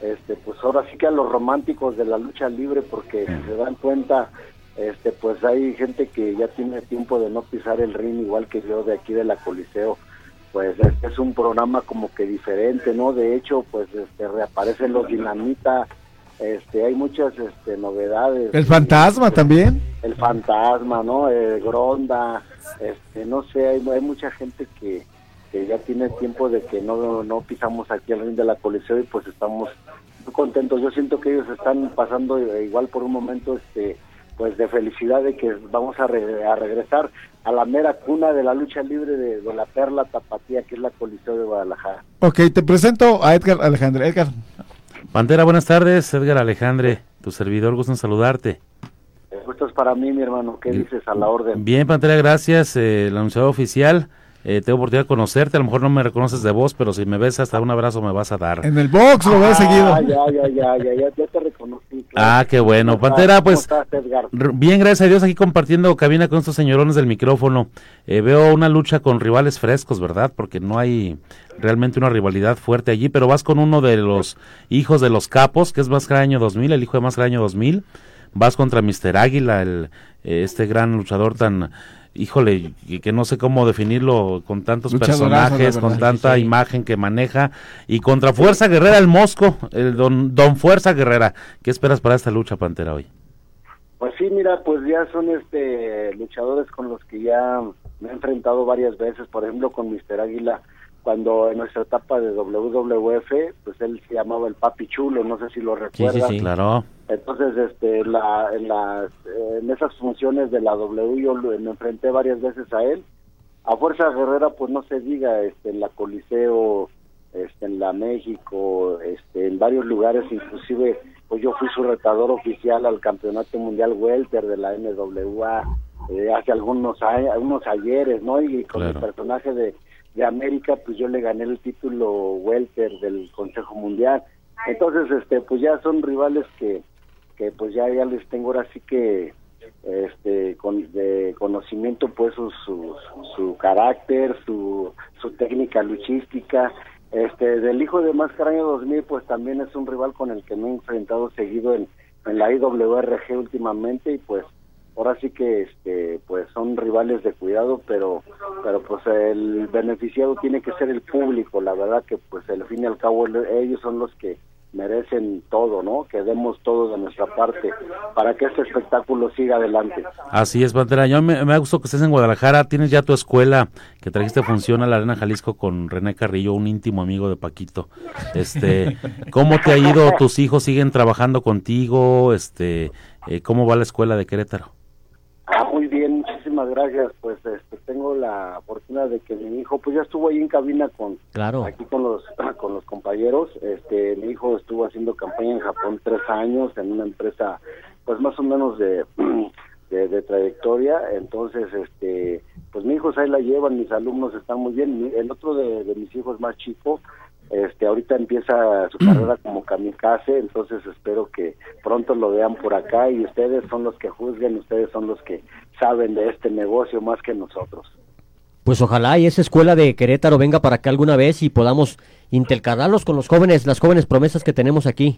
este, pues ahora sí que a los románticos de la lucha libre, porque si se dan cuenta, este, pues hay gente que ya tiene tiempo de no pisar el ring, igual que yo de aquí de la Coliseo. Pues este es un programa como que diferente, ¿no? De hecho, pues este reaparecen los Dinamita, este, hay muchas este novedades. El fantasma este, también. El fantasma, ¿no? El Gronda, este, no sé, hay, hay mucha gente que, que ya tiene tiempo de que no, no pisamos aquí el ring de la Coliseo y pues estamos muy contentos. Yo siento que ellos están pasando igual por un momento, este, pues de felicidad de que vamos a, re, a regresar a la mera cuna de la lucha libre de, de la Perla Tapatía, que es la Coliseo de Guadalajara. Ok, te presento a Edgar Alejandre. Edgar. Pantera, buenas tardes. Edgar Alejandre, tu servidor, gusto en saludarte. El gusto es para mí, mi hermano. ¿Qué dices? A la orden. Bien, Pantera, gracias. Eh, el anunciador oficial. Eh, tengo oportunidad de conocerte, a lo mejor no me reconoces de voz, pero si me ves hasta un abrazo me vas a dar. En el box lo ves ah, seguido. Ya, ya, ya, ya, ya, ya te reconocí. Claro. Ah, qué bueno. Pantera, pues, ¿cómo estás, Edgar? Bien, gracias a Dios, aquí compartiendo cabina con estos señorones del micrófono. Eh, veo una lucha con rivales frescos, ¿verdad? Porque no hay realmente una rivalidad fuerte allí, pero vas con uno de los hijos de los Capos, que es Máscara Año dos mil, el hijo de Máscara Año dos mil. Vas contra mister Águila, el, eh, este gran luchador tan... Híjole, que, que no sé cómo definirlo, con tantos personajes, con tanta sí. imagen que maneja, y contra Fuerza Guerrera, el Mosco, el don, don Fuerza Guerrera. ¿Qué esperas para esta lucha, Pantera, hoy? Pues sí, mira, pues ya son este luchadores con los que ya me he enfrentado varias veces, por ejemplo con mister Águila, cuando en nuestra etapa de doble u doble u efe, pues él se llamaba el Papi Chulo, no sé si lo recuerdas. Sí, sí, sí, claro. Entonces, este, la, en, las, en esas funciones de la W yo me enfrenté varias veces a él. A Fuerza Guerrera, pues no se diga, este, en la Coliseo, este, en la México, este, en varios lugares, inclusive, pues yo fui su retador oficial al Campeonato Mundial Welter de la N W A eh, hace algunos años, unos ayeres, ¿no? Y con claro. el personaje de de América, pues yo le gané el título welter del Consejo Mundial. Entonces, este, pues ya son rivales que, que pues ya, ya les tengo ahora sí que, este, con, de conocimiento, pues su, su, su carácter, su, su técnica luchística. Este, del hijo de Máscara Año dos mil, pues también es un rival con el que me he enfrentado seguido en, en la I W R G últimamente, y pues ahora sí que este pues son rivales de cuidado, pero pero pues el beneficiado tiene que ser el público. La verdad que pues al fin y al cabo ellos son los que merecen todo, ¿no? Que demos todo de nuestra parte para que este espectáculo siga adelante. Así es, Pantera. Yo me, me gusta que estés en Guadalajara. Tienes ya tu escuela que trajiste función a la Arena Jalisco con René Carrillo, un íntimo amigo de Paquito. Este, ¿cómo te ha ido? ¿Tus hijos siguen trabajando contigo? Este, eh, ¿cómo va la escuela de Querétaro? Ah, muy bien, muchísimas gracias. Pues este, tengo la fortuna de que mi hijo, pues ya estuvo ahí en cabina con, claro. aquí con los con los compañeros. Este, mi hijo estuvo haciendo campaña en Japón tres años en una empresa, pues más o menos de de, de trayectoria. Entonces, este, pues mis hijos ahí la llevan, mis alumnos están muy bien. El otro de, de mis hijos más chico, este, ahorita empieza su carrera como kamikaze, entonces espero que pronto lo vean por acá, y ustedes son los que juzguen, ustedes son los que saben de este negocio más que nosotros. Pues ojalá y esa escuela de Querétaro venga para acá alguna vez y podamos intercalarlos con los jóvenes, las jóvenes promesas que tenemos aquí.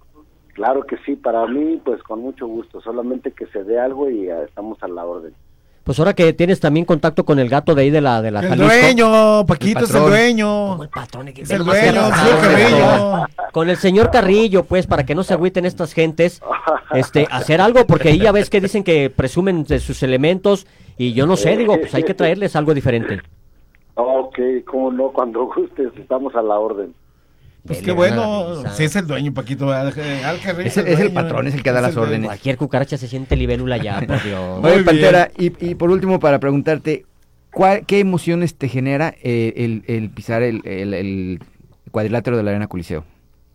Claro que sí, para mí pues con mucho gusto, solamente que se dé algo y uh, estamos a la orden. Pues ahora que tienes también contacto con el gato de ahí de la de la el Jalisco. Dueño, Paquito el es el dueño. Como el patrón, es el dueño, el señor Carrillo. Con el señor Carrillo, pues, para que no se agüiten estas gentes, este, hacer algo, porque ahí ya ves que dicen que presumen de sus elementos, y yo no sé, digo, pues hay que traerles algo diferente. Ok, cómo no, cuando gustes, estamos a la orden. Pues qué bueno, si sí es el dueño, Paquito. Al, al es, el, es el patrón, es el que da las órdenes. Cualquier cucaracha se siente libélula ya, por Dios. Oye, Pantera, y, y por último, para preguntarte, ¿cuál, ¿qué emociones te genera eh, el, el pisar el, el, el cuadrilátero de la Arena Coliseo?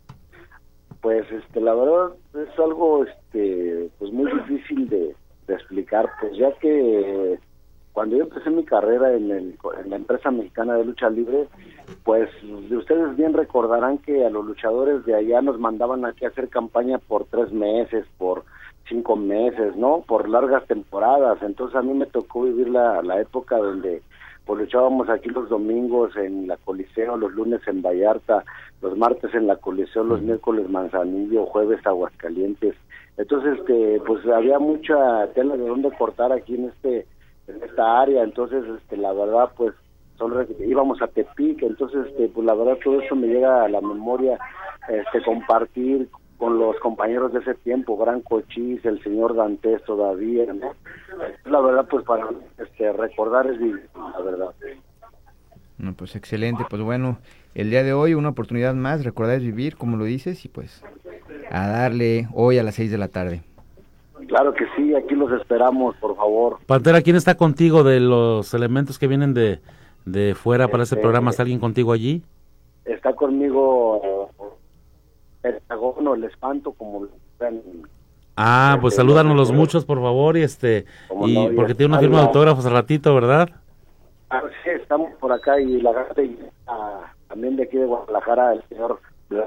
Pues, este, la verdad, es algo, este, pues muy difícil de, de explicar, pues ya que cuando yo empecé mi carrera en, el, en la empresa mexicana de lucha libre, pues ustedes bien recordarán que a los luchadores de allá nos mandaban aquí a hacer campaña por tres meses, por cinco meses, ¿no? Por largas temporadas. Entonces a mí me tocó vivir la, la época donde pues luchábamos aquí los domingos en la Coliseo, los lunes en Vallarta, los martes en la Coliseo, los miércoles Manzanillo, jueves Aguascalientes. Entonces, este, pues había mucha tela de dónde cortar aquí en este en esta área. Entonces, este, la verdad, pues son, íbamos a Tepic. Entonces, este, pues la verdad todo eso me llega a la memoria, este, compartir con los compañeros de ese tiempo, Gran Cochís, el señor Dantes todavía, ¿no? La verdad, pues para este, recordar es vivir, la verdad. No, pues excelente, pues bueno, el día de hoy una oportunidad más, recordar es vivir, como lo dices, y pues a darle hoy a las seis de la tarde. Claro que sí, aquí los esperamos, por favor. Pantera, ¿quién está contigo de los elementos que vienen de, de fuera para este, este programa? ¿Está alguien contigo allí? Está conmigo el Pentagono, el Espanto, como lo ven. Ah, pues este, salúdanos los muchos, por favor, y este y no, porque tiene una firma de autógrafos al ratito, ¿verdad? Ah, sí, estamos por acá y la gente uh, también de aquí de Guadalajara, el señor.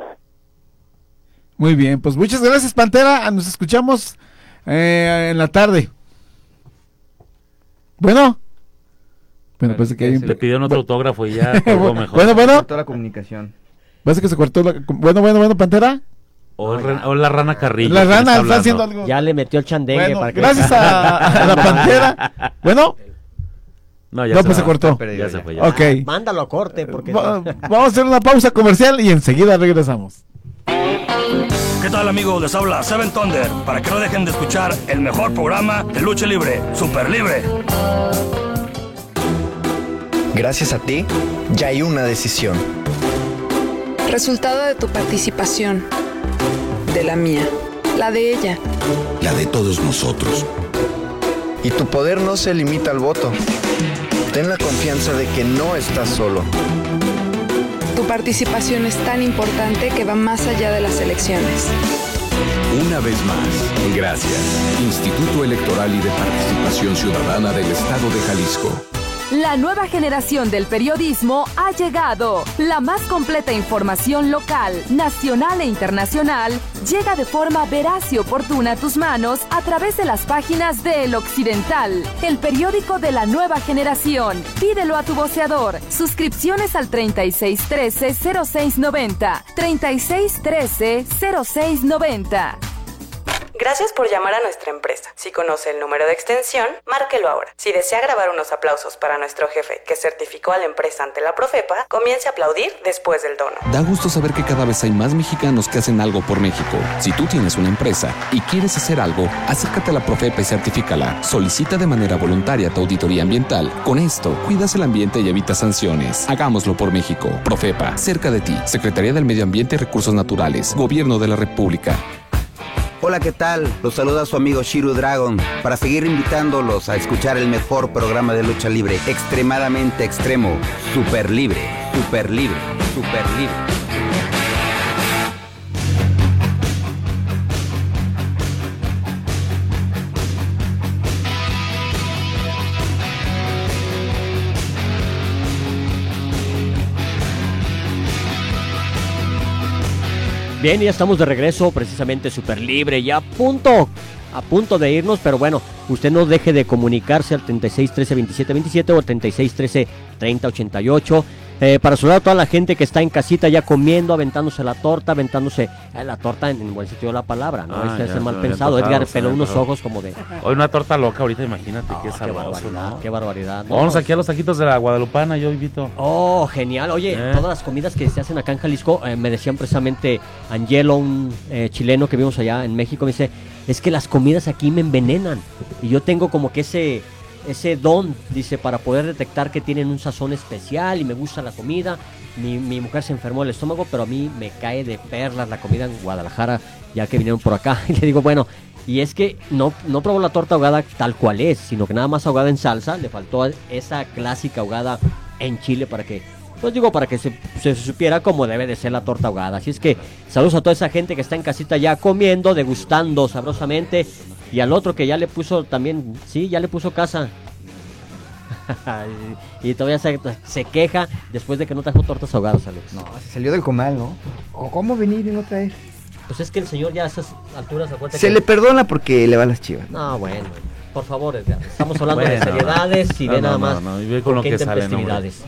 Muy bien, pues muchas gracias, Pantera. Nos escuchamos eh, en la tarde. Bueno. Bueno, parece que hay un... Le pidieron otro autógrafo y ya todo mejor. Bueno, bueno. Cortó la comunicación. Parece que se cortó la... Bueno, bueno, bueno, Pantera. O, el, o la rana Carrillo. La rana está, está haciendo algo. Ya le metió el chandengue. Bueno, para que... gracias a, a la Pantera. Bueno. No, ya no se pues va. se cortó. Ya, ya se fue. Ya. Ok. Ah, mándalo a corte. Porque... Va, vamos a hacer una pausa comercial y enseguida regresamos. ¿Qué tal, amigos? Les habla Seven Thunder, para que no dejen de escuchar el mejor programa de lucha libre, Super Libre. Gracias a ti, ya hay una decisión. Resultado de tu participación, de la mía, la de ella, la de todos nosotros. Y tu poder no se limita al voto. Ten la confianza de que no estás solo. Tu participación es tan importante que va más allá de las elecciones. Una vez más, gracias. Instituto Electoral y de Participación Ciudadana del Estado de Jalisco. La nueva generación del periodismo ha llegado. La más completa información local, nacional e internacional llega de forma veraz y oportuna a tus manos a través de las páginas de El Occidental, el periódico de la nueva generación. Pídelo a tu voceador. Suscripciones al treinta y seis trece cero seis noventa. treinta y seis trece cero seis noventa. Gracias por llamar a nuestra empresa. Si conoce el número de extensión, márquelo ahora. Si desea grabar unos aplausos para nuestro jefe que certificó a la empresa ante la Profepa, comience a aplaudir después del tono. Da gusto saber que cada vez hay más mexicanos que hacen algo por México. Si tú tienes una empresa y quieres hacer algo, acércate a la Profepa y certifícala. Solicita de manera voluntaria tu auditoría ambiental. Con esto, cuidas el ambiente y evitas sanciones. Hagámoslo por México. Profepa, cerca de ti. Secretaría del Medio Ambiente y Recursos Naturales. Gobierno de la República. Hola, ¿qué tal? Los saluda su amigo Shiru Dragon para seguir invitándolos a escuchar el mejor programa de lucha libre, extremadamente extremo, Super Libre, Super Libre, Super Libre. Bien, ya estamos de regreso, precisamente Super Libre, ya a punto, a punto de irnos, pero bueno, usted no deje de comunicarse al treinta y seis trece veintisiete veintisiete o al treinta y seis trece treinta ochenta y ocho, eh, para saludar a toda la gente que está en casita ya comiendo, aventándose la torta, aventándose eh, la torta en el buen sentido de la palabra, ¿no? Ah, Ese es mal se pensado, tocado, Edgar peló unos tocado. ojos como de... Hoy una torta loca ahorita, imagínate, oh, qué sabroso, qué barbaridad, ¿no? Qué barbaridad. No, Vamos aquí a los taquitos de la Guadalupana, yo invito. Oh, genial. Oye, ¿Eh? todas las comidas que se hacen acá en Jalisco, eh, me decían precisamente Angelo, un eh, chileno que vimos allá en México, me dice, es que las comidas aquí me envenenan. Y yo tengo como que ese, ese don, dice, para poder detectar que tienen un sazón especial y me gusta la comida. Mi, mi mujer se enfermó del estómago, pero a mí me cae de perlas la comida en Guadalajara, ya que vinieron por acá. Y le digo, bueno, y es que no, no probó la torta ahogada tal cual es, sino que nada más ahogada en salsa, le faltó esa clásica ahogada en chile para que, pues digo, para que se, se supiera cómo debe de ser la torta ahogada. Así es que saludos a toda esa gente que está en casita ya comiendo, degustando sabrosamente, y al otro que ya le puso también, sí, ya le puso casa. Y todavía se, se queja después de que no trajo tortas ahogadas, Alex. No, se salió del comal, ¿no? ¿O cómo venir y no traer? Pues es que el señor ya a esas alturas... Se que... le perdona porque le va a las chivas. No, bueno. por favor, Edgar. Estamos hablando Bueno, de seriedades y no, ve no, nada no, más. no, y ve con lo que sale, no, festividades.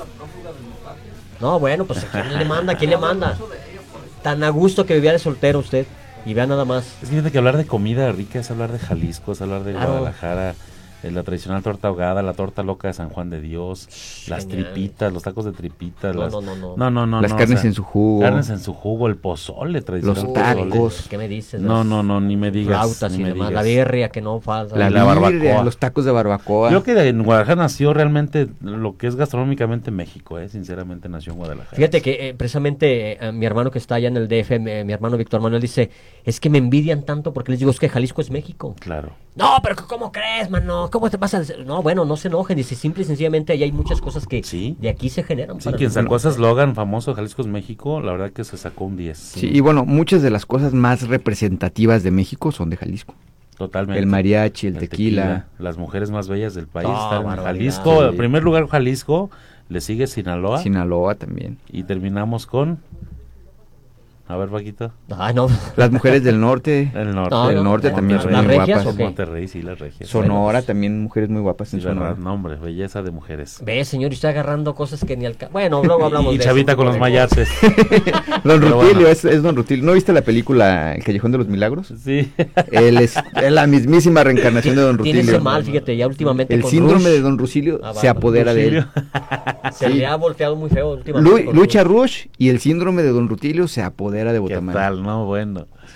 No, bueno, pues ¿quién le manda? ¿Quién le manda? Tan a gusto que vivía de soltero usted. Y vea nada más. Es que fíjate que hablar de comida rica es hablar de Jalisco, es hablar de Claro. Guadalajara, eh, la tradicional torta ahogada, la torta loca de San Juan de Dios, las Genial. tripitas, los tacos de tripitas, No, las- no, no, no. no, no, no, Las no, carnes o sea, en su jugo. carnes en su jugo, el pozole tradicional. Los tacos. pozole. ¿Qué me dices? No, Las no, no, ni me digas. flautas ni y me demás, digas. la birria que no falta. La, la birria, barbacoa. los tacos de barbacoa. Creo que en Guadalajara nació realmente lo que es gastronómicamente México, eh, sinceramente nació en Guadalajara. Fíjate que eh, precisamente eh, mi hermano que está allá en el D F, mi, mi hermano Víctor Manuel dice, es que me envidian tanto porque les digo, es que Jalisco es México. Claro. No, pero ¿cómo crees, mano? ¿Cómo te pasa? No, bueno, no se enojen, dice, simple y sencillamente ahí hay muchas cosas que de aquí se generan. Sí, para quien nosotros. sacó ese eslogan famoso, Jalisco es México, la verdad que se sacó un diez. Sí, y bueno, muchas de las cosas más representativas de México son de Jalisco. Totalmente. El mariachi, el, tequila. Las mujeres más bellas del país Ah, están en barbaridad. Jalisco. Sí. En primer lugar Jalisco, le sigue Sinaloa. Sinaloa también. Y terminamos con... A ver, Paquito. Ay, no. Las mujeres del norte. El norte. No, del no, norte no, también Monterrey. son muy ¿Las regias guapas. o qué? Monterrey, sí, las regias. Sonora Bueno, también, mujeres muy guapas sí, en Sonora. verdad, no, hombre, belleza de mujeres. Ve, señor, y está agarrando cosas que ni al... ca- Bueno, luego hablamos Y de Chavita eso. con los mayates. Don Pero Rutilio, bueno. es, es Don Rutilio. ¿No viste la película El Callejón de los Milagros? Sí. Él es, es la mismísima reencarnación de Don Tiene Rutilio. ese mal, fíjate, ya últimamente El con síndrome Rush. de Don Rutilio Ah, se va, apodera de él. Rutilio. Se Sí. le ha volteado muy feo últimamente. Lu- con Lucha Rush y el síndrome de Don Rutilio se apodera de ¿Qué Botamán. tal? No, bueno. Sí.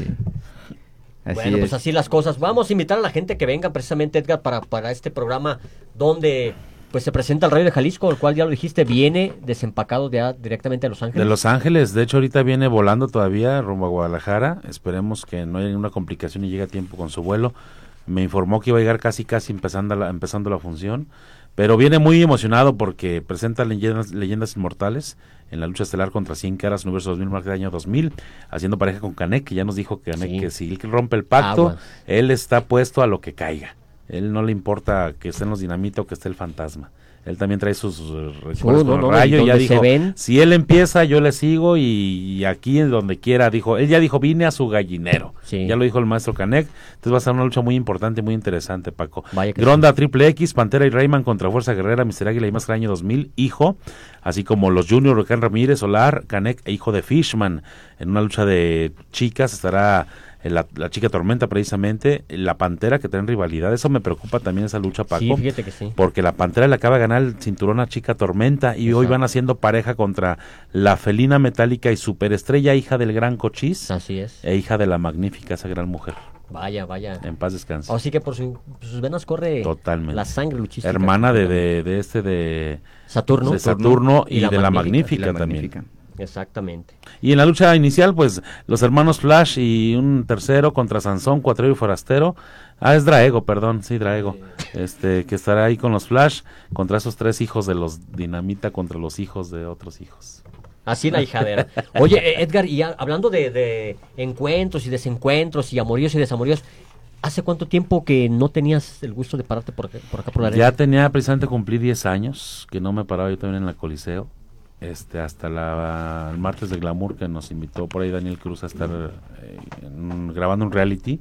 Así Bueno, es. pues así las cosas. Vamos a invitar a la gente que venga precisamente, Edgar, para, para este programa donde pues se presenta el Rayo de Jalisco, el cual ya lo dijiste, viene desempacado ya directamente a Los Ángeles. De Los Ángeles, de hecho ahorita viene volando todavía rumbo a Guadalajara. Esperemos que no haya ninguna complicación y llegue a tiempo con su vuelo. Me informó que iba a llegar casi casi empezando la, empezando la función. Pero viene muy emocionado porque presenta leyendas, leyendas inmortales en la lucha estelar contra cien caras Universo dos mil, marca del año dos mil, haciendo pareja con Canek, que ya nos dijo que Canek Sí. que si él rompe el pacto, Aguas. él está puesto a lo que caiga. Él no le importa que estén los dinamita o que esté el fantasma. Él también trae sus uh, recuerdos no, con no, el rayo y y ya donde se dijo, ven. si él empieza yo le sigo y, y aquí en donde quiera, dijo, él ya dijo, vine a su gallinero. Sí. Ya lo dijo el maestro Canek. Entonces va a ser una lucha muy importante, muy interesante, Paco. Vaya que Gronda Triple X, Pantera y Rayman contra Fuerza Guerrera, Mister Águila y Máscara año dos mil, hijo, así como los Junior, Huracán Ramírez, Solar, Canek e hijo de Fishman. En una lucha de chicas estará eh, la, la chica Tormenta precisamente, la Pantera que traen rivalidad. Eso me preocupa también esa lucha, Paco. Sí, fíjate que sí. Porque la Pantera le acaba de ganar el cinturón a Chica Tormenta y hoy Exacto. van haciendo pareja contra la Felina Metálica y Superestrella, hija del gran Cochís. Así es. E hija de la magnífica, esa gran mujer. Vaya, vaya. En paz descanse. Así que por su- sus venas corre Totalmente. la sangre luchística. Hermana de, de, de este de Saturno. de Saturno y, Y la de la Magnífica. Magnífica, Y la también. Magnífica. Exactamente. Y en la lucha inicial, pues, los hermanos Flash y un tercero contra Sansón, Cuatrero y Forastero. Ah, es Draego, perdón, sí, Draego. Este, que estará ahí con los Flash contra esos tres hijos de los Dinamita contra los hijos de otros hijos. Así la hijadera. Oye, eh, Edgar, y a- hablando de, de encuentros y desencuentros y amoríos y desamoríos, ¿hace cuánto tiempo que no tenías el gusto de pararte por acá por, acá por la arena? Ya tenía precisamente cumplí diez años, que no me paraba yo también en la Coliseo. Este, hasta la, el martes de Glamour, que nos invitó por ahí Daniel Cruz a estar eh, en un- grabando un reality.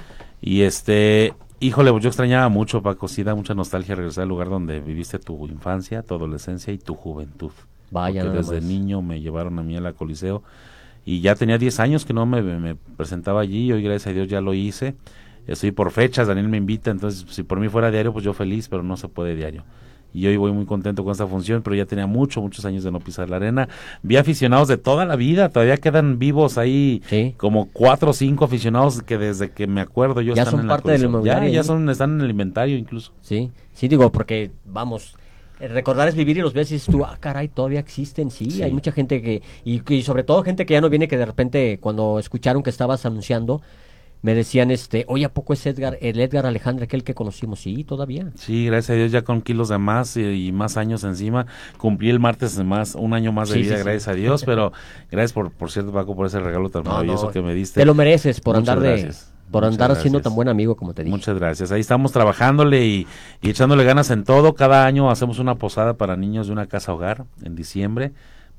Y este, híjole, pues yo extrañaba mucho, Paco, sí da mucha nostalgia regresar al lugar donde viviste tu infancia, tu adolescencia y tu juventud. Vaya, Porque nada desde más. niño me llevaron a mí a la Coliseo y ya tenía diez años que no me, me presentaba allí y hoy gracias a Dios ya lo hice. Estoy por fechas, Daniel me invita, entonces si por mí fuera diario, pues yo feliz, pero no se puede diario. Y hoy voy muy contento con esta función, pero ya tenía muchos, muchos años de no pisar la arena. Vi aficionados de toda la vida, todavía quedan vivos ahí como cuatro o cinco aficionados que desde que me acuerdo yo Ya están son en la parte del Coliseo. Ya, inventario, ya ¿no? son, están en el inventario incluso. Sí, sí, digo, porque, vamos, eh, recordar es vivir y los ves y dices tú, ah, caray, todavía existen, sí, Sí. hay mucha gente que, y, y sobre todo gente que ya no viene, que de repente cuando escucharon que estabas anunciando, me decían, este, oye, ¿a poco es Edgar, el Edgar Alejandro, aquel que conocimos? Sí, todavía. Sí, gracias a Dios ya con kilos de más y, y más años encima. Cumplí el martes de más, un año más de Sí, vida, sí, sí. gracias a Dios, pero gracias por, por cierto, Paco, por ese regalo tan No, maravilloso no, que me diste. te lo mereces por Muchas andar de, gracias. por Muchas andar siendo gracias. tan buen amigo como te dije. Muchas gracias. Ahí estamos trabajándole y, y echándole ganas en todo. Cada año hacemos una posada para niños de una casa hogar en diciembre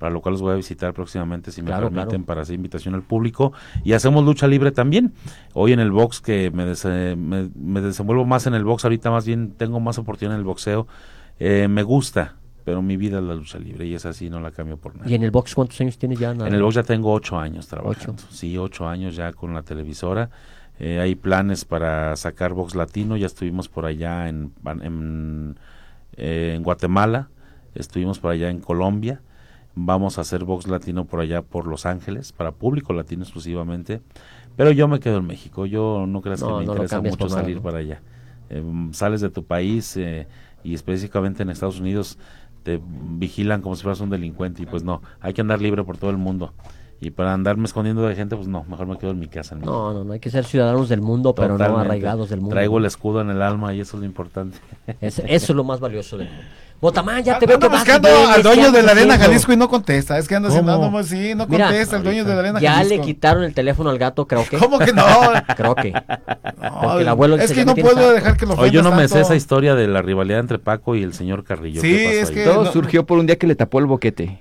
para lo cual los voy a visitar próximamente, si me Claro, permiten, claro. para hacer invitación al público. Y hacemos lucha libre también. Hoy en el box, que me, des- me, me desenvuelvo más en el box, ahorita más bien tengo más oportunidad en el boxeo. Eh, me gusta, pero mi vida es la lucha libre y es así, no la cambio por nada. ¿Y en el box cuántos años tienes ya? Nada? En el box ya tengo ocho años trabajando. Sí, ocho años ya con la televisora. Eh, hay planes para sacar box latino. Ya estuvimos por allá en, en, eh, en Guatemala. Estuvimos por allá en Colombia. Vamos a hacer box latino por allá por Los Ángeles, para público latino exclusivamente. Pero yo me quedo en México. Yo no creas No, que me no lo interesa cambias mucho por nada, salir ¿no? para allá. Eh, sales de tu país eh, y específicamente en Estados Unidos te vigilan como si fueras un delincuente y pues no, hay que andar libre por todo el mundo. Y para andarme escondiendo de gente, pues no, mejor me quedo en mi casa. En mi No, no, no, hay que ser ciudadanos del mundo, pero no Totalmente. arraigados del mundo. Traigo el escudo en el alma y eso es lo importante. Es- eso es lo más valioso del mundo. Botamán, ya te Ando veo que vas buscando y vienes, al ¿qué dueño de andas la Arena haciendo? Jalisco y no contesta. Es que anda haciendo, ¿Cómo? no, sí, no Mira, contesta el dueño de la Arena Ya Jalisco. le quitaron el teléfono al gato, creo que. ¿Cómo que no? Creo que. Porque el abuelo es dice, que "Ya no tienes puedo harto". dejar que lo Oye, yo no me sé tanto. esa historia de la rivalidad entre Paco y el señor Carrillo. Sí, ¿Qué pasó es ahí? que Todo no- surgió por un día que le tapó el boquete.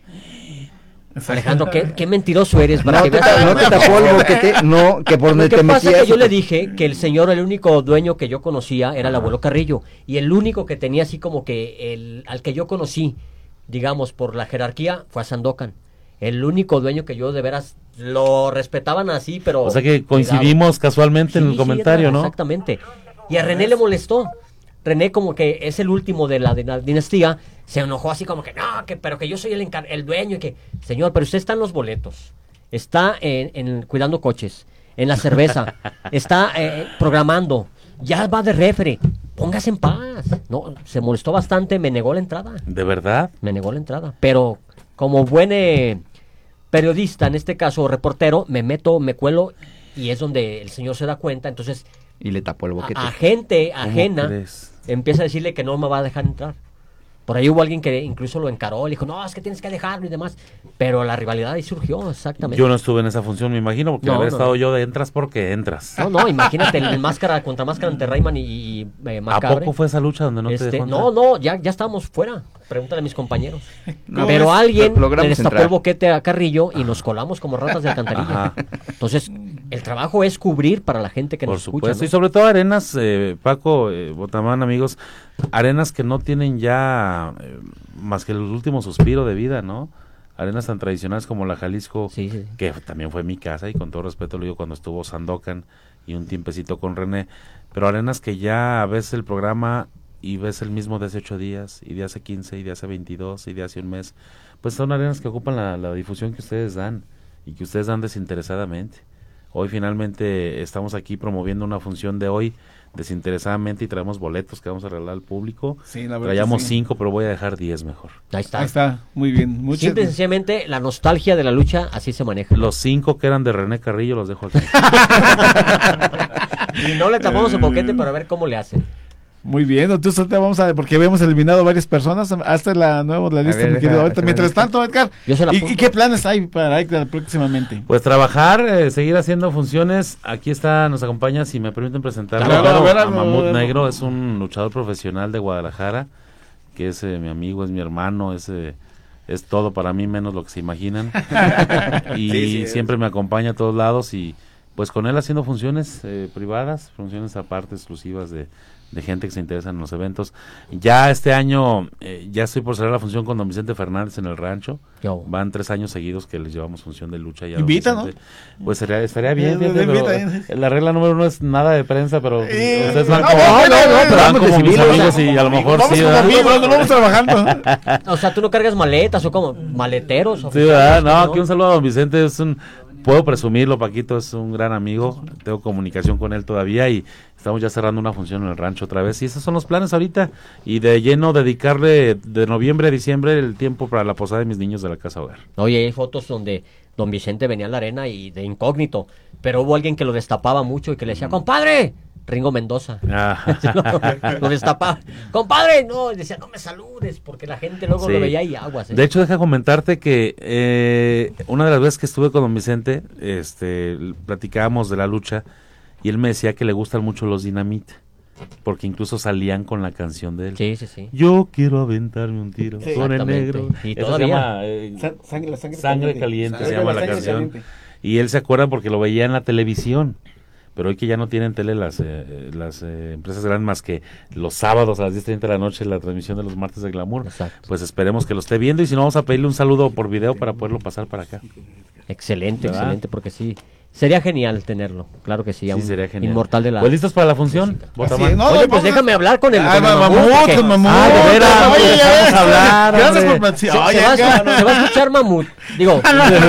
Alejandro, qué, qué mentiroso eres. Para No que te, veas- no te tapó el boquete, no, que por Lo donde que te pasa es metías. que yo le dije que el señor, el único dueño que yo conocía era el abuelo Carrillo. Y el único que tenía así como que el al que yo conocí, digamos, por la jerarquía, fue a Sandokan. El único dueño que yo de veras lo respetaban así, pero... O sea que coincidimos casualmente en el Sí, comentario, Edgar, ¿no? Exactamente. Y a René le molestó. René, como que es el último de la, de la dinastía, se enojó así como que, no, que, pero que yo soy el, encar- el dueño y que, señor, pero usted está en los boletos, está en, en cuidando coches, en la cerveza, está eh, programando, ya va de refere, póngase en paz. No, se molestó bastante, me negó la entrada. ¿De verdad? Me negó la entrada, pero como buen eh, periodista, en este caso reportero, me meto, me cuelo y es donde el señor se da cuenta, entonces Y le tapó el boquete. a, a gente ¿Cómo ajena crees? empieza a decirle que no me va a dejar entrar. Por ahí hubo alguien que incluso lo encaró, le dijo, no, es que tienes que dejarlo y demás. Pero la rivalidad ahí surgió, exactamente. Yo no estuve en esa función, me imagino, porque No, haber no, estado no. yo de entras porque entras. No, no, imagínate el, el máscara contra máscara entre Rayman y, y eh, ¿A Macabre. poco fue esa lucha donde no te Este, dejó entrar? no, no, ya, ya estábamos fuera. Pregúntale a mis compañeros. No, Pero pues, alguien lo- logramos le destapó entrar. el boquete a Carrillo y nos colamos como ratas de alcantarilla. Ajá. Entonces, el trabajo es cubrir para la gente que Por nos escucha. supuesto, ¿no? y sobre todo arenas, eh, Paco, eh, Botamán, amigos, arenas que no tienen ya eh, más que el último suspiro de vida, ¿no? Arenas tan tradicionales como la Jalisco, Sí, sí. que también fue mi casa, y con todo respeto lo digo cuando estuvo Sandokan y un tiempecito con René, pero arenas que ya ves el programa y ves el mismo de hace ocho días, y de hace quince, y de hace veintidós, y de hace un mes, pues son arenas que ocupan la, la difusión que ustedes dan, y que ustedes dan desinteresadamente. Hoy finalmente estamos aquí promoviendo una función de hoy desinteresadamente y traemos boletos que vamos a regalar al público. Sí, la verdad Traíamos que sí. cinco, pero voy a dejar diez mejor. Ahí está. Ahí está, muy bien. Muchas Simple y sencillamente, la nostalgia de la lucha así se maneja. Los cinco que eran de René Carrillo los dejo aquí. Y no le tapamos el boquete para ver cómo le hacen. Muy bien, entonces ahorita vamos a, porque habíamos eliminado varias personas, hasta la nueva la lista, ver, mi querido. deja- Ahorita, deja mientras ver. tanto, Edgar, Yo se la ¿y, apunto. y qué planes hay para Edgar próximamente? Pues trabajar, eh, seguir haciendo funciones. Aquí está, nos acompaña, si me permiten presentarlo, Claro, claro, a ver, a a ver, Mamut a ver. Negro. Es un luchador profesional de Guadalajara, que es eh, mi amigo, es mi hermano, es, eh, es todo para mí, menos lo que se imaginan. Y Sí, sí, es. siempre me acompaña a todos lados, y pues con él haciendo funciones eh, privadas, funciones aparte, exclusivas de, de gente que se interesa en los eventos. Ya este año, eh, ya estoy por cerrar la función con don Vicente Fernández en el rancho. Yo. Van tres años seguidos que les llevamos función de lucha. Ya don Invita, ¿no? Vicente. Pues sería, estaría bien, Eh, fíjate, invita, pero, eh. eh, la regla número uno es nada de prensa, pero Eh, ustedes van no, como, no, no, no, van pero vamos como de mis civil, o amigos sea, y a lo mejor Vamos sí, como ¿verdad? amigos, no vamos trabajando. O sea, tú no cargas maletas o como maleteros. Sí, oficiales, ¿verdad? No, aquí un saludo a don Vicente, es un, puedo presumirlo, Paquito, es un gran amigo, tengo comunicación con él todavía y estamos ya cerrando una función en el rancho otra vez, y esos son los planes ahorita, y de lleno dedicarle de noviembre a diciembre el tiempo para la posada de mis niños de la casa hogar. Oye, hay fotos donde don Vicente venía a la arena y de incógnito, pero hubo alguien que lo destapaba mucho y que le decía, compadre, Ringo Mendoza. Ah. lo, lo destapaba, compadre, no, y decía, no me saludes, porque la gente luego Sí. lo veía y aguas. ¿eh? De hecho, deja comentarte que eh, una de las veces que estuve con don Vicente, este, l- platicábamos de la lucha y él me decía que le gustan mucho los Dinamita. porque incluso salían con la canción de él. Sí, sí, sí. Yo quiero aventarme un tiro Sí, con el exactamente. negro. Y Eso todavía. se llama eh, Sa- sangre, sangre, Sangre caliente. Caliente, Sangre se llama la caliente. canción. Y él se acuerda porque lo veía en la televisión. Pero hoy que ya no tienen tele las eh, las eh, empresas grandes más que los sábados a las diez treinta de la noche la transmisión de los martes de Glamour. Exacto. Pues esperemos que lo esté viendo y si no vamos a pedirle un saludo por video para poderlo pasar para acá. Excelente, ¿verdad? excelente, porque sí. Sería genial tenerlo, claro que sí. Sí, un sería genial. Inmortal de la... ¿Pues listos para la función? Botamán. Así es, no, Oye, no, pues vamos a- déjame hablar con el, Ay, con el va- mamut, mamut, porque- con mamut. Ah, de veras, Oye, empezamos a hablar, gracias hombre. por- sí, se, oye, se va a, acá. escu- se va a escuchar mamut, digo,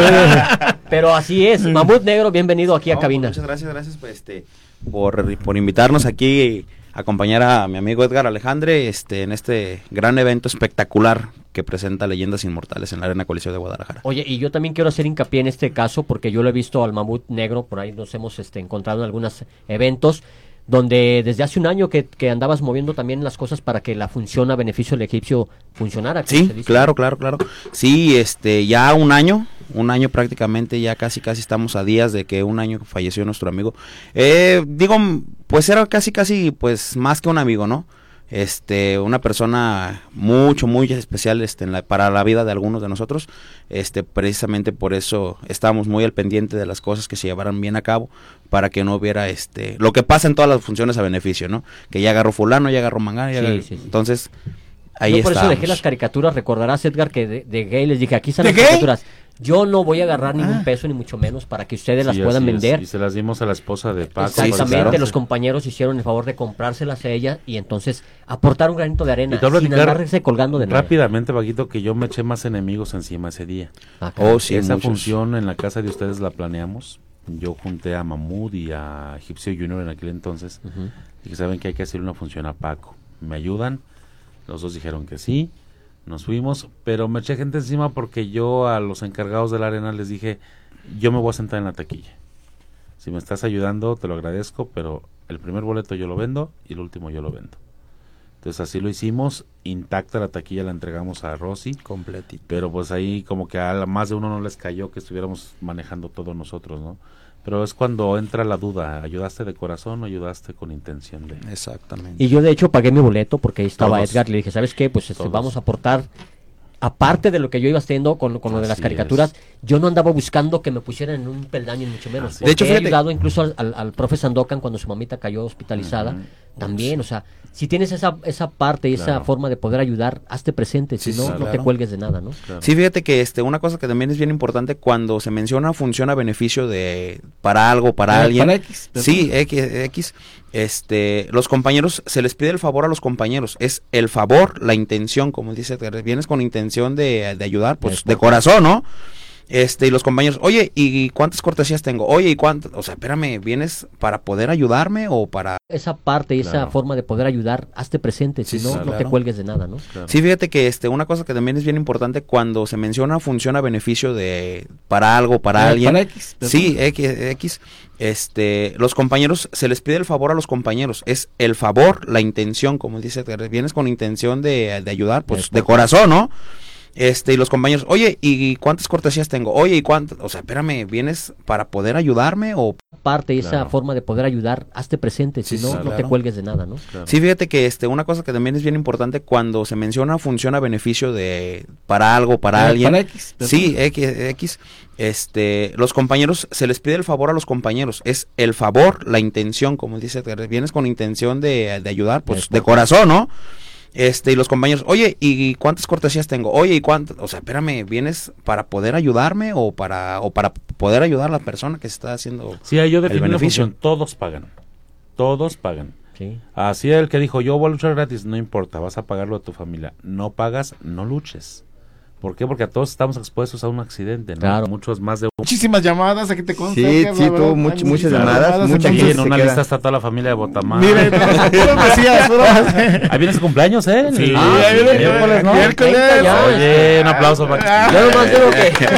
pero así es, mamut negro, bienvenido aquí a No, cabina. pues muchas gracias, gracias pues, este, por, por invitarnos aquí a acompañar a mi amigo Edgar Alejandre este, en este gran evento espectacular que presenta Leyendas Inmortales en la Arena Coliseo de Guadalajara. Oye, y yo también quiero hacer hincapié en este caso, porque yo lo he visto al mamut negro, por ahí nos hemos este, encontrado en algunos eventos, donde desde hace un año que, que andabas moviendo también las cosas para que la función a beneficio del egipcio funcionara. como Sí, se dice. claro, claro, claro. Sí, este, ya un año, un año prácticamente, ya casi, casi estamos a días de que un año falleció nuestro amigo. Eh, digo, pues era casi, casi, pues más que un amigo, ¿no? Este, una persona mucho, muy especial este, en la, para la vida de algunos de nosotros. Este, precisamente por eso estábamos muy al pendiente de las cosas que se llevaran bien a cabo, para que no hubiera este, lo que pasa en todas las funciones a beneficio, ¿no? Que ya agarró fulano, ya agarró mangano, ya Sí, agarró- sí, sí. entonces ahí Yo por eso estábamos. dejé las caricaturas, recordarás, Edgar, que de, de gay les dije, aquí están ¿De las gay? caricaturas. Yo no voy a agarrar ningún peso, ni mucho menos, para que ustedes las Sí, puedan así es. vender. Y se las dimos a la esposa de Paco. Exactamente, para que- los compañeros hicieron el favor de comprárselas a ella y entonces aportar un granito de arena Y te voy a sin platicar andarse colgando de nada. rápidamente, Paquito, que yo me eché más enemigos encima ese día. Ah, caray. Oh, sí, Esa muchos. función en la casa de ustedes la planeamos. Yo junté a Mahmoud y a Egipcio Junior en aquel entonces. Ujú. Y que saben que hay que hacer una función a Paco. ¿Me ayudan? Los dos dijeron que sí. Nos fuimos, pero me eché gente encima porque yo a los encargados de la arena les dije, yo me voy a sentar en la taquilla. Si me estás ayudando, te lo agradezco, pero el primer boleto yo lo vendo y el último yo lo vendo. Entonces así lo hicimos, intacta la taquilla la entregamos a Rosy. Completito. Pero pues ahí como que a la- más de uno no les cayó que estuviéramos manejando todo nosotros, ¿no? Pero es cuando entra la duda, ¿ayudaste de corazón o ayudaste con intención de...? Exactamente. Y yo de hecho pagué mi boleto porque ahí estaba Todos. Edgar, le dije, ¿sabes qué? Pues este, Todos. vamos a aportar, aparte de lo que yo iba haciendo con, con lo de las Así caricaturas, yo no andaba buscando que me pusieran en un peldaño, ni mucho menos. Así De hecho, He fíjate- ayudado incluso al, al, al profe Sandokan cuando su mamita cayó hospitalizada, también, o sea, si tienes esa, esa parte y esa Claro. forma de poder ayudar, hazte presente, si Sí, no, sí, no te claro. cuelgues de nada, ¿no? Claro. Sí, fíjate que este una cosa que también es bien importante cuando se menciona función a beneficio de para algo, para Eh, alguien. para X, ¿verdad? Sí, X, X, este, los compañeros se les pide el favor a los compañeros, es el favor, la intención, como dice, Edgar, vienes con intención de, de ayudar, pues de corazón, ¿no? Este, y los compañeros, oye, ¿y cuántas cortesías tengo? Oye, ¿y cuántas? O sea, espérame, ¿vienes para poder ayudarme o para...? Esa parte y esa Claro. forma de poder ayudar, hazte presente, si Sí, no, sí, no te claro. cuelgues de nada, ¿no? Sí, fíjate que este una cosa que también es bien importante cuando se menciona función a beneficio de para algo, para Eh, alguien. para X, ¿verdad? Sí, X, X, este, los compañeros se les pide el favor a los compañeros, es el favor, la intención, como dice, Edgar, vienes con intención de, de ayudar, pues de corazón, ¿no? Este, y los compañeros, oye, ¿y cuántas cortesías tengo? Oye, ¿y cuántas? O sea, espérame, ¿vienes para poder ayudarme o...? Parte y esa Claro. forma de poder ayudar, hazte presente, si Sí, no, sí, no te claro. cuelgues de nada, ¿no? Sí, fíjate que este una cosa que también es bien importante cuando se menciona función a beneficio de para algo, para Eh, alguien. para X, ¿verdad? Sí, X, X, este, los compañeros se les pide el favor a los compañeros, es el favor, la intención, como dice, Edgar, vienes con intención de, de ayudar, pues de corazón, ¿no? Este, y los compañeros, oye, ¿y cuántas cortesías tengo? Oye, ¿y cuántas? O sea, espérame, ¿vienes para poder ayudarme o para o para poder ayudar a la persona que se está haciendo Sí, ahí yo el definí la beneficio? función, todos pagan, todos pagan. Sí. Así el que dijo, yo voy a luchar gratis, no importa, vas a pagarlo a tu familia. No pagas, no luches. ¿Por qué? Porque a todos estamos expuestos a un accidente, ¿no? Claro. Muchos más de uno. Muchísimas llamadas, aquí te consta. Sí, Edgar, sí, la tuvo verdad, much- hay muchas muchísimas llamadas, mucha Aquí entonces- en una se lista queda. está toda la familia de Botamán. Mire, no, puros mesías, puros- Ahí viene su cumpleaños, ¿eh? Sí, Ah, ahí viene el miércoles, ¿no? miércoles. Treinta ya. Oye, un aplauso para Yo nomás digo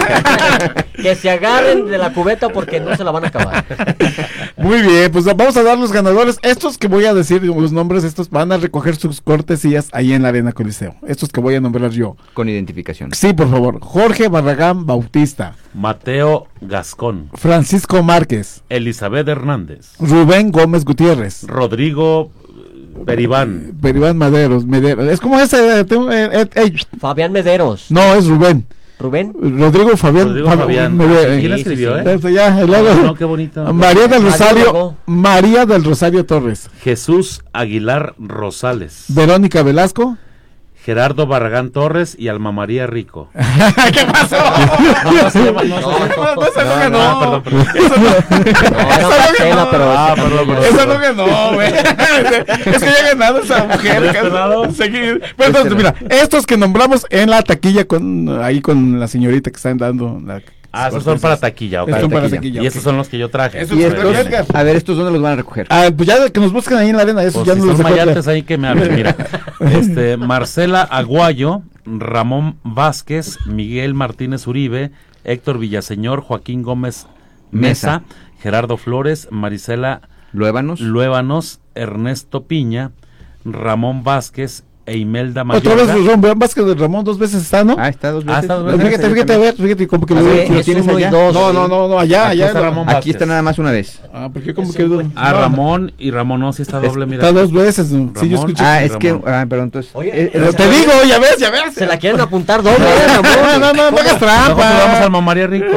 que, que se agarren de la cubeta porque no se la van a acabar. Muy bien, pues vamos a dar los ganadores. Estos que voy a decir, los nombres, estos van a recoger sus cortesías ahí en la Arena Coliseo. Estos que voy a nombrar yo. Con identificación. Sí, por favor. Jorge Barragán Bautista, Mateo Gascón, Francisco Márquez, Elizabeth Hernández, Rubén Gómez Gutiérrez, Rodrigo Peribán. Peribán Maderos, Mederos. Es como ese. Eh, tengo, eh, eh, eh. Fabián Mederos. No, es Rubén. Rubén. Rodrigo Fabián. Rodrigo Fabián. Mederos. ¿Quién la escribió, Sí, sí, sí. eh? Ya, el logo. No, qué bonito. María del Rosario. Adiós. María del Rosario Torres. Jesús Aguilar Rosales. Verónica Velasco. Gerardo Barragán Torres y Alma María Rico. ¿Qué pasó? No, no se llama, no, No, se llama. no, no, esa no ganó. Ah, perdón, perdón. Eso no. No, era Marcela, pero Ah, ese perdón, también. perdón. Esa no ganó, güey. Es que ya ha ganado esa mujer. ¿De este lado? Seguir. Pero entonces, mira, estos que nombramos en la taquilla con ahí con la señorita que están dando la. Ah, esos son para taquilla, ok. Estos son para taquilla. taquilla, Y ok. estos son los que yo traje. Esos Y son estos, los que- a ver, ¿estos dónde los van a recoger? Ah, pues ya que nos busquen ahí en la arena, esos Pues ya si no los son recuerdo. mayates ahí que me hablen, mira. Este, Marcela Aguayo, Ramón Vázquez, Miguel Martínez Uribe, Héctor Villaseñor, Joaquín Gómez Mesa, Mesa. Gerardo Flores, Marisela Luébanos. Luébanos, Ernesto Piña, Ramón Vázquez e Imelda Otra vez Mayorga. Ramón Vázquez de Ramón dos veces está, ¿no? Ah, está dos Ah, veces. está dos Pero veces. fíjate, fíjate, a ver, fíjate, como que A lo, ver, lo es tienes uno y allá. dos, no, sí. no, no, no, allá, Aquí allá. está no. Ramón Aquí Vázquez. está nada más una vez. Ah, porque como que Ah, no, Ramón y Ramón, no, sí está doble, mira. está dos veces, ¿no? Sí, yo Ramón. escuché. Ah, es que, Ramón. ah, pero entonces. Oye, eh, Pero eh, te digo, ya ves, ya ves. Se la quieren apuntar doble. No, no, no, no, no hagas Luego vamos trampa. al Alma María Rico.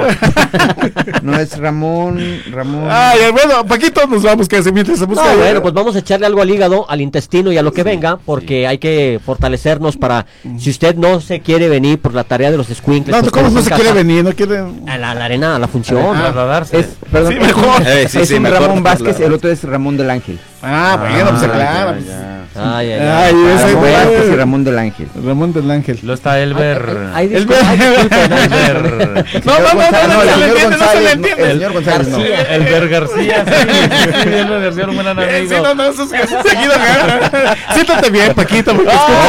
no es Ramón, Ramón. Ay, bueno, Paquito, nos vamos que se mientras se busca. No, bueno, pues vamos a echarle algo al hígado, al intestino y a lo que venga, porque hay que fortalecernos para, si usted no se quiere venir por la tarea de los squinkles. No, pues, ¿cómo no quédese se en quiere casa. venir? No quiere. A la, a la arena, a la función. Ah, trasladarse. Es, perdón, Sí, es mejor. un- Eh, sí, es sí, un mejor Ramón Vázquez, trasladar. el otro es Ramón del Ángel. Ah, bueno, pues Ah, claro. ya, pues. ya. Ay, ay, Ay, ay. ese Ramón güey. Vázquez y Ramón del Ángel. Ramón del Ángel. Luego está Elber. Ay, El disculpa, ay, disculpen, ay, Elber. No, no, no, no, González, no, el se le señor entiende, no se le González, no, entiende. el señor González no. Elber García, sí, sí, sí, Elber García, un buen Eh, amigo. Sí, no, no, eso es seguido. agarra. Siéntate bien, Paquito, porque es No, como-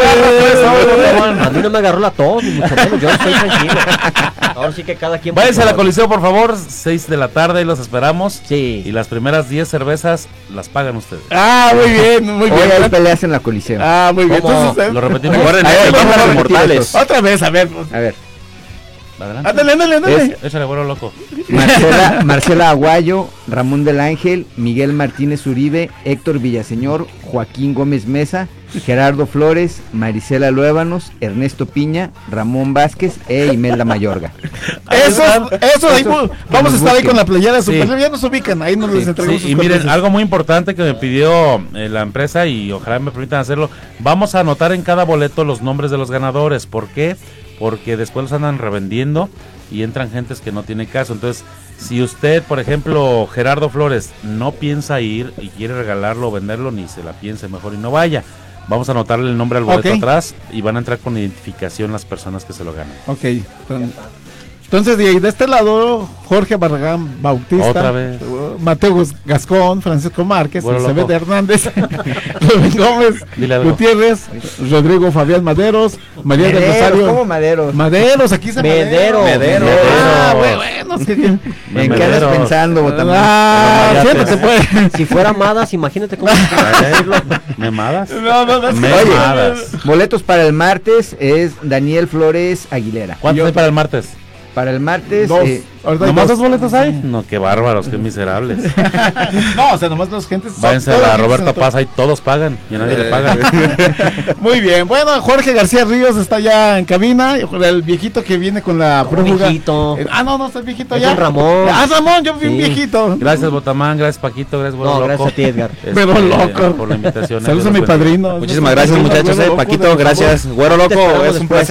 no, no, no, A mí no me agarró la tos, ni mucho menos, yo estoy tranquilo. Ahora sí que cada quien... Váyanse a la Coliseo, por favor, seis de la tarde y los esperamos. Sí. Y las primeras diez cervezas las pagan ustedes. Ah, muy bien, muy Hoy hay bien. peleas en la Coliseo. Ah, muy bien. ¿Cómo? Entonces, eh, Lo repetimos. Recuerden, A ver, el vamos Cámara a de repetir Mortales. esto. otra vez, a ver. A ver, Adelante. Ándale, ándale, ándale. Échale, güero loco. Marcela, Marcela Aguayo, Ramón del Ángel, Miguel Martínez Uribe, Héctor Villaseñor, Joaquín Gómez Mesa, Gerardo Flores, Marisela Luébanos, Ernesto Piña, Ramón Vázquez e Imelda Mayorga. Eso, eso, ahí, Eso, vamos a nos estar ahí busquen. con la playera Sí. super. Ya nos ubican, ahí nos les entregamos Sí, sus y miren, cortesías. algo muy importante que me pidió eh, la empresa y ojalá me permitan hacerlo, vamos a anotar en cada boleto los nombres de los ganadores. ¿Por qué? Porque después los andan revendiendo y entran gentes que no tienen caso. Entonces, si usted, por ejemplo, Gerardo Flores, no piensa ir y quiere regalarlo o venderlo, ni se la piense, mejor y no vaya. Vamos a anotarle el nombre al boleto Ok. atrás y van a entrar con identificación las personas que se lo ganan. Ok. entonces- Entonces, de, de este lado, Jorge Barragán Bautista, Otra vez. uh, Mateo Gascón, Francisco Márquez, Bueno, Elizabeth loco. Hernández, Rubén Gómez, Dile algo. Gutiérrez, Rodrigo Fabián Maderos, María del Maderos, Rosario. ¿cómo Maderos? Maderos, aquí se Medero. Medero. Medero. Ah, bueno, bueno, sí. ¿En qué andas Mederos. pensando, Botamán? Ah, Mayates. siéntate pues. Si fuera Amadas, imagínate cómo... ¿Memadas? No, no, no. Memadas. Boletos para el martes es Daniel Flores Aguilera. ¿Cuántos hay para el martes? Para el martes, Dos. eh, Ahorita hay ¿Nomás dos. dos boletos hay? No, qué bárbaros, qué miserables. No, o sea, nomás las gentes. Váyanse a toda la gente Roberta se Paz, ahí todos pagan y a nadie le pagan. Muy bien, bueno, Jorge García Ríos está ya en cabina, el viejito que viene con la prófuga. viejito? Eh, ah, no, no, está el viejito Es ya. un Ramón. Ah, Ramón, yo fui un Sí. viejito. Gracias, Botamán, gracias, Paquito, gracias, Güero No, Loco. gracias a ti, Edgar. Este, Pero loco. por la invitación. Saludos a Dios mi los bendiga. padrino. Muchísimas gracias, muchachos. Eh, Paquito, gracias. Güero Te Loco, esperamos es un después.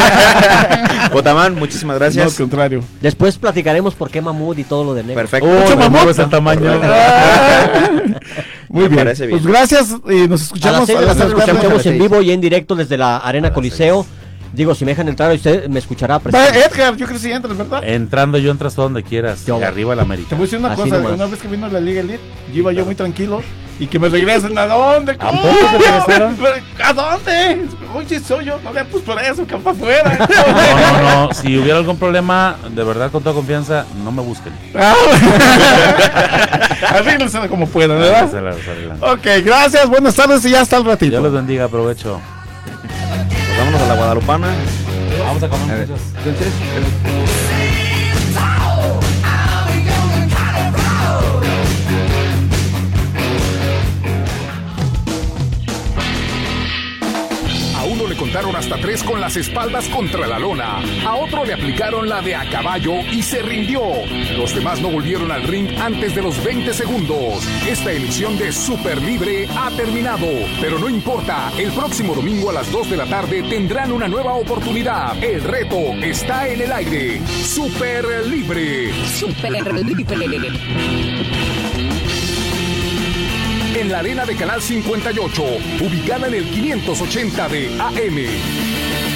placer. Botamán, muchísimas No, gracias. al contrario. Después platicaremos por qué Mamut y todo lo de negro. Perfecto. Uh, Mucho de mamut. nuevo es el tamaño. Muy Me bien. parece bien. Pues gracias y nos A las escuchamos seis de la las tarde nos tarde. escuchamos en vivo y en directo desde la Arena Coliseo. Digo, si me dejan entrar, usted me escuchará. Va, presente. Edgar, yo creo que sí entras, ¿verdad? Entrando yo entras tú donde quieras. Yo. Y arriba el Te América. voy a decir una Así cosa, nomás. una vez que vino la Liga Elite, yo iba yo muy tranquilo y que me regresen, ¿a dónde? ¿A poco te regresaron? ¿A dónde? Oye, soy yo, no le pues por eso, que para afuera. No, no, no. Si hubiera algún problema, de verdad, con toda confianza, no me busquen. Ah, arríglensela como puedan, ¿verdad? Se la- se la- Ok, gracias, buenas tardes y ya hasta el ratito. Dios los bendiga, aprovecho. Pues vámonos a la Guadalupana. Vamos a comer. a ver, muchachos. entonces, contaron hasta tres con las espaldas contra la lona. A otro le aplicaron la de a caballo y se rindió. Los demás no volvieron al ring antes de los veinte segundos. Esta emisión de Super Libre ha terminado, pero no importa. El próximo domingo a las dos de la tarde tendrán una nueva oportunidad. El reto está en el aire. Super Libre. Super Libre. En la arena de Canal cincuenta y ocho, ubicada en el quinientos ochenta de A M.